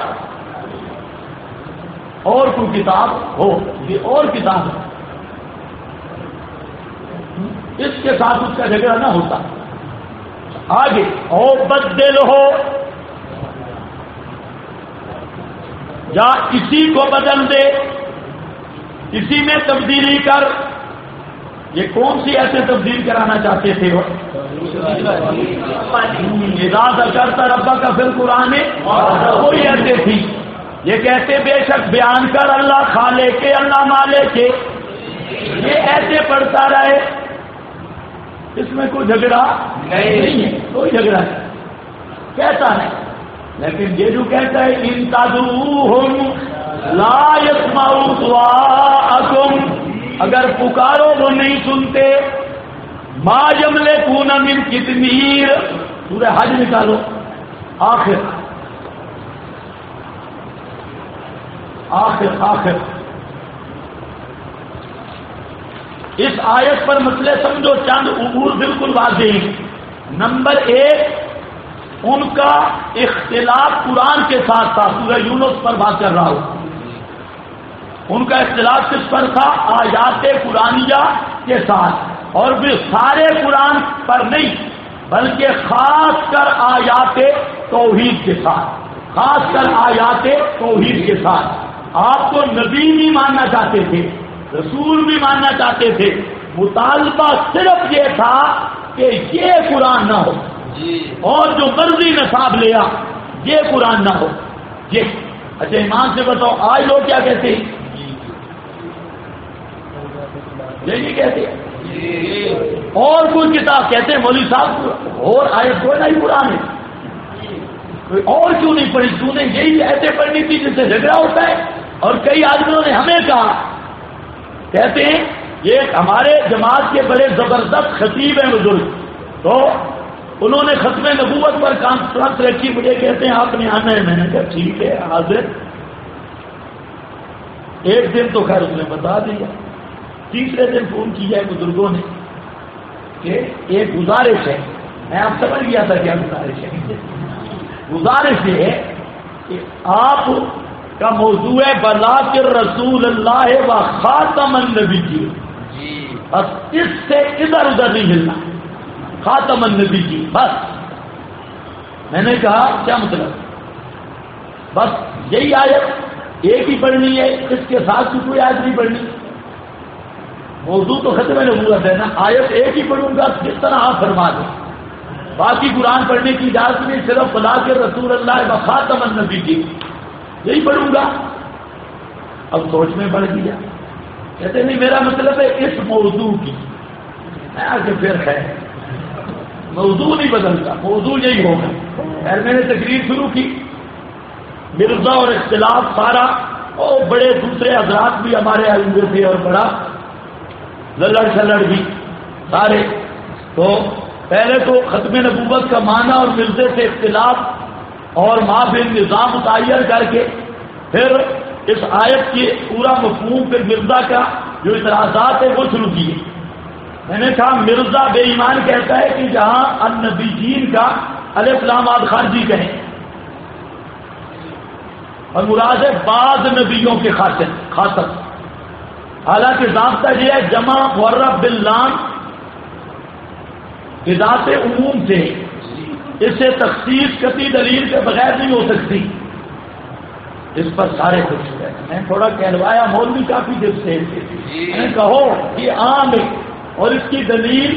اور کوئی کتاب ہو، یہ اور کتاب ہے، اس کے ساتھ اس کا جھگڑا نہ ہوتا۔ آگے او بدل ہو، یا اسی کو بدل دے، اسی میں تبدیلی کر۔ یہ کون سی ایسے تبدیل کرانا چاہتے تھے وہ؟ اذا ذکرت ربک فی القرآن، کوئی ایسے تھی، یہ کہتے بے شک بیان کر اللہ خالق کے، اللہ مالک کے، یہ ایسے پڑھتا رہے اس میں کوئی جھگڑا نہیں ہے، کوئی جھگڑا نہیں کہتا ہے. لیکن یہ جو کہتا ہے ان تدعوہم لا یسمعوا دعاءکم، اگر پکارو وہ نہیں سنتے. ما یملکون من قطمیر، سورہ حج نکالو آخر آخر آخر. اس آیت پر مسئلے سمجھو، چند امور بالکل واضح ہیں. نمبر ایک، ان کا اختلاف قرآن کے ساتھ تھا. سورہ یونس پر بات کر رہا ہوں. ان کا اختلاف کس پر تھا؟ آیات قرآنیہ کے ساتھ، اور پھر سارے قرآن پر نہیں بلکہ خاص کر آیات توحید کے ساتھ، خاص کر آیات توحید کے ساتھ. آپ کو نبی بھی ماننا چاہتے تھے، رسول بھی ماننا چاہتے تھے. مطالبہ صرف یہ تھا کہ یہ قرآن نہ ہو، اور جو مرضی نصاب لیا یہ قرآن نہ ہو. یہ اچھا ایمان سے بتاؤ، آج لوگ کیا کہتے ہیں؟ یہی کہتے ہیں. اور کوئی کتاب کہتے ہیں مولوی صاحب اور آیت کوئی نہیں قرآن ہے، کوئی اور کیوں نہیں پڑھی؟ تو نے یہی ایسے پڑھنی تھی جس سے جھگڑا ہوتا ہے. اور کئی آدمیوں نے ہمیں کہا، کہتے ہیں یہ ہمارے جماعت کے بڑے زبردست خطیب ہیں بزرگ، تو انہوں نے ختم نبوت پر کانفرنس رکھی. مجھے کہتے ہیں آپ نے آنا ہے. میں نے کہا ٹھیک ہے حاضر. ایک دن تو خیر اس نے بتا دیا. تیسرے دن فون کیا ہے بزرگوں نے کہ ایک گزارش ہے. میں آپ سمجھ گیا تھا کیا گزارش ہے. گزارش یہ ہے کہ آپ کا موضوع ہے بلاغ رسول اللہ و خاتم النبی کی، بس اس سے ادھر ادھر نہیں ہلنا. خاتم النبی کی بس. میں نے کہا کیا مطلب؟ بس یہی آیت ایک ہی پڑھنی ہے، اس کے ساتھ کوئی آیت نہیں پڑھنی. موضوع تو ختم نبوت ہے نا، آیت ایک ہی پڑھوں گا جس طرح آپ فرما دیں. باقی قرآن پڑھنے کی اجازت نہیں، صرف بلاغ رسول اللہ و خاتم النبی کی یہی پڑھوں گا. اب سوچ میں پڑ گیا. کہتے نہیں میرا مطلب ہے اس موضوع کی. میں آ کے پھر ہے موضوع نہیں بدلتا، موضوع یہی ہوگا. خیر میں نے تقریر شروع کی. مرزا اور اختلاف سارا، اور بڑے دوسرے حضرات بھی ہمارے آئے ہوئے تھے، اور بڑا للڑ شلڑ بھی سارے. تو پہلے تو ختم نبوت کا معنی اور مرزے سے اختلاف اور معافی نظام متعین کر کے پھر اس آیت کی پورا مفہوم، پھر مرزا کا جو اعتراضات ہیں وہ شروع کیے. میں نے کہا مرزا بے ایمان کہتا ہے کہ جہاں النبیین کا الف لام آد خارجی کہیں، اور مراد ہے بعض نبیوں کے خاطر. حالانکہ ضابطہ یہ ہے جمع معرف باللام ذات عموم سے، اس سے تخصیص قطعی دلیل کے بغیر نہیں ہو سکتی. اس پر سارے خوش ہوئے. میں تھوڑا کہلوایا مولوی کافی دیر سے، میں کہو کہ عام ہے اور اس کی دلیل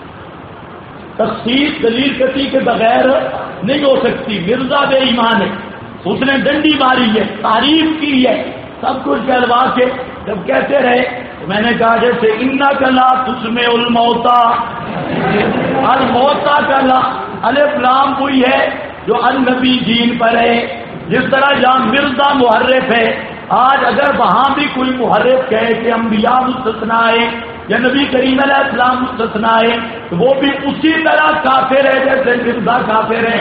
تخصیص دلیل قطعی کے بغیر نہیں ہو سکتی. مرزا بے ایمان ہے، اس نے ڈنڈی ماری ہے، تعریف کی ہے، سب کچھ کہلوا کے جب کہتے رہے تو میں نے کہا جیسے انا کلا تسمع الموتا، الموتا کا الف لام کوئی ہے جو النبی دین پر ہے. جس طرح جہاں مرزا محرف ہے، آج اگر وہاں بھی کوئی محرف کہے کہ انبیاء مستثنا ہے یا نبی کریم علیہ السلام مستثنا ہے، تو وہ بھی اسی طرح کافر ہے جیسے مرزا کافر ہے.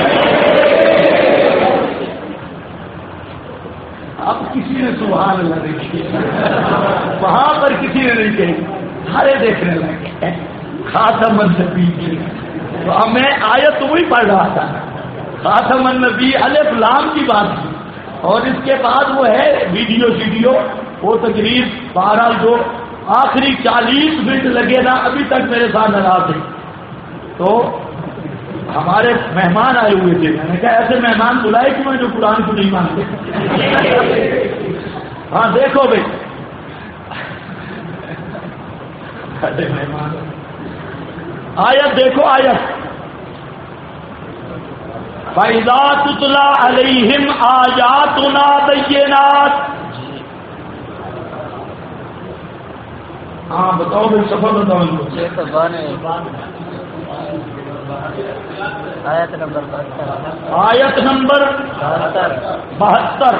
اب کسی نے سبحان اللہ دیکھی، وہاں پر کسی نے نہیں کہی، سارے دیکھنے لگے خاتم النبی کی. تو اب میں آیت تو وہی پڑھ رہا تھا، خاتم النبی الف لام کی بات کی، اور اس کے بعد وہ ہے ویڈیو وہ تقریر. بہرحال جو آخری 40 منٹ لگے نا ابھی تک میرے ساتھ ناراض تھے. تو ہمارے مہمان آئے ہوئے تھے. میں نے کہا ایسے مہمان بلائے کیوں ہیں جو قرآن کو نہیں مانتے. ہاں دیکھو بھائی مہمان آیت دیکھو، آیت فَإِذَا تُتْلَىٰ عَلَيْهِمْ آيَاتُنَا بَيِّنَاتٍ. ہاں بتاؤ بھائی سفر بتاؤ ان کو. آیت نمبر 72.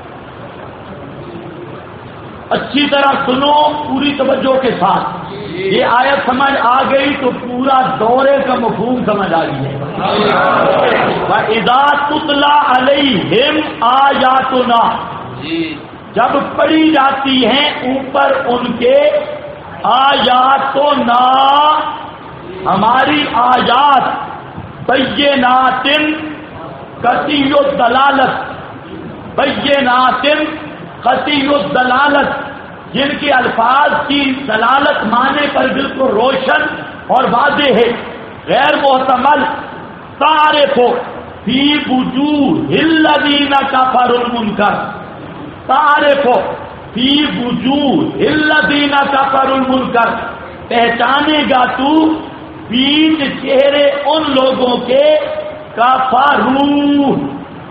اچھی طرح سنو پوری توجہ کے ساتھ. یہ آیت سمجھ آ گئی تو پورا دورے کا مفہوم سمجھ آ گئی ہے. وَإِذَا تُتْلَىٰ عَلَيْهِمْ آیاتنا، جب پڑھی جاتی ہیں اوپر ان کے آیاتنا، ہماری آیات، بینات قطعی الدلالت، بینات قطعی الدلالت، جن کے الفاظ کی دلالت معنی پر بالکل روشن اور واضح ہے، غیر محتمل. تعرف فی وجوہ الذین کفروا المنکر، تعرف فی وجوہ الذین کفروا المنکر، پہچانے گا تو پیٹ چہرے ان لوگوں کے کفروا،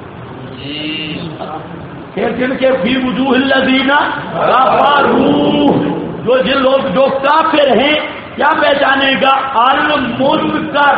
جن کے فی وجوہ الذین کفروا، جن لوگ جو کافر ہیں، کیا پہچانے گا؟ المنکر،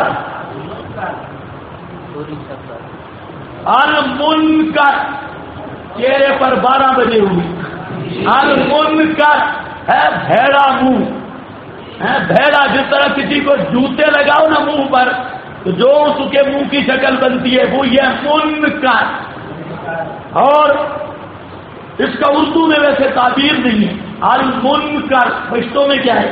المنکر، چہرے پر 12 بجے ہوئی. المنکر ہے بھیڑا منہ، ہے بھیڑا. جس طرح کسی کو جوتے لگاؤ نا منہ پر تو جو اس کے منہ کی شکل بنتی ہے وہ یہ منکر. اور اس کا اردو میں ویسے تعبیر نہیں ہے. المنکر پشتوں میں کیا ہے؟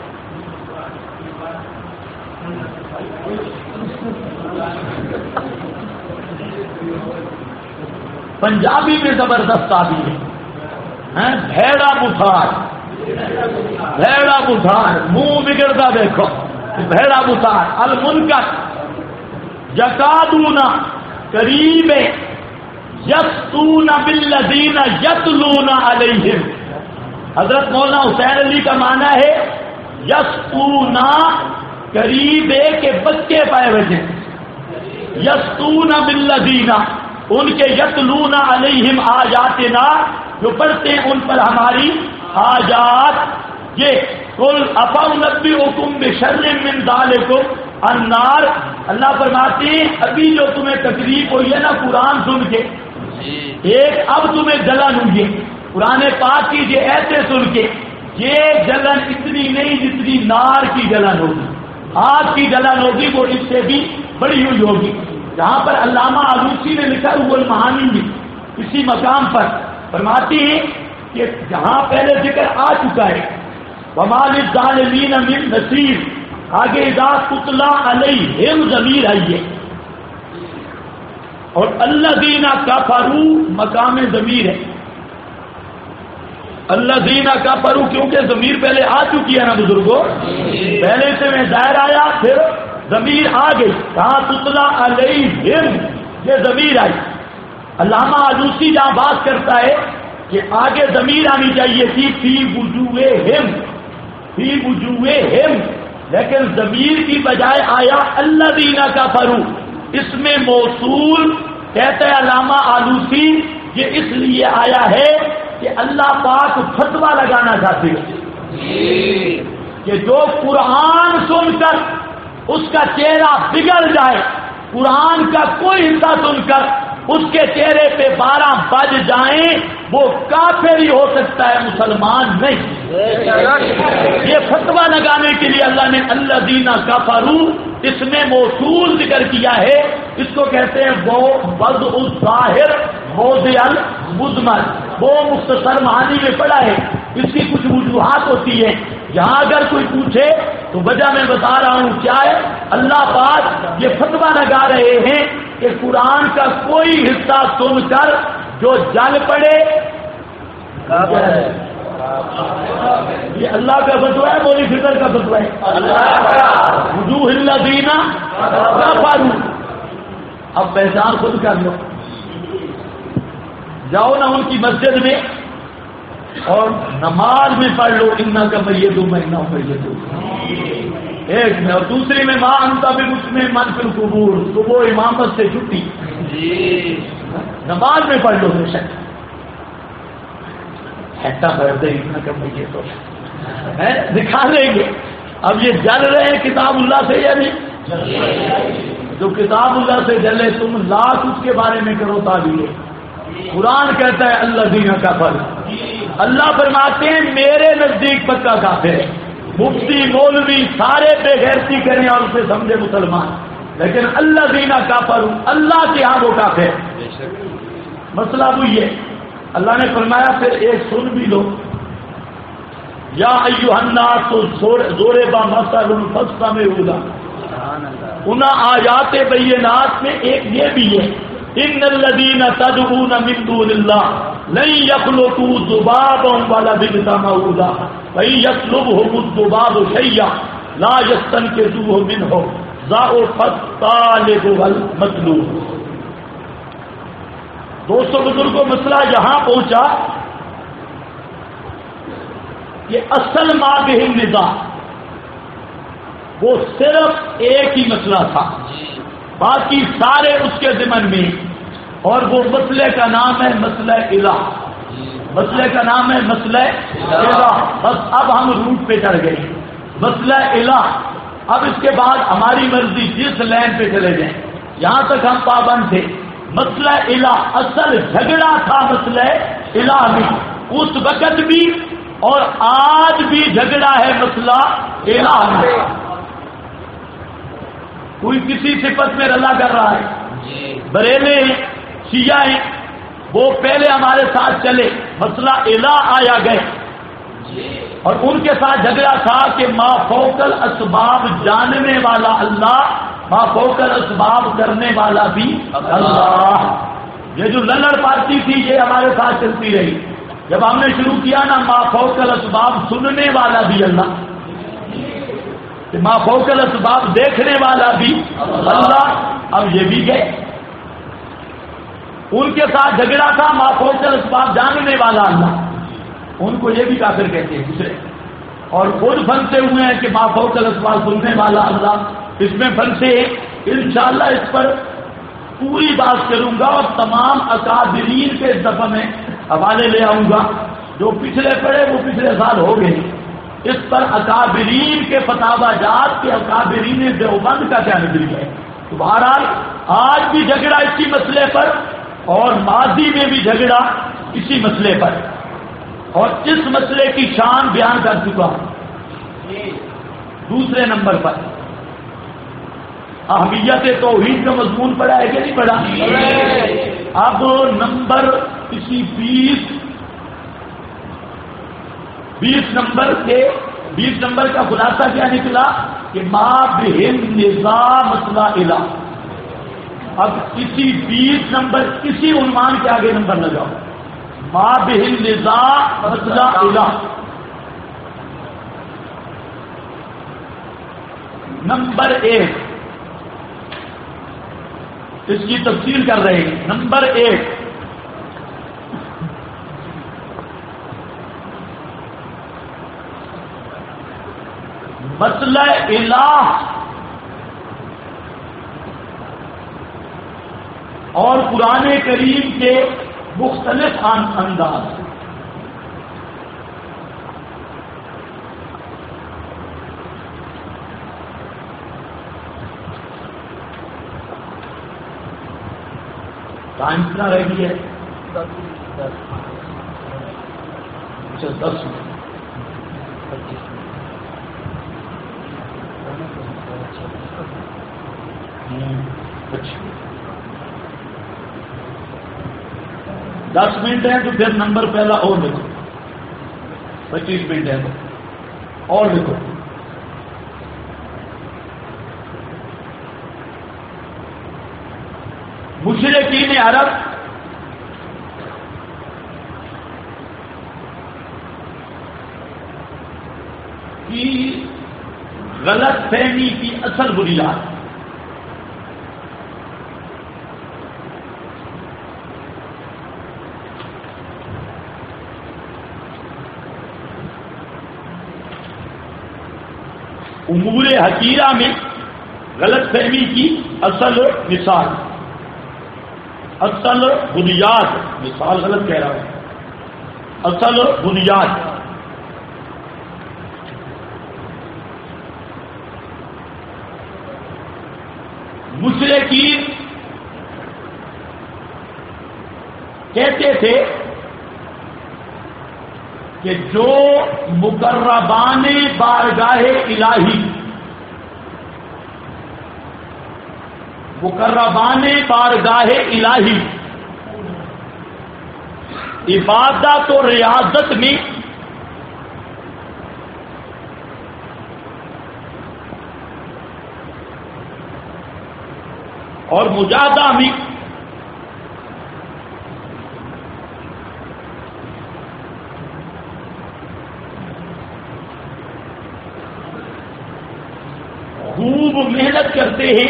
پنجابی میں زبردست تعبیر ہے. بھیڑا بخار، بھیڑا بخار، منہ بگڑتا دیکھو، بھیڑا بخار. المنکر یکادون، قریب، یسطون بالذین یتلون علیہم. حضرت مولانا حسین علی کا معنی ہے یسطون، قریب کے بچے پائے ہوئے. یسطون بالذین، ان کے یتلون علیہم آیاتنا، جو پڑھتے ہیں ان پر ہماری آیات. یہ قل افانبئکم بشر من ذالکم النار، اللہ فرماتے ہیں ابھی جو تمہیں تکلیف ہوئی ہے نا قرآن سن کے، ایک اب تمہیں جلن ہوئی ہے قرآن پاک کی یہ ایسے سن کے، یہ جلن اتنی نہیں جتنی نار کی جلن ہوگی، آگ کی جلن ہوگی، وہ اس سے بھی بڑی ہوئی ہوگی. جہاں پر علامہ آلوسی نے لکھا وہ المعانی بھی اسی مقام پر فرماتی ہیں کہ جہاں پہلے ذکر آ چکا ہے وَمَا لِلظَّالِمِينَ مِن نَصِيرٍ، آگے اذا تتلی علیہم ضمیر آئیے، اور الذین کفروا مقام ضمیر ہے. الذین کفروا کیونکہ ضمیر پہلے آ چکی ہے نا بزرگوں، پہلے سے میں ظاہر آیا پھر ضمیر آ گئی. کہاں تتلی علیہم، یہ ضمیر آئی. علامہ آلوسی جہاں بات کرتا ہے کہ آگے ضمیر آنی چاہیے تھی فی وجوہہم، فی وجوہہم، لیکن ضمیر کی بجائے آیا الذین کفروا. اس میں موصول کہتا ہے علامہ آلوسی یہ اس لیے آیا ہے کہ اللہ پاک فتویٰ لگانا چاہتے ہیں کہ جو قرآن سن کر اس کا چہرہ بگڑ جائے، قرآن کا کوئی حصہ سن کر اس کے چہرے پہ 12 بج جائیں، وہ کافر ہی ہو سکتا ہے، مسلمان نہیں. یہ فتویٰ لگانے کے لیے اللہ نے الذین کفروا اس میں موصول ذکر کیا ہے. اس کو کہتے ہیں وہ وضع الظاہر موضع المضمر. وہ مختصر معنی میں پڑا ہے، اس کی کچھ وجوہات ہوتی ہیں. یہاں اگر کوئی پوچھے تو وجہ میں بتا رہا ہوں کیا ہے. اللہ پاک یہ فتویٰ لگا رہے ہیں کہ قرآن کا کوئی حصہ سن کر جو جل پڑے، یہ اللہ کا فتویٰ ہے، مولی فکر کا فتویٰ ہے. وجوہ الذین کفروا. اب پہچان خود کر لو، جاؤ نا ان کی مسجد میں اور نماز میں پڑھ لو انک میت و انہم میتون، ایک میں، اور دوسری میں ماں انت بمسمع من فی القبور، صبح امامت سے چھٹی، نماز میں پڑھ لو. بے شک ایسا فرد ہے انک میتون، دکھا دیں گے. اب یہ جل رہے ہیں کتاب اللہ سے یا نہیں؟ جو کتاب اللہ سے جلے تم لاکھ اس کے بارے میں کرو تعبیر. قرآن کہتا ہے اللہ دینا کافر. اللہ فرماتے ہیں میرے نزدیک پکا کافر ہے. مفتی مولوی سارے بے غیرتی کریں اور اسے سمجھے مسلمان، لیکن اللہ دینا کافر ہوں، اللہ کے ہاں وہ کافر. مسئلہ وہی ہے. اللہ نے فرمایا پھر ایک سن بھی لو، یا ایھا الناس زور با مثل فاستمعوا. ان آیات بینات میں ایک یہ بھی ہے، ان الذین تدعون من دون اللہ لن یخلقوا ذبابا ولو اجتمعوا له وإن يسلبهم الذباب شيئا لا يستنقذوه منه ضعف الطالب والمطلوب. دوستو بزرگوں، مسئلہ یہاں پہنچا کہ اصل ما بہ النزاع وہ صرف ایک ہی مسئلہ تھا، باقی سارے اس کے ضمن میں، اور وہ مسئلے کا نام ہے مسئلہ الہ. مسئلے کا نام ہے مسئلہ الہ. بس اب ہم روٹ پہ چڑھ گئے، مسئلہ الہ. اب اس کے بعد ہماری مرضی جس لائن پہ چلے جائیں، یہاں تک ہم پابند تھے. مسئلہ الہ اصل جھگڑا تھا مسئلہ الہ میں، اس وقت بھی اور آج بھی جھگڑا ہے مسئلہ الہ میں. کوئی کسی صفت میں رلا کر رہا ہے، بریلے ہیں، شیعہ ہیں، وہ پہلے ہمارے ساتھ چلے، مسئلہ الہ آیا گئے، اور ان کے ساتھ جھگڑا تھا کہ ما فوق الاسباب جاننے والا اللہ، ما فوق الاسباب کرنے والا بھی اللہ. یہ جو للڑ پارٹی تھی یہ ہمارے ساتھ چلتی رہی. جب ہم نے شروع کیا نا ما فوق الاسباب سننے والا بھی اللہ، ما فوق الاسباب دیکھنے والا بھی اللہ، اب یہ بھی گئے. ان کے ساتھ جھگڑا تھا ما فوق الاسباب جاننے والا اللہ، ان کو یہ بھی کافر کہتے ہیں دوسرے، اور خود پھنسے ہوئے ہیں کہ ما فوق الاسباب سننے والا اللہ. اس میں پھنسے انشاءاللہ اس پر پوری بات کروں گا، اور تمام اکابرین کے اس دفعہ میں حوالے لے آؤں گا. جو پچھلے پڑے وہ پچھلے سال ہو گئے. اس پر اکابرین کے فتاوی جات کے اکابرین دیوبند کا کیا نظریہ ہے. تو بہرحال آج بھی جھگڑا اسی مسئلے پر، اور ماضی میں بھی جھگڑا اسی مسئلے پر، اور اس مسئلے کی شان بیان کر چکا ہوں. دوسرے نمبر پر اہمیت توحید کا مضمون پڑھا ہے کہ نہیں پڑھا؟ اب نمبر اسی 20 نمبر کا خلاصہ کیا نکلا کہ ما بہ النزاع مسئلہ الہ. اب اسی 20 نمبر اسی عنوان کے آگے نمبر لگاؤ، ما بہ النزاع مسئلہ الہ. نمبر 1 اس کی تفصیل کر رہے ہیں. نمبر 1 مسئلہ الہ اور قرآن کریم کے مختلف انداز. ٹائم کتنا رہ گئی ہے؟ اچھا 10 منٹ. 10 منٹ ہے تو پھر نمبر پہلا اور لکھو. 25 منٹ ہے تو اور لکھو. مشرکین عرب کی غلط فہمی کی اصل بنیاد امور حقیرہ میں غلط فہمی کی اصل مثال، اصل بنیاد، مثال غلط کہہ رہا ہوں، اصل بنیاد مشرکین کہتے تھے کہ جو مقربان بارگاہ الہی، مقربان بارگاہ الہی عبادت و ریاضت میں اور مجاہدہ میں خوب محنت کرتے ہیں،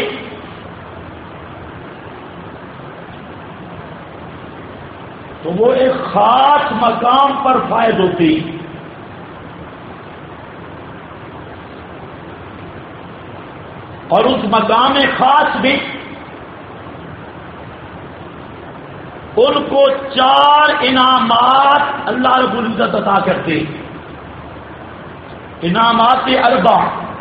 تو وہ ایک خاص مقام پر فائز ہوتے ہیں، اور اس مقام خاص میں ان کو 4 انعامات اللہ رب العزت عطا کرتے ہیں۔ انعامات 4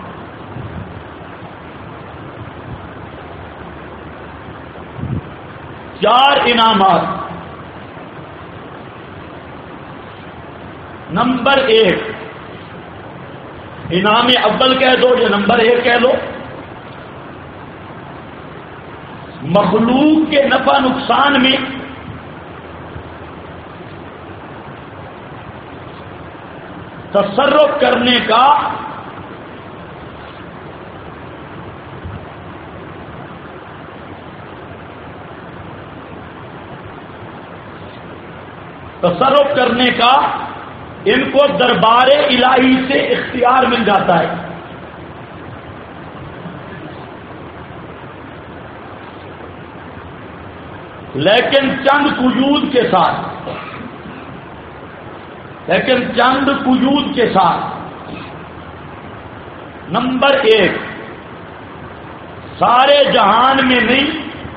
انعامات۔ نمبر 1 انعام اول کہہ دو یا نمبر 1 کہہ دو، مخلوق کے نفع نقصان میں تصرف کرنے کا ان کو دربار الہی سے اختیار مل جاتا ہے۔ لیکن چند قیود کے ساتھ، نمبر 1 سارے جہان میں نہیں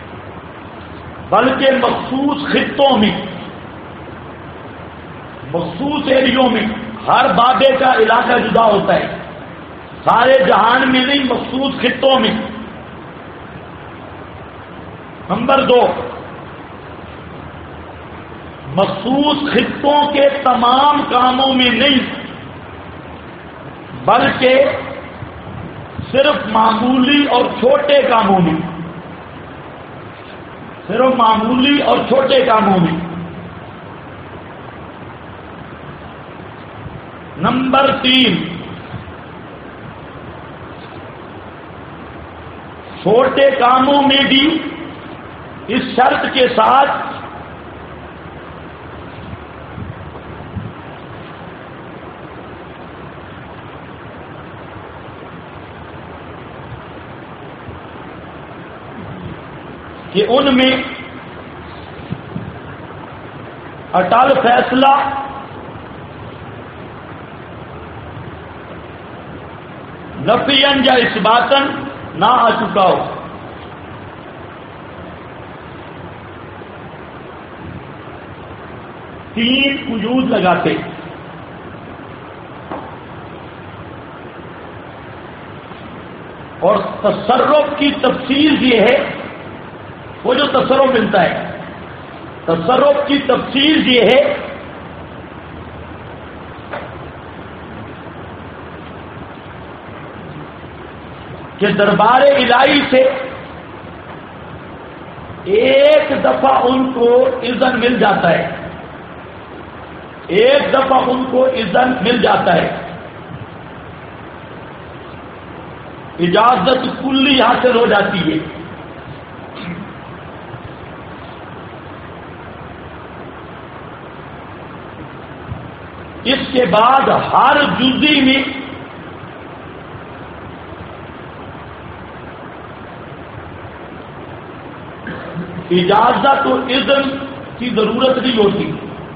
بلکہ مخصوص خطوں میں، مخصوص ایریوں میں، ہر بابے کا علاقہ جدا ہوتا ہے، سارے جہان میں نہیں مخصوص خطوں میں۔ نمبر 2 مخصوص خطوں کے تمام کاموں میں نہیں بلکہ صرف معمولی اور چھوٹے کاموں میں، صرف معمولی اور چھوٹے کاموں میں۔ نمبر 3 چھوٹے کاموں میں بھی اس شرط کے ساتھ کہ ان میں اٹل فیصلہ نفیاً یا اثباتاً نہ آ چکا ہو۔ تین قیود لگاتے، اور تصرف کی تفصیل یہ ہے، وہ جو تصرف ملتا ہے، تصرف کی تفصیل یہ ہے کہ دربار الہی سے ایک دفعہ ان کو اذن مل جاتا ہے، ایک دفعہ ان کو اذن مل جاتا ہے، اجازت کلی حاصل ہو جاتی ہے۔ اس کے بعد ہر جزی میں اجازت و اذن کی ضرورت نہیں ہوتی،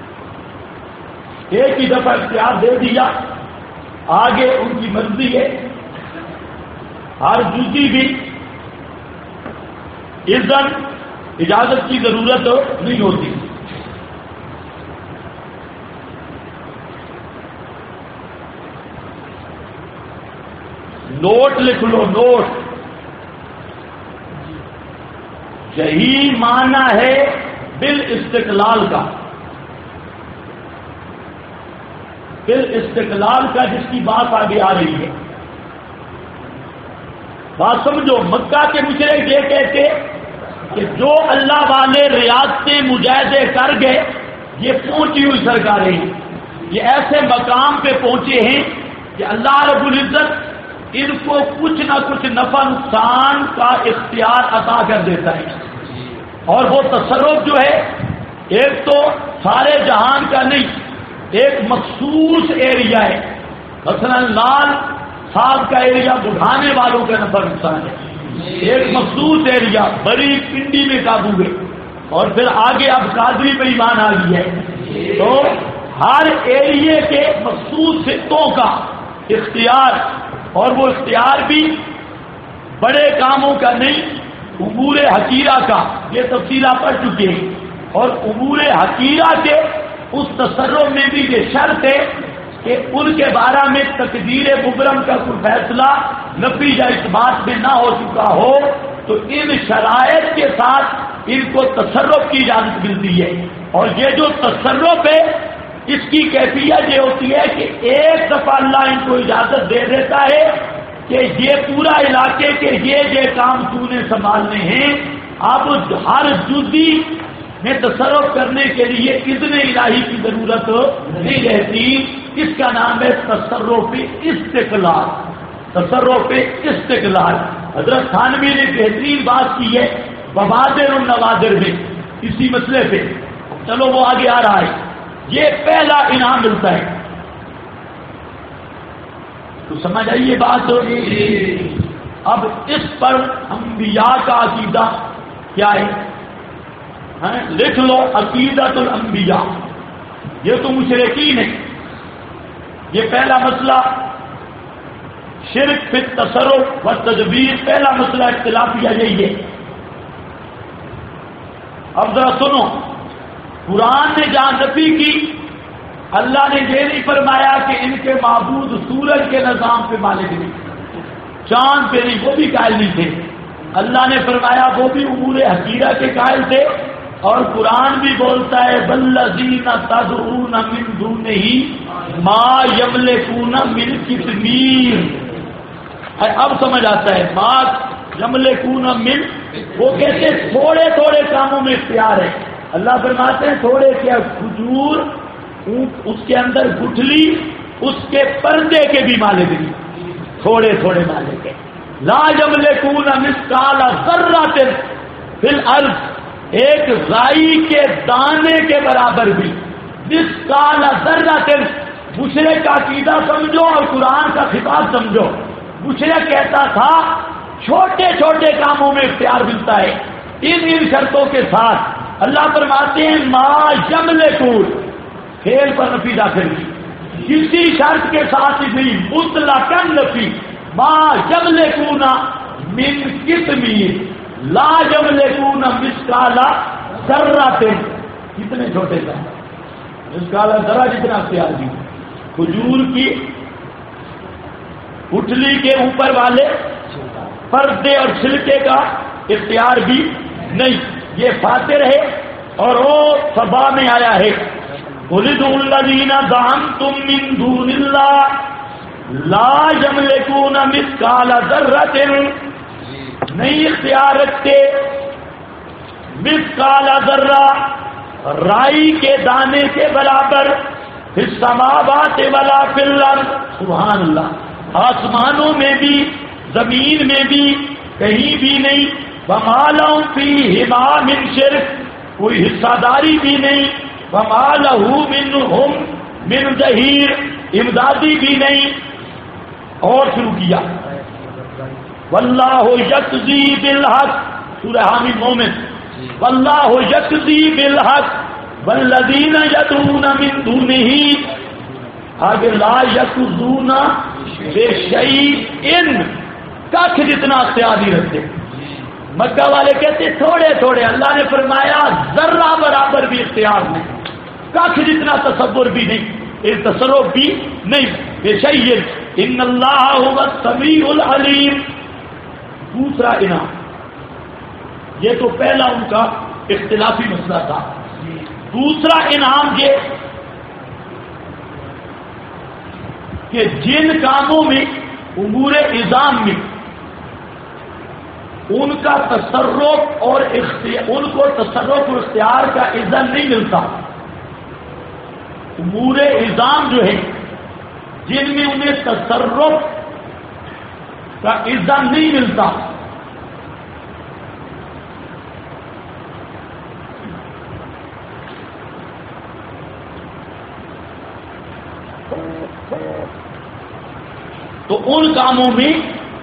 ایک ہی دفعہ اختیار دے دیا، آگے ان کی مرضی ہے، ہر جزی بھی اذن اجازت کی ضرورت نہیں ہوتی۔ نوٹ لکھ لو، نوٹ یہی معنی ہے بالاستقلال کا، بالاستقلال کا جس کی بات آگے آ رہی ہے۔ بات سمجھو، مکہ کے مشرک یہ کہتے کہ جو اللہ والے ریاستیں مجاہدے کر گئے یہ پہنچی ہوئی سرکاریں ہیں، یہ ایسے مقام پہ پہنچے ہیں کہ اللہ رب العزت ان کو کچھ نہ کچھ نفع نقصان کا اختیار عطا کر دیتا ہے، اور وہ تصرف جو ہے ایک تو سارے جہان کا نہیں، ایک مخصوص ایریا ہے، مثلا لال صاحب کا ایریا بڑھانے والوں کا نفع نقصان ہے، ایک مخصوص ایریا بڑی پنڈی میں قابو ہے، اور پھر آگے اب قادری پہ ایمان آ گئی ہے، تو ہر ایریے کے مخصوص خطوں کا اختیار، اور وہ اختیار بھی بڑے کاموں کا نہیں، امور حقیرہ کا، یہ تفصیلات پڑھ چکے ہیں، اور امور حقیرہ کے اس تصرف میں بھی یہ شرط ہے کہ ان کے بارے میں تقدیر مبرم کا کوئی فیصلہ نفی یا اس بات میں نہ ہو چکا ہو، تو ان شرائط کے ساتھ ان کو تصرف کی اجازت ملتی ہے، اور یہ جو تصرف ہے اس کی کیفیت یہ ہوتی ہے کہ ایک دفعہ اللہ ان کو اجازت دے دیتا ہے کہ یہ پورا علاقے کے یہ کام تو نے سنبھالنے ہیں، اب ہر جزی میں تصرف کرنے کے لیے اذن الہی کی ضرورت نہیں رہتی، اس کا نام ہے تصرف استقلال، تصرف استقلال۔ حضرت تھانوی نے بہترین بات کی ہے بوادر النوادر میں اسی مسئلے پہ، چلو وہ آگے آ رہا ہے، یہ پہلا انعام ملتا ہے، تو سمجھ آئیے بات۔ اب اس پر انبیاء کا عقیدہ کیا ہے، لکھ لو عقیدۃ الانبیاء، یہ تو مشرکین ہے، یہ پہلا مسئلہ شرک فی التصرف و تدبیر، پہلا مسئلہ اختلافیہ یہی ہے۔ اب ذرا سنو، قرآن نے جہاں نفی کی، اللہ نے یہ نہیں فرمایا کہ ان کے معبود سورج کے نظام پہ مالک نہیں، چاند پہ نہیں، وہ بھی قائل نہیں تھے، اللہ نے فرمایا وہ بھی امور حقیرہ کے قائل تھے، اور قرآن بھی بولتا ہے والذین تدعون من دونہ ما یملکون من قطمیر، اب سمجھ آتا ہے ما یملکون من، وہ کہتے تھوڑے تھوڑے کاموں میں اختیار ہے، اللہ فرماتے ہیں تھوڑے کیا، کھجور اس کے اندر گٹھلی اس کے پردے کے بھی مالک نہیں، تھوڑے تھوڑے مالک ہے، لا یملکون مثقال ذرۃ فی الارض، ایک رائی کے دانے کے برابر بھی، مثقال ذرۃ، مشرک کا عقیدہ سمجھو اور قرآن کا خطاب سمجھو، مشرک کہتا تھا چھوٹے چھوٹے کاموں میں اختیار ملتا ہے، ان شرطوں کے ساتھ، اللہ فرماتے ہیں ما یملکون، کھیل پر نفی داخل کی، کسی شرط کے ساتھ ہی نہیں، مطلقاً نفی، ما یملکون من قطمیر لا یملکون مثقال ذرۃ، کتنے چھوٹے کا مثقال ذرہ جتنا اختیار دی، کھجور کی گٹھلی کے اوپر والے پردے اور چھلکے کا اختیار بھی نہیں، یہ فاتر ہے، اور وہ سبا میں آیا ہے قُلِ ادْعُوا الَّذِينَ زَعَمْتُم مِّن دُونِ اللَّهِ لَا يَمْلِكُونَ مِثْقَالَ ذَرَّةٍ، نہیں اختیار رکھتے مثقال ذرہ، رائی کے دانے کے برابر، فی السماوات ولا فی الارض، سبحان اللہ، آسمانوں میں بھی زمین میں بھی کہیں بھی نہیں، وما لہم فیہما من شرک، کوئی حصہ داری بھی نہیں، وما لہ منہم من ظہیر، امدادی بھی نہیں، اور شروع کیا واللہ یقضی بالحق، سورہ حامیم مومن، واللہ یقضی بالحق والذین یدعون من دونہ، آگے لا یقضون بشیء، کچھ جتنا اختیار نہیں رکھتے، مکہ والے کہتے تھوڑے تھوڑے، اللہ نے فرمایا ذرہ برابر بھی اختیار نہیں، کچھ جتنا تصور بھی نہیں، ایک تصرف بھی نہیں، بشیء ان اللہ هو السمیع العلیم۔ دوسرا انعام یہ تو پہلا ان کا اختلافی مسئلہ تھا. دوسرا انعام یہ کہ جن کاموں میں امور اعظام میں ان کا تصرف اور ان کو تصرف اور اختیار کا اذن نہیں ملتا، امور اعظام جو ہے جن میں انہیں تصرف کا اذن نہیں ملتا، تو ان کاموں میں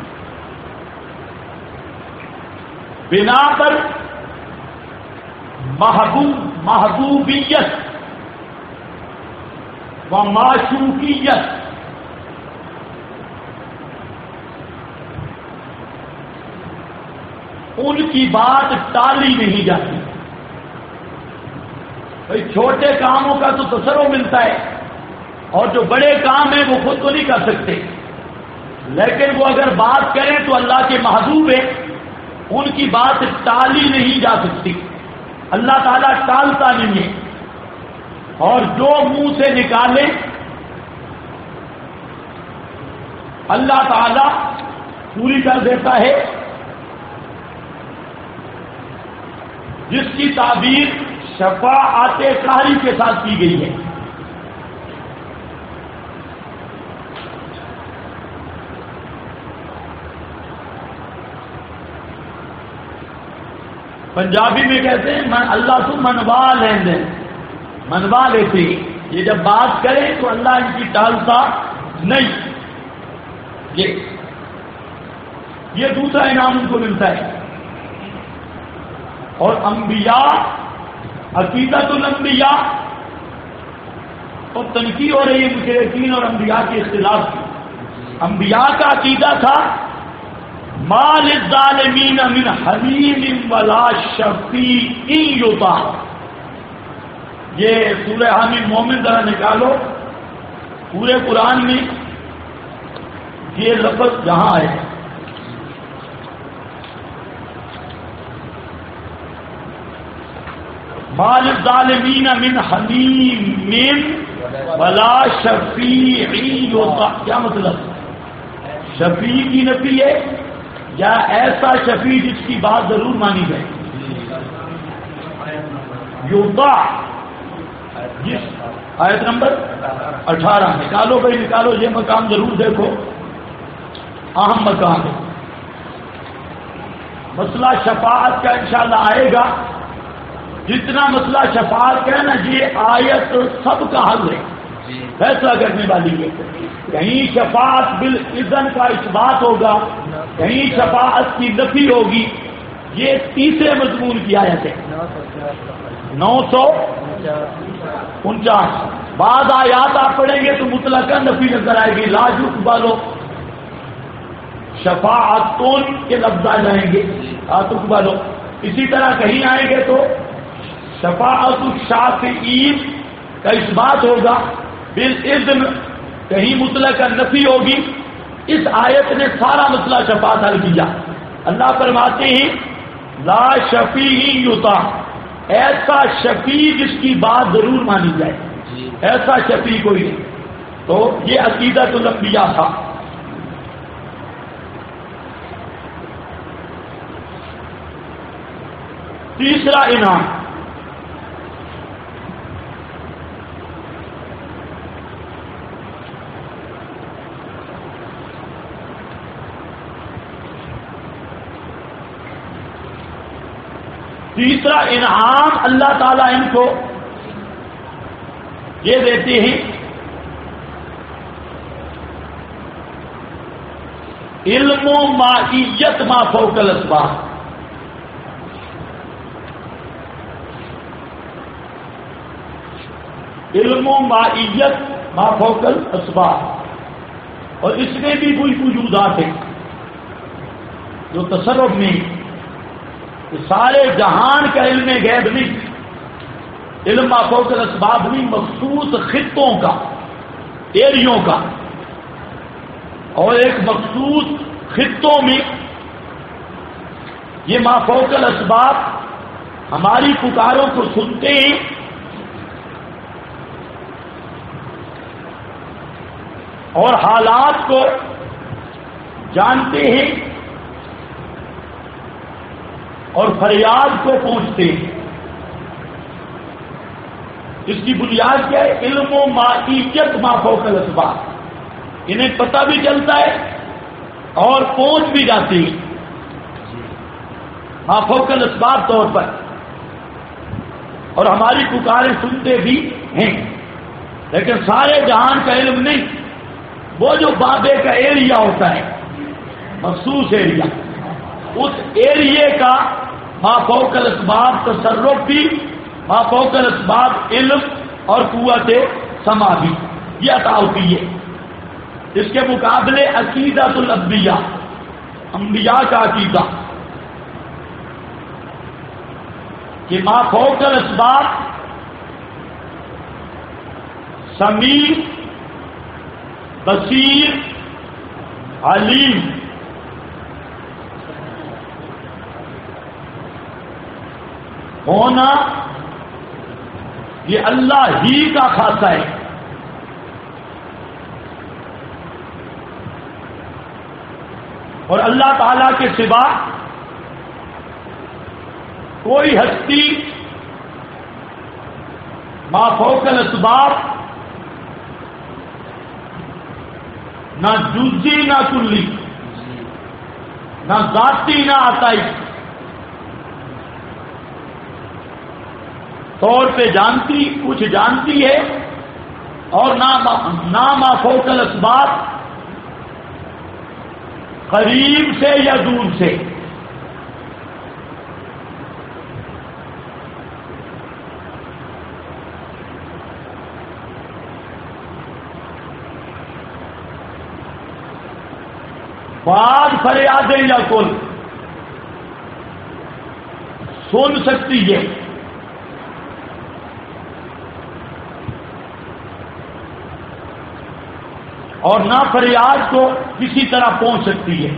بنا پر محبوبیت و معشوقیت ان کی بات ٹالی نہیں جاتی. بھائی چھوٹے کاموں کا تو تصرف ملتا ہے اور جو بڑے کام ہیں وہ خود تو نہیں کر سکتے، لیکن وہ اگر بات کریں تو اللہ کے محبوب ہیں، ان کی بات ٹالی نہیں جا سکتی. اللہ تعالیٰ ٹالتا نہیں ہے، اور جو منہ سے نکالے اللہ تعالیٰ پوری کر دیتا ہے. جس کی تعبیر شفاعت قہری کے ساتھ کی گئی ہے. پنجابی میں کہتے ہیں اللہ تو منوا لیں دیں، منوا لیتے. یہ جب بات کریں تو اللہ ان کی ٹالتا نہیں. یہ دوسرا انعام ان کو ملتا ہے. اور انبیاء عقیدت الانبیاء اور تنقید ہو رہی ہے مشرکین اور انبیاء کے اختلاف کی. انبیاء کا عقیدہ تھا ما للظالمین من حمیم ولا شفیع یطاع. یہ سورہ حمیم مومن ذرا نکالو، پورے قرآن میں یہ لفظ جہاں ہے ما للظالمین من حمیم ولا شفیع یطاع. کیا مطلب؟ شفیع کی نفی ہے یا ایسا شفیع جس کی بات ضرور مانی جائے؟ یطاع جس آیت نمبر 18 نکالو بھائی نکالو، یہ مقام ضرور دیکھو، اہم مقام ہے. مسئلہ شفاعت کا انشاءاللہ آئے گا. جتنا مسئلہ شفاعت کا ہے نا، یہ آیت سب کا حل ہے، فیصلہ کرنے والی ہے. کہیں شفاعت بالاذن کا اثبات ہوگا، کہیں شفاعت کی نفی ہوگی. یہ تیسرے مضمون کی آیت ہے 949. بعض آیات آپ پڑھیں گے تو مطلقاً نفی نظر آئے گی. لا یقبل شفاعتون کے لفظ آ جائیں گے، لا تقبل. اسی طرح کہیں آئیں گے تو شفاعت الشافعین کا اثبات ہوگا بالاذن، کہیں مطلق نفی ہوگی. اس آیت نے سارا مسئلہ شفاعت حل کیا. اللہ فرماتے ہیں لا شفیع یطاع، ایسا شفیع جس کی بات ضرور مانی جائے، ایسا شفیع کوئی نہیں. تو یہ عقیدۃ الانبیاء تھا. تیسرا انعام اللہ تعالیٰ ان کو یہ دیتے ہیں علم و مائیت ما فوق الاسباب. علم و مائیت ما فوق الاسباب. اور اس میں بھی کوئی وجودات ہیں جو تصرف میں سارے جہان کا علم غیب نہیں، علم ما فوق الاسباب نہیں، مخصوص خطوں کا، ایریوں کا. اور ایک مخصوص خطوں میں یہ ما فوق الاسباب ہماری پکاروں کو سنتے ہیں اور حالات کو جانتے ہیں اور فریاد کو پہنچتے ہیں. اس کی بنیاد کیا ہے؟ علم و مائیت ما فوق الاسباب. انہیں پتہ بھی چلتا ہے اور پہنچ بھی جاتی ہے ما فوق الاسباب طور پر، اور ہماری پکاریں سنتے بھی ہیں. لیکن سارے جہان کا علم نہیں، وہ جو بابے کا ایریا ہوتا ہے، مخصوص ایریا، اس ایریے کا ما فوق الاسباب تصرف بھی، ما فوق الاسباب علم اور قوت سما بھی، یہ عطا ہوتی ہے. اس کے مقابلے عقیدۃ الانبیاء، انبیاء کا عقیدہ کہ ما فوق الاسباب سمیع، بصیر، علیم، ہونا یہ اللہ ہی کا خاصہ ہے. اور اللہ تعالی کے سوا کوئی ہستی ما فوق الاسباب نہ جزی نہ کلی، نہ ذاتی نہ عطائی طور پہ کچھ جانتی ہے، اور نہ ما فوق الاسباب قریب سے یا دور سے. بعض فریادیں یا کل سن سکتی ہے، اور نہ فریاد کو کسی طرح پہنچ سکتی ہے.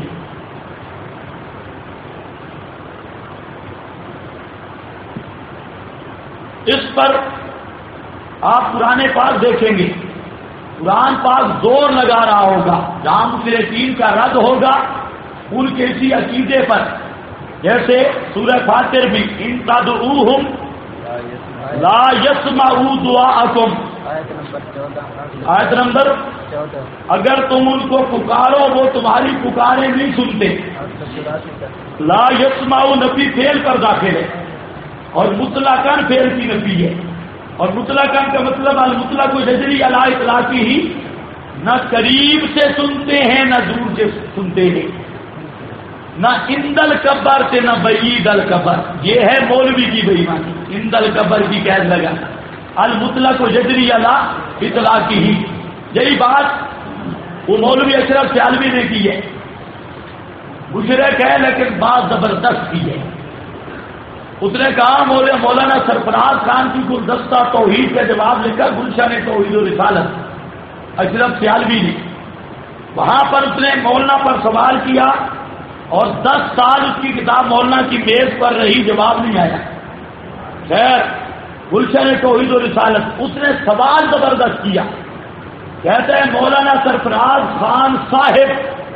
اس پر آپ قرآن پاک دیکھیں گے، قرآن پاک زور لگا رہا ہوگا جہاں مشرکین کا رد ہوگا ان کے اسی عقیدے پر. جیسے سورہ فاطر بھی ان تدعوہم لا یسمعوا دعاءکم، آیت نمبر 14، اگر تم ان کو پکارو وہ تمہاری پکاریں نہیں سنتے. لا یسمعوا نفی فعل پر داخل ہے اور مطلقاً فعل کی نفی ہے. اور مطلقاً کا مطلب المطلق جزری علی اطلاقی ہی، نہ قریب سے سنتے ہیں نہ دور سے سنتے ہیں، نہ عند القبر سے نہ بعید القبر. یہ ہے مولوی کی بے ایمانی، عند القبر کی قید لگا. المطلق جزری علی اطلاقی ہی، یہی بات وہ مولوی اشرف سیالوی نے کی ہے. مشرک ہے لیکن بات زبردست کی ہے. اس نے کہا مولانا سرفراز خان کی گلدستہ توحید کا جواب لکھا گلشن توحید و رسالت اشرف سیالوی نے. وہاں پر اس نے مولانا پر سوال کیا اور 10 سال اس کی کتاب مولانا کی میز پر رہی، جواب نہیں آیا. خیر گلشن توحید و رسالت اس نے سوال زبردست کیا. کہتے ہیں مولانا سرفراز خان صاحب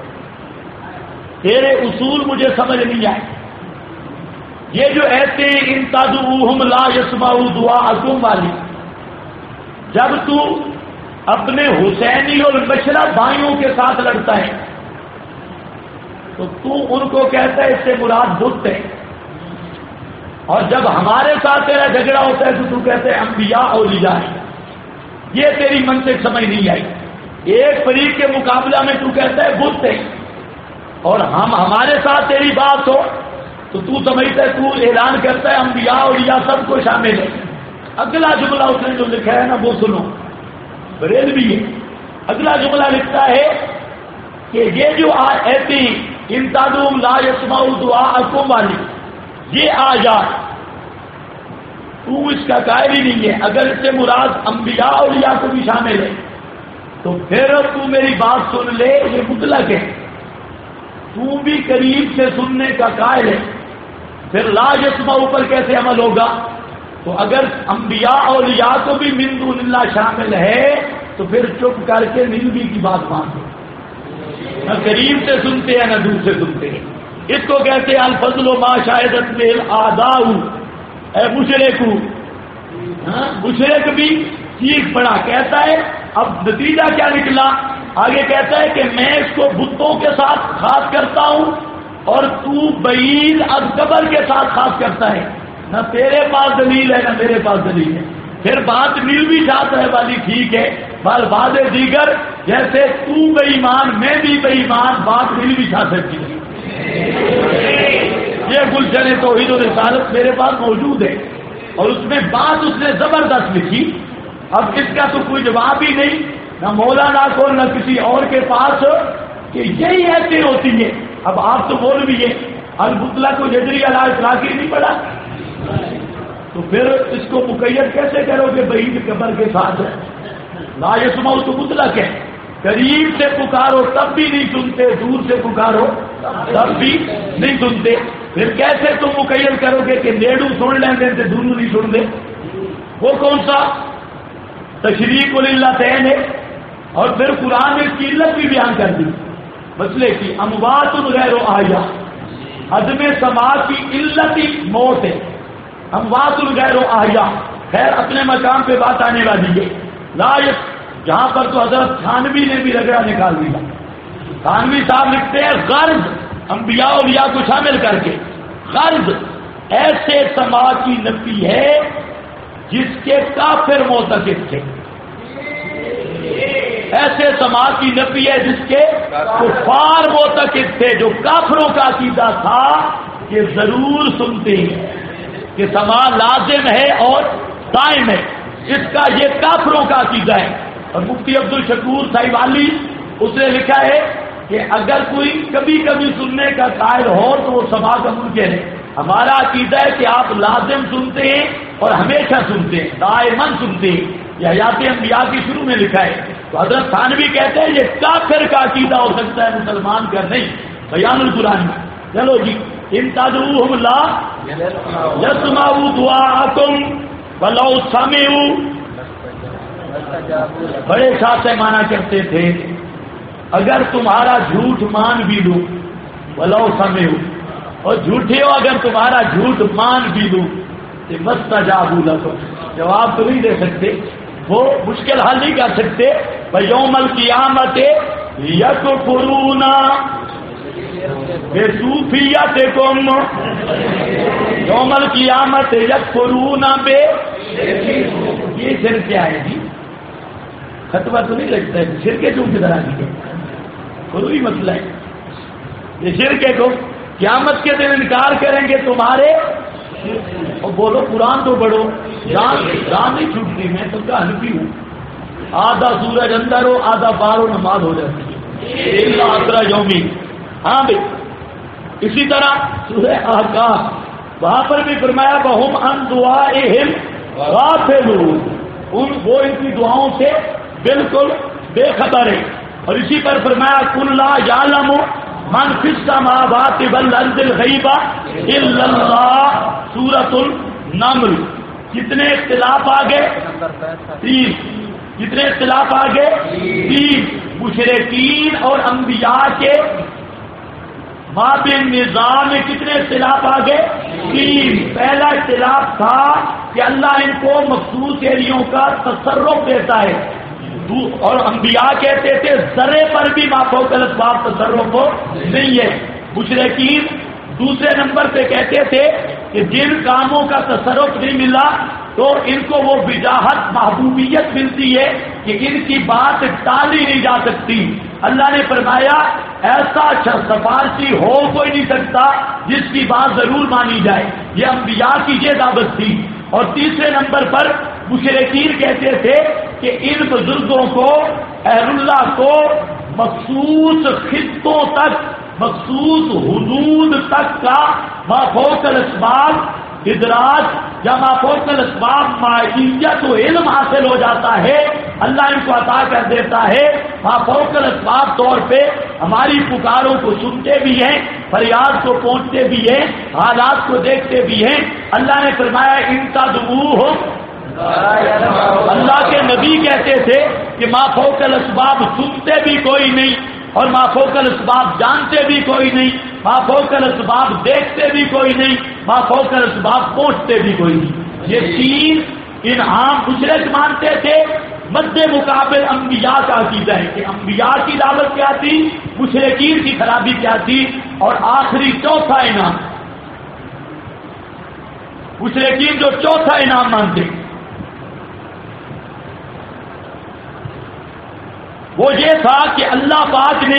تیرے اصول مجھے سمجھ نہیں آئے. یہ جو ایسے ان تدعوہم لا یسمعوا دعاءکم والی، جب تو اپنے حسینی اور مشرف بھائیوں کے ساتھ لڑتا ہے تو ان کو کہتا ہے اس سے مراد بت ہے، اور جب ہمارے ساتھ تیرا جھگڑا ہوتا ہے تو کہتے ہیں انبیاء اولیاء ہے. یہ تیری منطق سمجھ نہیں آئی. ایک فریق کے مقابلہ میں تو کہتا ہے بت ہے، اور ہمارے ساتھ تیری بات ہو تو سمجھتا ہے، تو اعلان کرتا ہے انبیاء اولیاء سب کو شامل ہے. اگلا جملہ اس نے جو لکھا ہے نا وہ سنو، بریلوی ہے. اگلا جملہ لکھتا ہے کہ یہ جو ایسی ان تدعوہم لا یسمعوا دعاءکم والی یہ آیات تو اس کا قائل ہی نہیں ہے. اگر اس سے مراد انبیاء اولیاء کو بھی شامل ہے تو پھر تو میری بات سن لے، یہ مطلق ہے. تو بھی قریب سے سننے کا قائل ہے پھر لا یسمع پر کیسے عمل ہوگا؟ تو اگر انبیاء اولیاء کو بھی من دون اللہ شامل ہے تو پھر چپ کر کے نیلوی کی بات مانتے، نہ قریب سے سنتے ہیں نہ دور سے سنتے ہیں. اس کو کہتے ہیں الفضل ما شاہدت میں الاعداء. اے مشرک، مشرک بھی چیخ پڑا، کہتا ہے اب نتیجہ کیا نکلا؟ آگے کہتا ہے کہ میں اس کو بتوں کے ساتھ خاص کرتا ہوں اور تو بعید از قبر کے ساتھ خاص کرتا ہے. نہ تیرے پاس دلیل ہے نہ میرے پاس دلیل ہے. پھر بات نیلوی شاہ صاحب والی ٹھیک ہے، بات دیگر جیسے تو بے ایمان میں بھی بے ایمان، بات نیلوی شاہ صاحب کی نہیں. یہ گلشن توحید و رسالت میرے پاس موجود ہے اور اس میں بات اس نے زبردست لکھی. اب اس کا تو کوئی جواب ہی نہیں، نہ مولانا کو نہ کسی اور کے پاس، کہ یہی ایسی ہوتی ہے. اب آپ تو بول بھی ہے البتلا کو جدری علی اطلاقی نہیں پڑا، تو پھر اس کو مقید کیسے کرو گے بعید قبر کے ساتھ؟ لا یسمع تو مطلق ہے، قریب سے پکارو تب بھی نہیں سنتے، دور سے پکارو تب بھی نہیں سنتے. پھر کیسے تم مقید کرو گے کہ نیڑو سن لیں دے دونوں نہیں سن دے؟ وہ کون سا تشریک للتین ہے؟ اور پھر قرآن نے اس کی علت بھی بیان کر دی مسئلے کی. اموات غیر احیاء، عدم سماع کی علت ہی موت ہے. اموات غیر احیاء، خیر اپنے مقام پہ بات آنے والی ہے. لا جہاں پر تو حضرت تھانوی نے بھی رگڑا نکال دیا. تھانوی صاحب لکھتے ہیں غرض انبیاء اولیاء کو شامل کر کے، غرض ایسے سماع کی نفی ہے جس کے کافر معتقد تھے. ایسے سماع کی نفی ہے جس کے کفار معتقد تھے، جو کافروں کا عقیدہ تھا کہ ضرور سنتے ہیں، کہ سماع لازم ہے اور دائم ہے. اس کا یہ کافروں کا عقیدہ ہے. اور مفتی عبد الشکور صاحب علی اس نے لکھا ہے کہ اگر کوئی کبھی کبھی سننے کا قائل ہو تو وہ سماع کا منکر ہے. ہمارا عقیدہ ہے کہ آپ لازم سنتے ہیں اور ہمیشہ سنتے ہیں، دائماً سنتے ہیں. یہ حیات انبیاء کی شروع میں لکھا ہے. تو حضرت تھانوی کہتے ہیں یہ کافر کا عقیدہ ہو سکتا ہے، مسلمان کا نہیں. بیان القرآن میں چلو جی، ان تدعوہم لا یسمعوا دعاءکم ولو سمعوا. بڑے شاہ سے مانا کرتے تھے اگر تمہارا جھوٹ مان بھی لوں ولو سمعوا، اور جھوٹے ہو اگر تمہارا جھوٹ مان بھی لوں تو مستجابوا لکم، جواب تو نہیں دے سکتے، وہ مشکل حل نہیں کر سکتے. یوم القیامت یکفرون بصوفیتکم، یوم القیامت یکفرون بے. یہ شرک کیا ہے جی؟ فتویٰ تو نہیں لگتا ہے شرک کیوں کی طرح کی ہے؟ کوئی مسئلہ ہے یہ شرک کو قیامت کے دن انکار کریں گے تمہارے. اور بولو قرآن تو پڑھو، جان نہیں چھوٹتی. میں تم کا حنفی ہوں، آدھا سورج اندر ہو آدھا باہر ہو نماز ہو جاتی ہے. یومی. ہاں بھائی اسی طرح سورہ احقاف وہاں پر بھی فرمایا بہم ان دعائہم غافلون، وہ ان کی دعاؤں سے بالکل بے خبر ہے. اور اسی پر فرمایا قل لا یعلم من فی السماوات والارض الغیب الا اللہ، سورۃ النمل. کتنے اختلاف آگے؟ 3. کتنے اختلاف آگے؟ 3. مشرکین اور انبیاء کے مابین نظام میں کتنے اختلاف آگے؟ 3. پہلا اختلاف تھا کہ اللہ ان کو مخصوص ایریوں کا تصرف دیتا ہے، اور انبیاء کہتے تھے ذرے پر بھی مافوق الاسباب تصرف نہیں ہے. مشرکین دوسرے نمبر پہ کہتے تھے کہ جن کاموں کا تصرف نہیں ملا تو ان کو وہ وجاہت محبوبیت ملتی ہے کہ ان کی بات ٹالی نہیں جا سکتی. اللہ نے فرمایا ایسا سفارشی ہو کوئی نہیں سکتا جس کی بات ضرور مانی جائے. یہ انبیاء کی یہ دعوت تھی. اور تیسرے نمبر پر مشرکین کہتے تھے کہ ان بزرگوں کو اہل اللہ کو مخصوص خطوں تک، مخصوص حدود تک کا مافوق الاسباب ادراج یا مافوق الاسباب معیت و علم حاصل ہو جاتا ہے. اللہ ان کو عطا کر دیتا ہے مافوق الاسباب طور پہ، ہماری پکاروں کو سنتے بھی ہیں فریاد کو پہنچتے بھی ہیں، حالات کو دیکھتے بھی ہیں۔ اللہ نے فرمایا ان تدعوہم، اللہ کے نبی کہتے تھے کہ ما فوق الاسباب سنتے بھی کوئی نہیں اور ما فوق الاسباب جانتے بھی کوئی نہیں، ما فوق الاسباب دیکھتے بھی کوئی نہیں، ما فوق الاسباب پہنچتے بھی کوئی نہیں۔ یہ تین انعام مشرک مانتے تھے۔ مد مقابل انبیاء کا عقیدہ ہے کہ انبیاء کی دعوت کیا تھی، مشرکین کی خرابی کیا تھی، اور آخری چوتھا انعام مشرکین جو چوتھا انعام مانتے وہ یہ تھا کہ اللہ پاک نے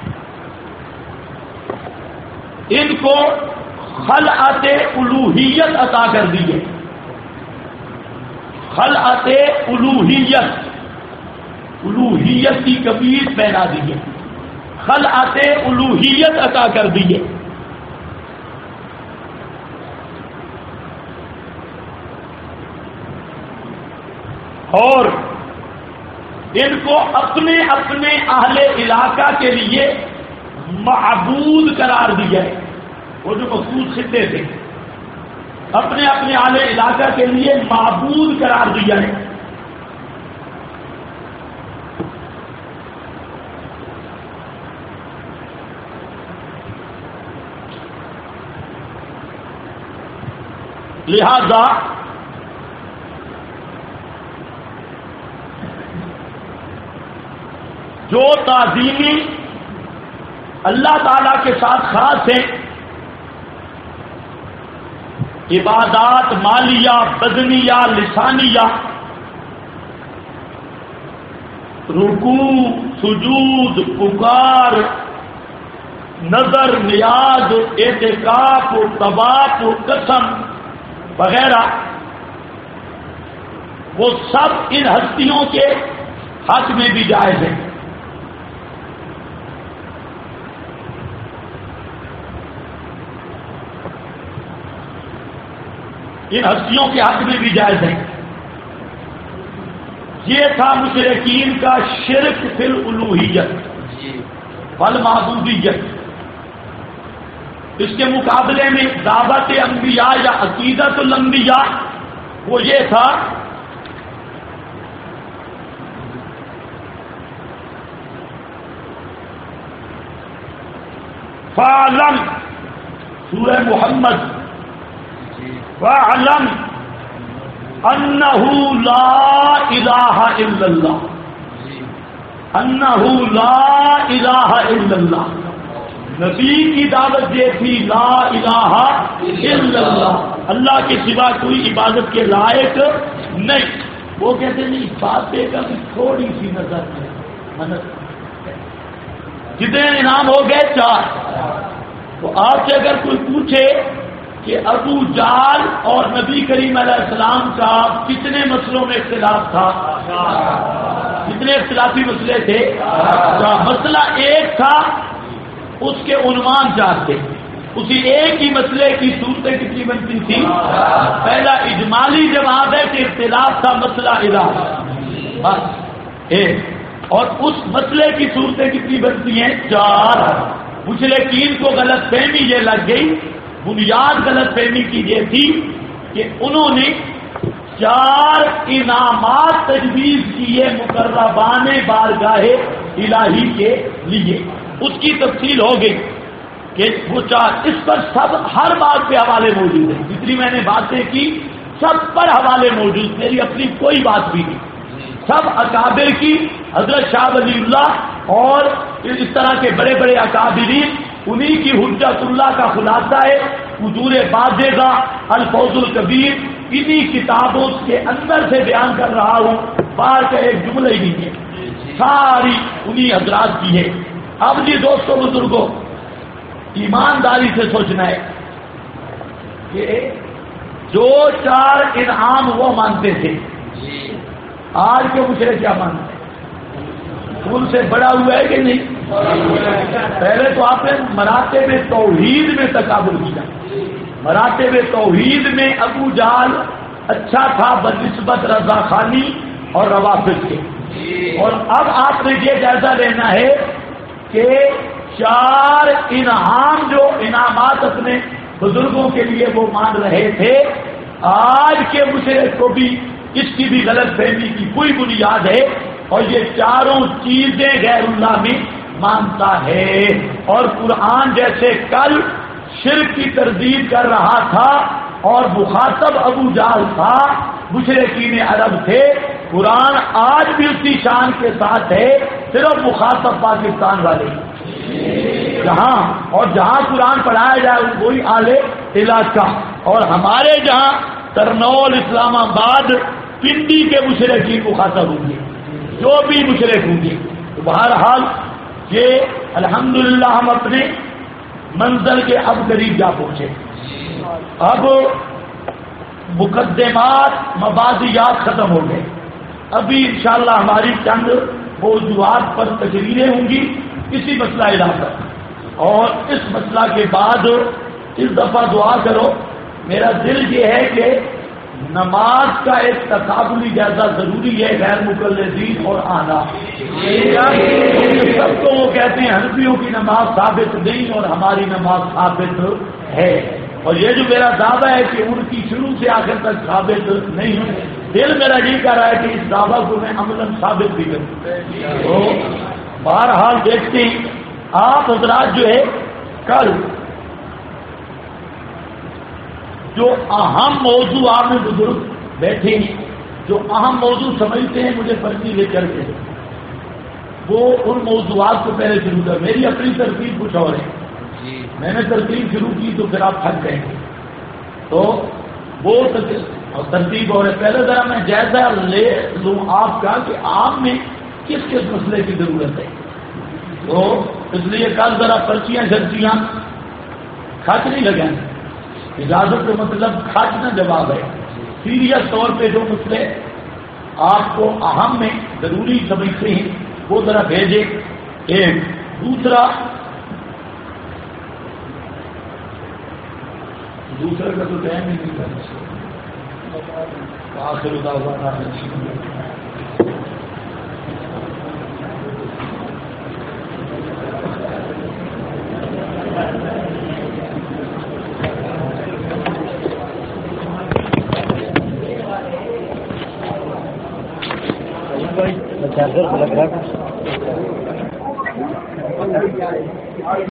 ان کو خلعت الوہیت عطا کر دی ہے۔ خلعت الوہیت کی قمیض پہنا دی ہے، خلعت الوہیت عطا کر دی ہے۔ اور ان کو اپنے اپنے اہل علاقہ کے لیے معبود قرار دیا ہے۔ وہ جو مخصوص خطے تھے اپنے اپنے اہل علاقہ کے لیے معبود قرار دیا ہے۔ لہذا جو تعظیمی اللہ تعالی کے ساتھ خاص ہیں، عبادات مالیہ، بدنیہ، لسانیہ، رکوع، سجود، پکار، نظر، نیاز، اعتکاف، طواف، قسم وغیرہ، وہ سب ان ہستیوں کے حق میں بھی جائز ہیں۔ ان ہستیوں کے حق میں بھی جائز ہے۔ یہ تھا مشرکین کا شرک فی الالوہیت والمعبودیت۔ اس کے مقابلے میں دعوت انبیاء یا عقیدت الانبیاء وہ یہ تھا فَاعْلَمْ، سورہ محمد، وَاعْلَمْ أَنَّهُ لَا إِلَٰهَ إِلَّا اللَّهُ، أَنَّهُ لَا إِلَٰهَ إِلَّا اللَّهُ۔ نبی کی دعوت یہ تھی لا الہ الا اللہ، اللہ کے سوا کوئی عبادت کے لائق نہیں۔ وہ کہتے نہیں باتیں کا بھی تھوڑی سی نظر ہے۔ کتنے انعام ہو گئے؟ 4۔ تو آپ سے اگر کوئی پوچھے کہ ابو جہل اور نبی کریم علیہ السلام کا کتنے مسئلوں میں اختلاف تھا، کتنے اختلافی مسئلے تھے؟ مسئلہ ایک تھا، اس کے عنوان 4 تھے۔ اسی ایک ہی مسئلے کی صورتیں کتنی بنتی تھی؟ پہلا اجمالی جواب ہے کہ اختلاف تھا مسئلہ الہ، بس ایک، اور اس مسئلے کی صورتیں کتنی بنتی ہیں؟ 4۔ مشرکین کو غلط فہمی یہ لگ گئی، بنیاد غلط فہمی کی یہ تھی کہ انہوں نے 4 انعامات تجویز کیے مقربان بارگاہ الہی کے لیے۔ اس کی تفصیل ہو گئی کہ وہ 4، اس پر سب ہر بات پہ حوالے موجود ہیں۔ جتنی میں نے باتیں کی سب پر حوالے موجود، میری اپنی کوئی بات بھی نہیں، سب اکابر کی، حضرت شاہ ولی اللہ اور اس طرح کے بڑے بڑے اکابرین، انہی کی حجت اللہ کا خلاصہ ہے حضور بازگاہ الفوز الکبیر، انہی کتابوں کے اندر سے بیان کر رہا ہوں، باہر کا ایک جملہ ہی نہیں ہے، ساری انہی حضرات کی ہے۔ اب جی دوستوں بزرگوں، ایمانداری سے سوچنا ہے کہ جو 4 انعام وہ مانتے تھے، آج کے مشرک کیا مانتے ہیں؟ ان سے بڑا ہوا ہے کہ نہیں؟ پہلے تو آپ نے مراتب توحید میں تقابل کیا، مراتب توحید میں ابو جہل اچھا تھا بنسبت رضا خانی اور روافض کے، اور اب آپ نے یہ جائزہ لینا ہے کہ 4 انعام جو انعامات اپنے بزرگوں کے لیے وہ مان رہے تھے، آج کے مشرک کو بھی اس کی بھی غلط فہمی کی کوئی بنیاد ہے، اور یہ چاروں چیزیں غیر اللہ میں مانتا ہے۔ اور قرآن جیسے کل شرک کی تردید کر رہا تھا اور مخاطب ابو جہل تھا، مشرکین عرب تھے، قرآن آج بھی اسی شان کے ساتھ ہے، صرف مخاطب پاکستان والے جہاں قرآن پڑھایا جائے وہی اعلی علاقہ، اور ہمارے جہاں ترنول اسلام آباد پنڈی کے مشرکین مخاطب ہوں گے، جو بھی مشرک ہوں گے۔ تو بہرحال یہ الحمدللہ ہم اپنے منزل کے اب قریب جا پہنچے۔ اب مقدمات مبادیات ختم ہو گئے، ابھی انشاءاللہ ہماری چند موضوعات پر تقریریں ہوں گی اسی مسئلہ علاقہ، اور اس مسئلہ کے بعد اس دفعہ دعا کرو، میرا دل یہ ہے کہ نماز کا ایک تقابلی جائزہ ضروری ہے، غیر مقلدین اور آنا سب کو وہ کہتے ہیں حنفیوں کی نماز ثابت نہیں اور ہماری نماز ثابت ہے، اور یہ جو میرا دعویٰ ہے کہ ان کی شروع سے آخر تک ثابت نہیں ہے، دل میرا یہ کہہ رہا ہے کہ اس دعویٰ کو میں عملاً ثابت بھی کروں۔ تو بہرحال دیکھتے ہیں، آپ حضرات جو ہے کل جو اہم موضوع آپ میں بزرگ بیٹھے ہیں، جو اہم موضوع سمجھتے ہیں مجھے پرچی لے کر کے وہ ان موضوعات کو پہلے شروع کر، میری اپنی ترتیب کچھ اور ہے، میں نے ترتیب شروع کی تو پھر آپ تھک گئے، تو وہ ترتیب اور ہے۔ پہلے ذرا میں جائزہ لے لوں آپ کا کہ آپ میں کس کس مسئلے کی ضرورت ہے، تو اس لیے کل ذرا پرچیاں جھرچیاں خرچ نہیں لگائیں، اجازت کا مطلب خرچ نہ جواب ہے، سیریس طور پہ جو مسئلے آپ کو اہم میں ضروری سمجھتے ہیں وہ ذرا بھیجیں۔ ایک دوسرا کا تو ٹائم ہی نہیں کرنا، آخر ہوا چارجر لگ رہا ہے۔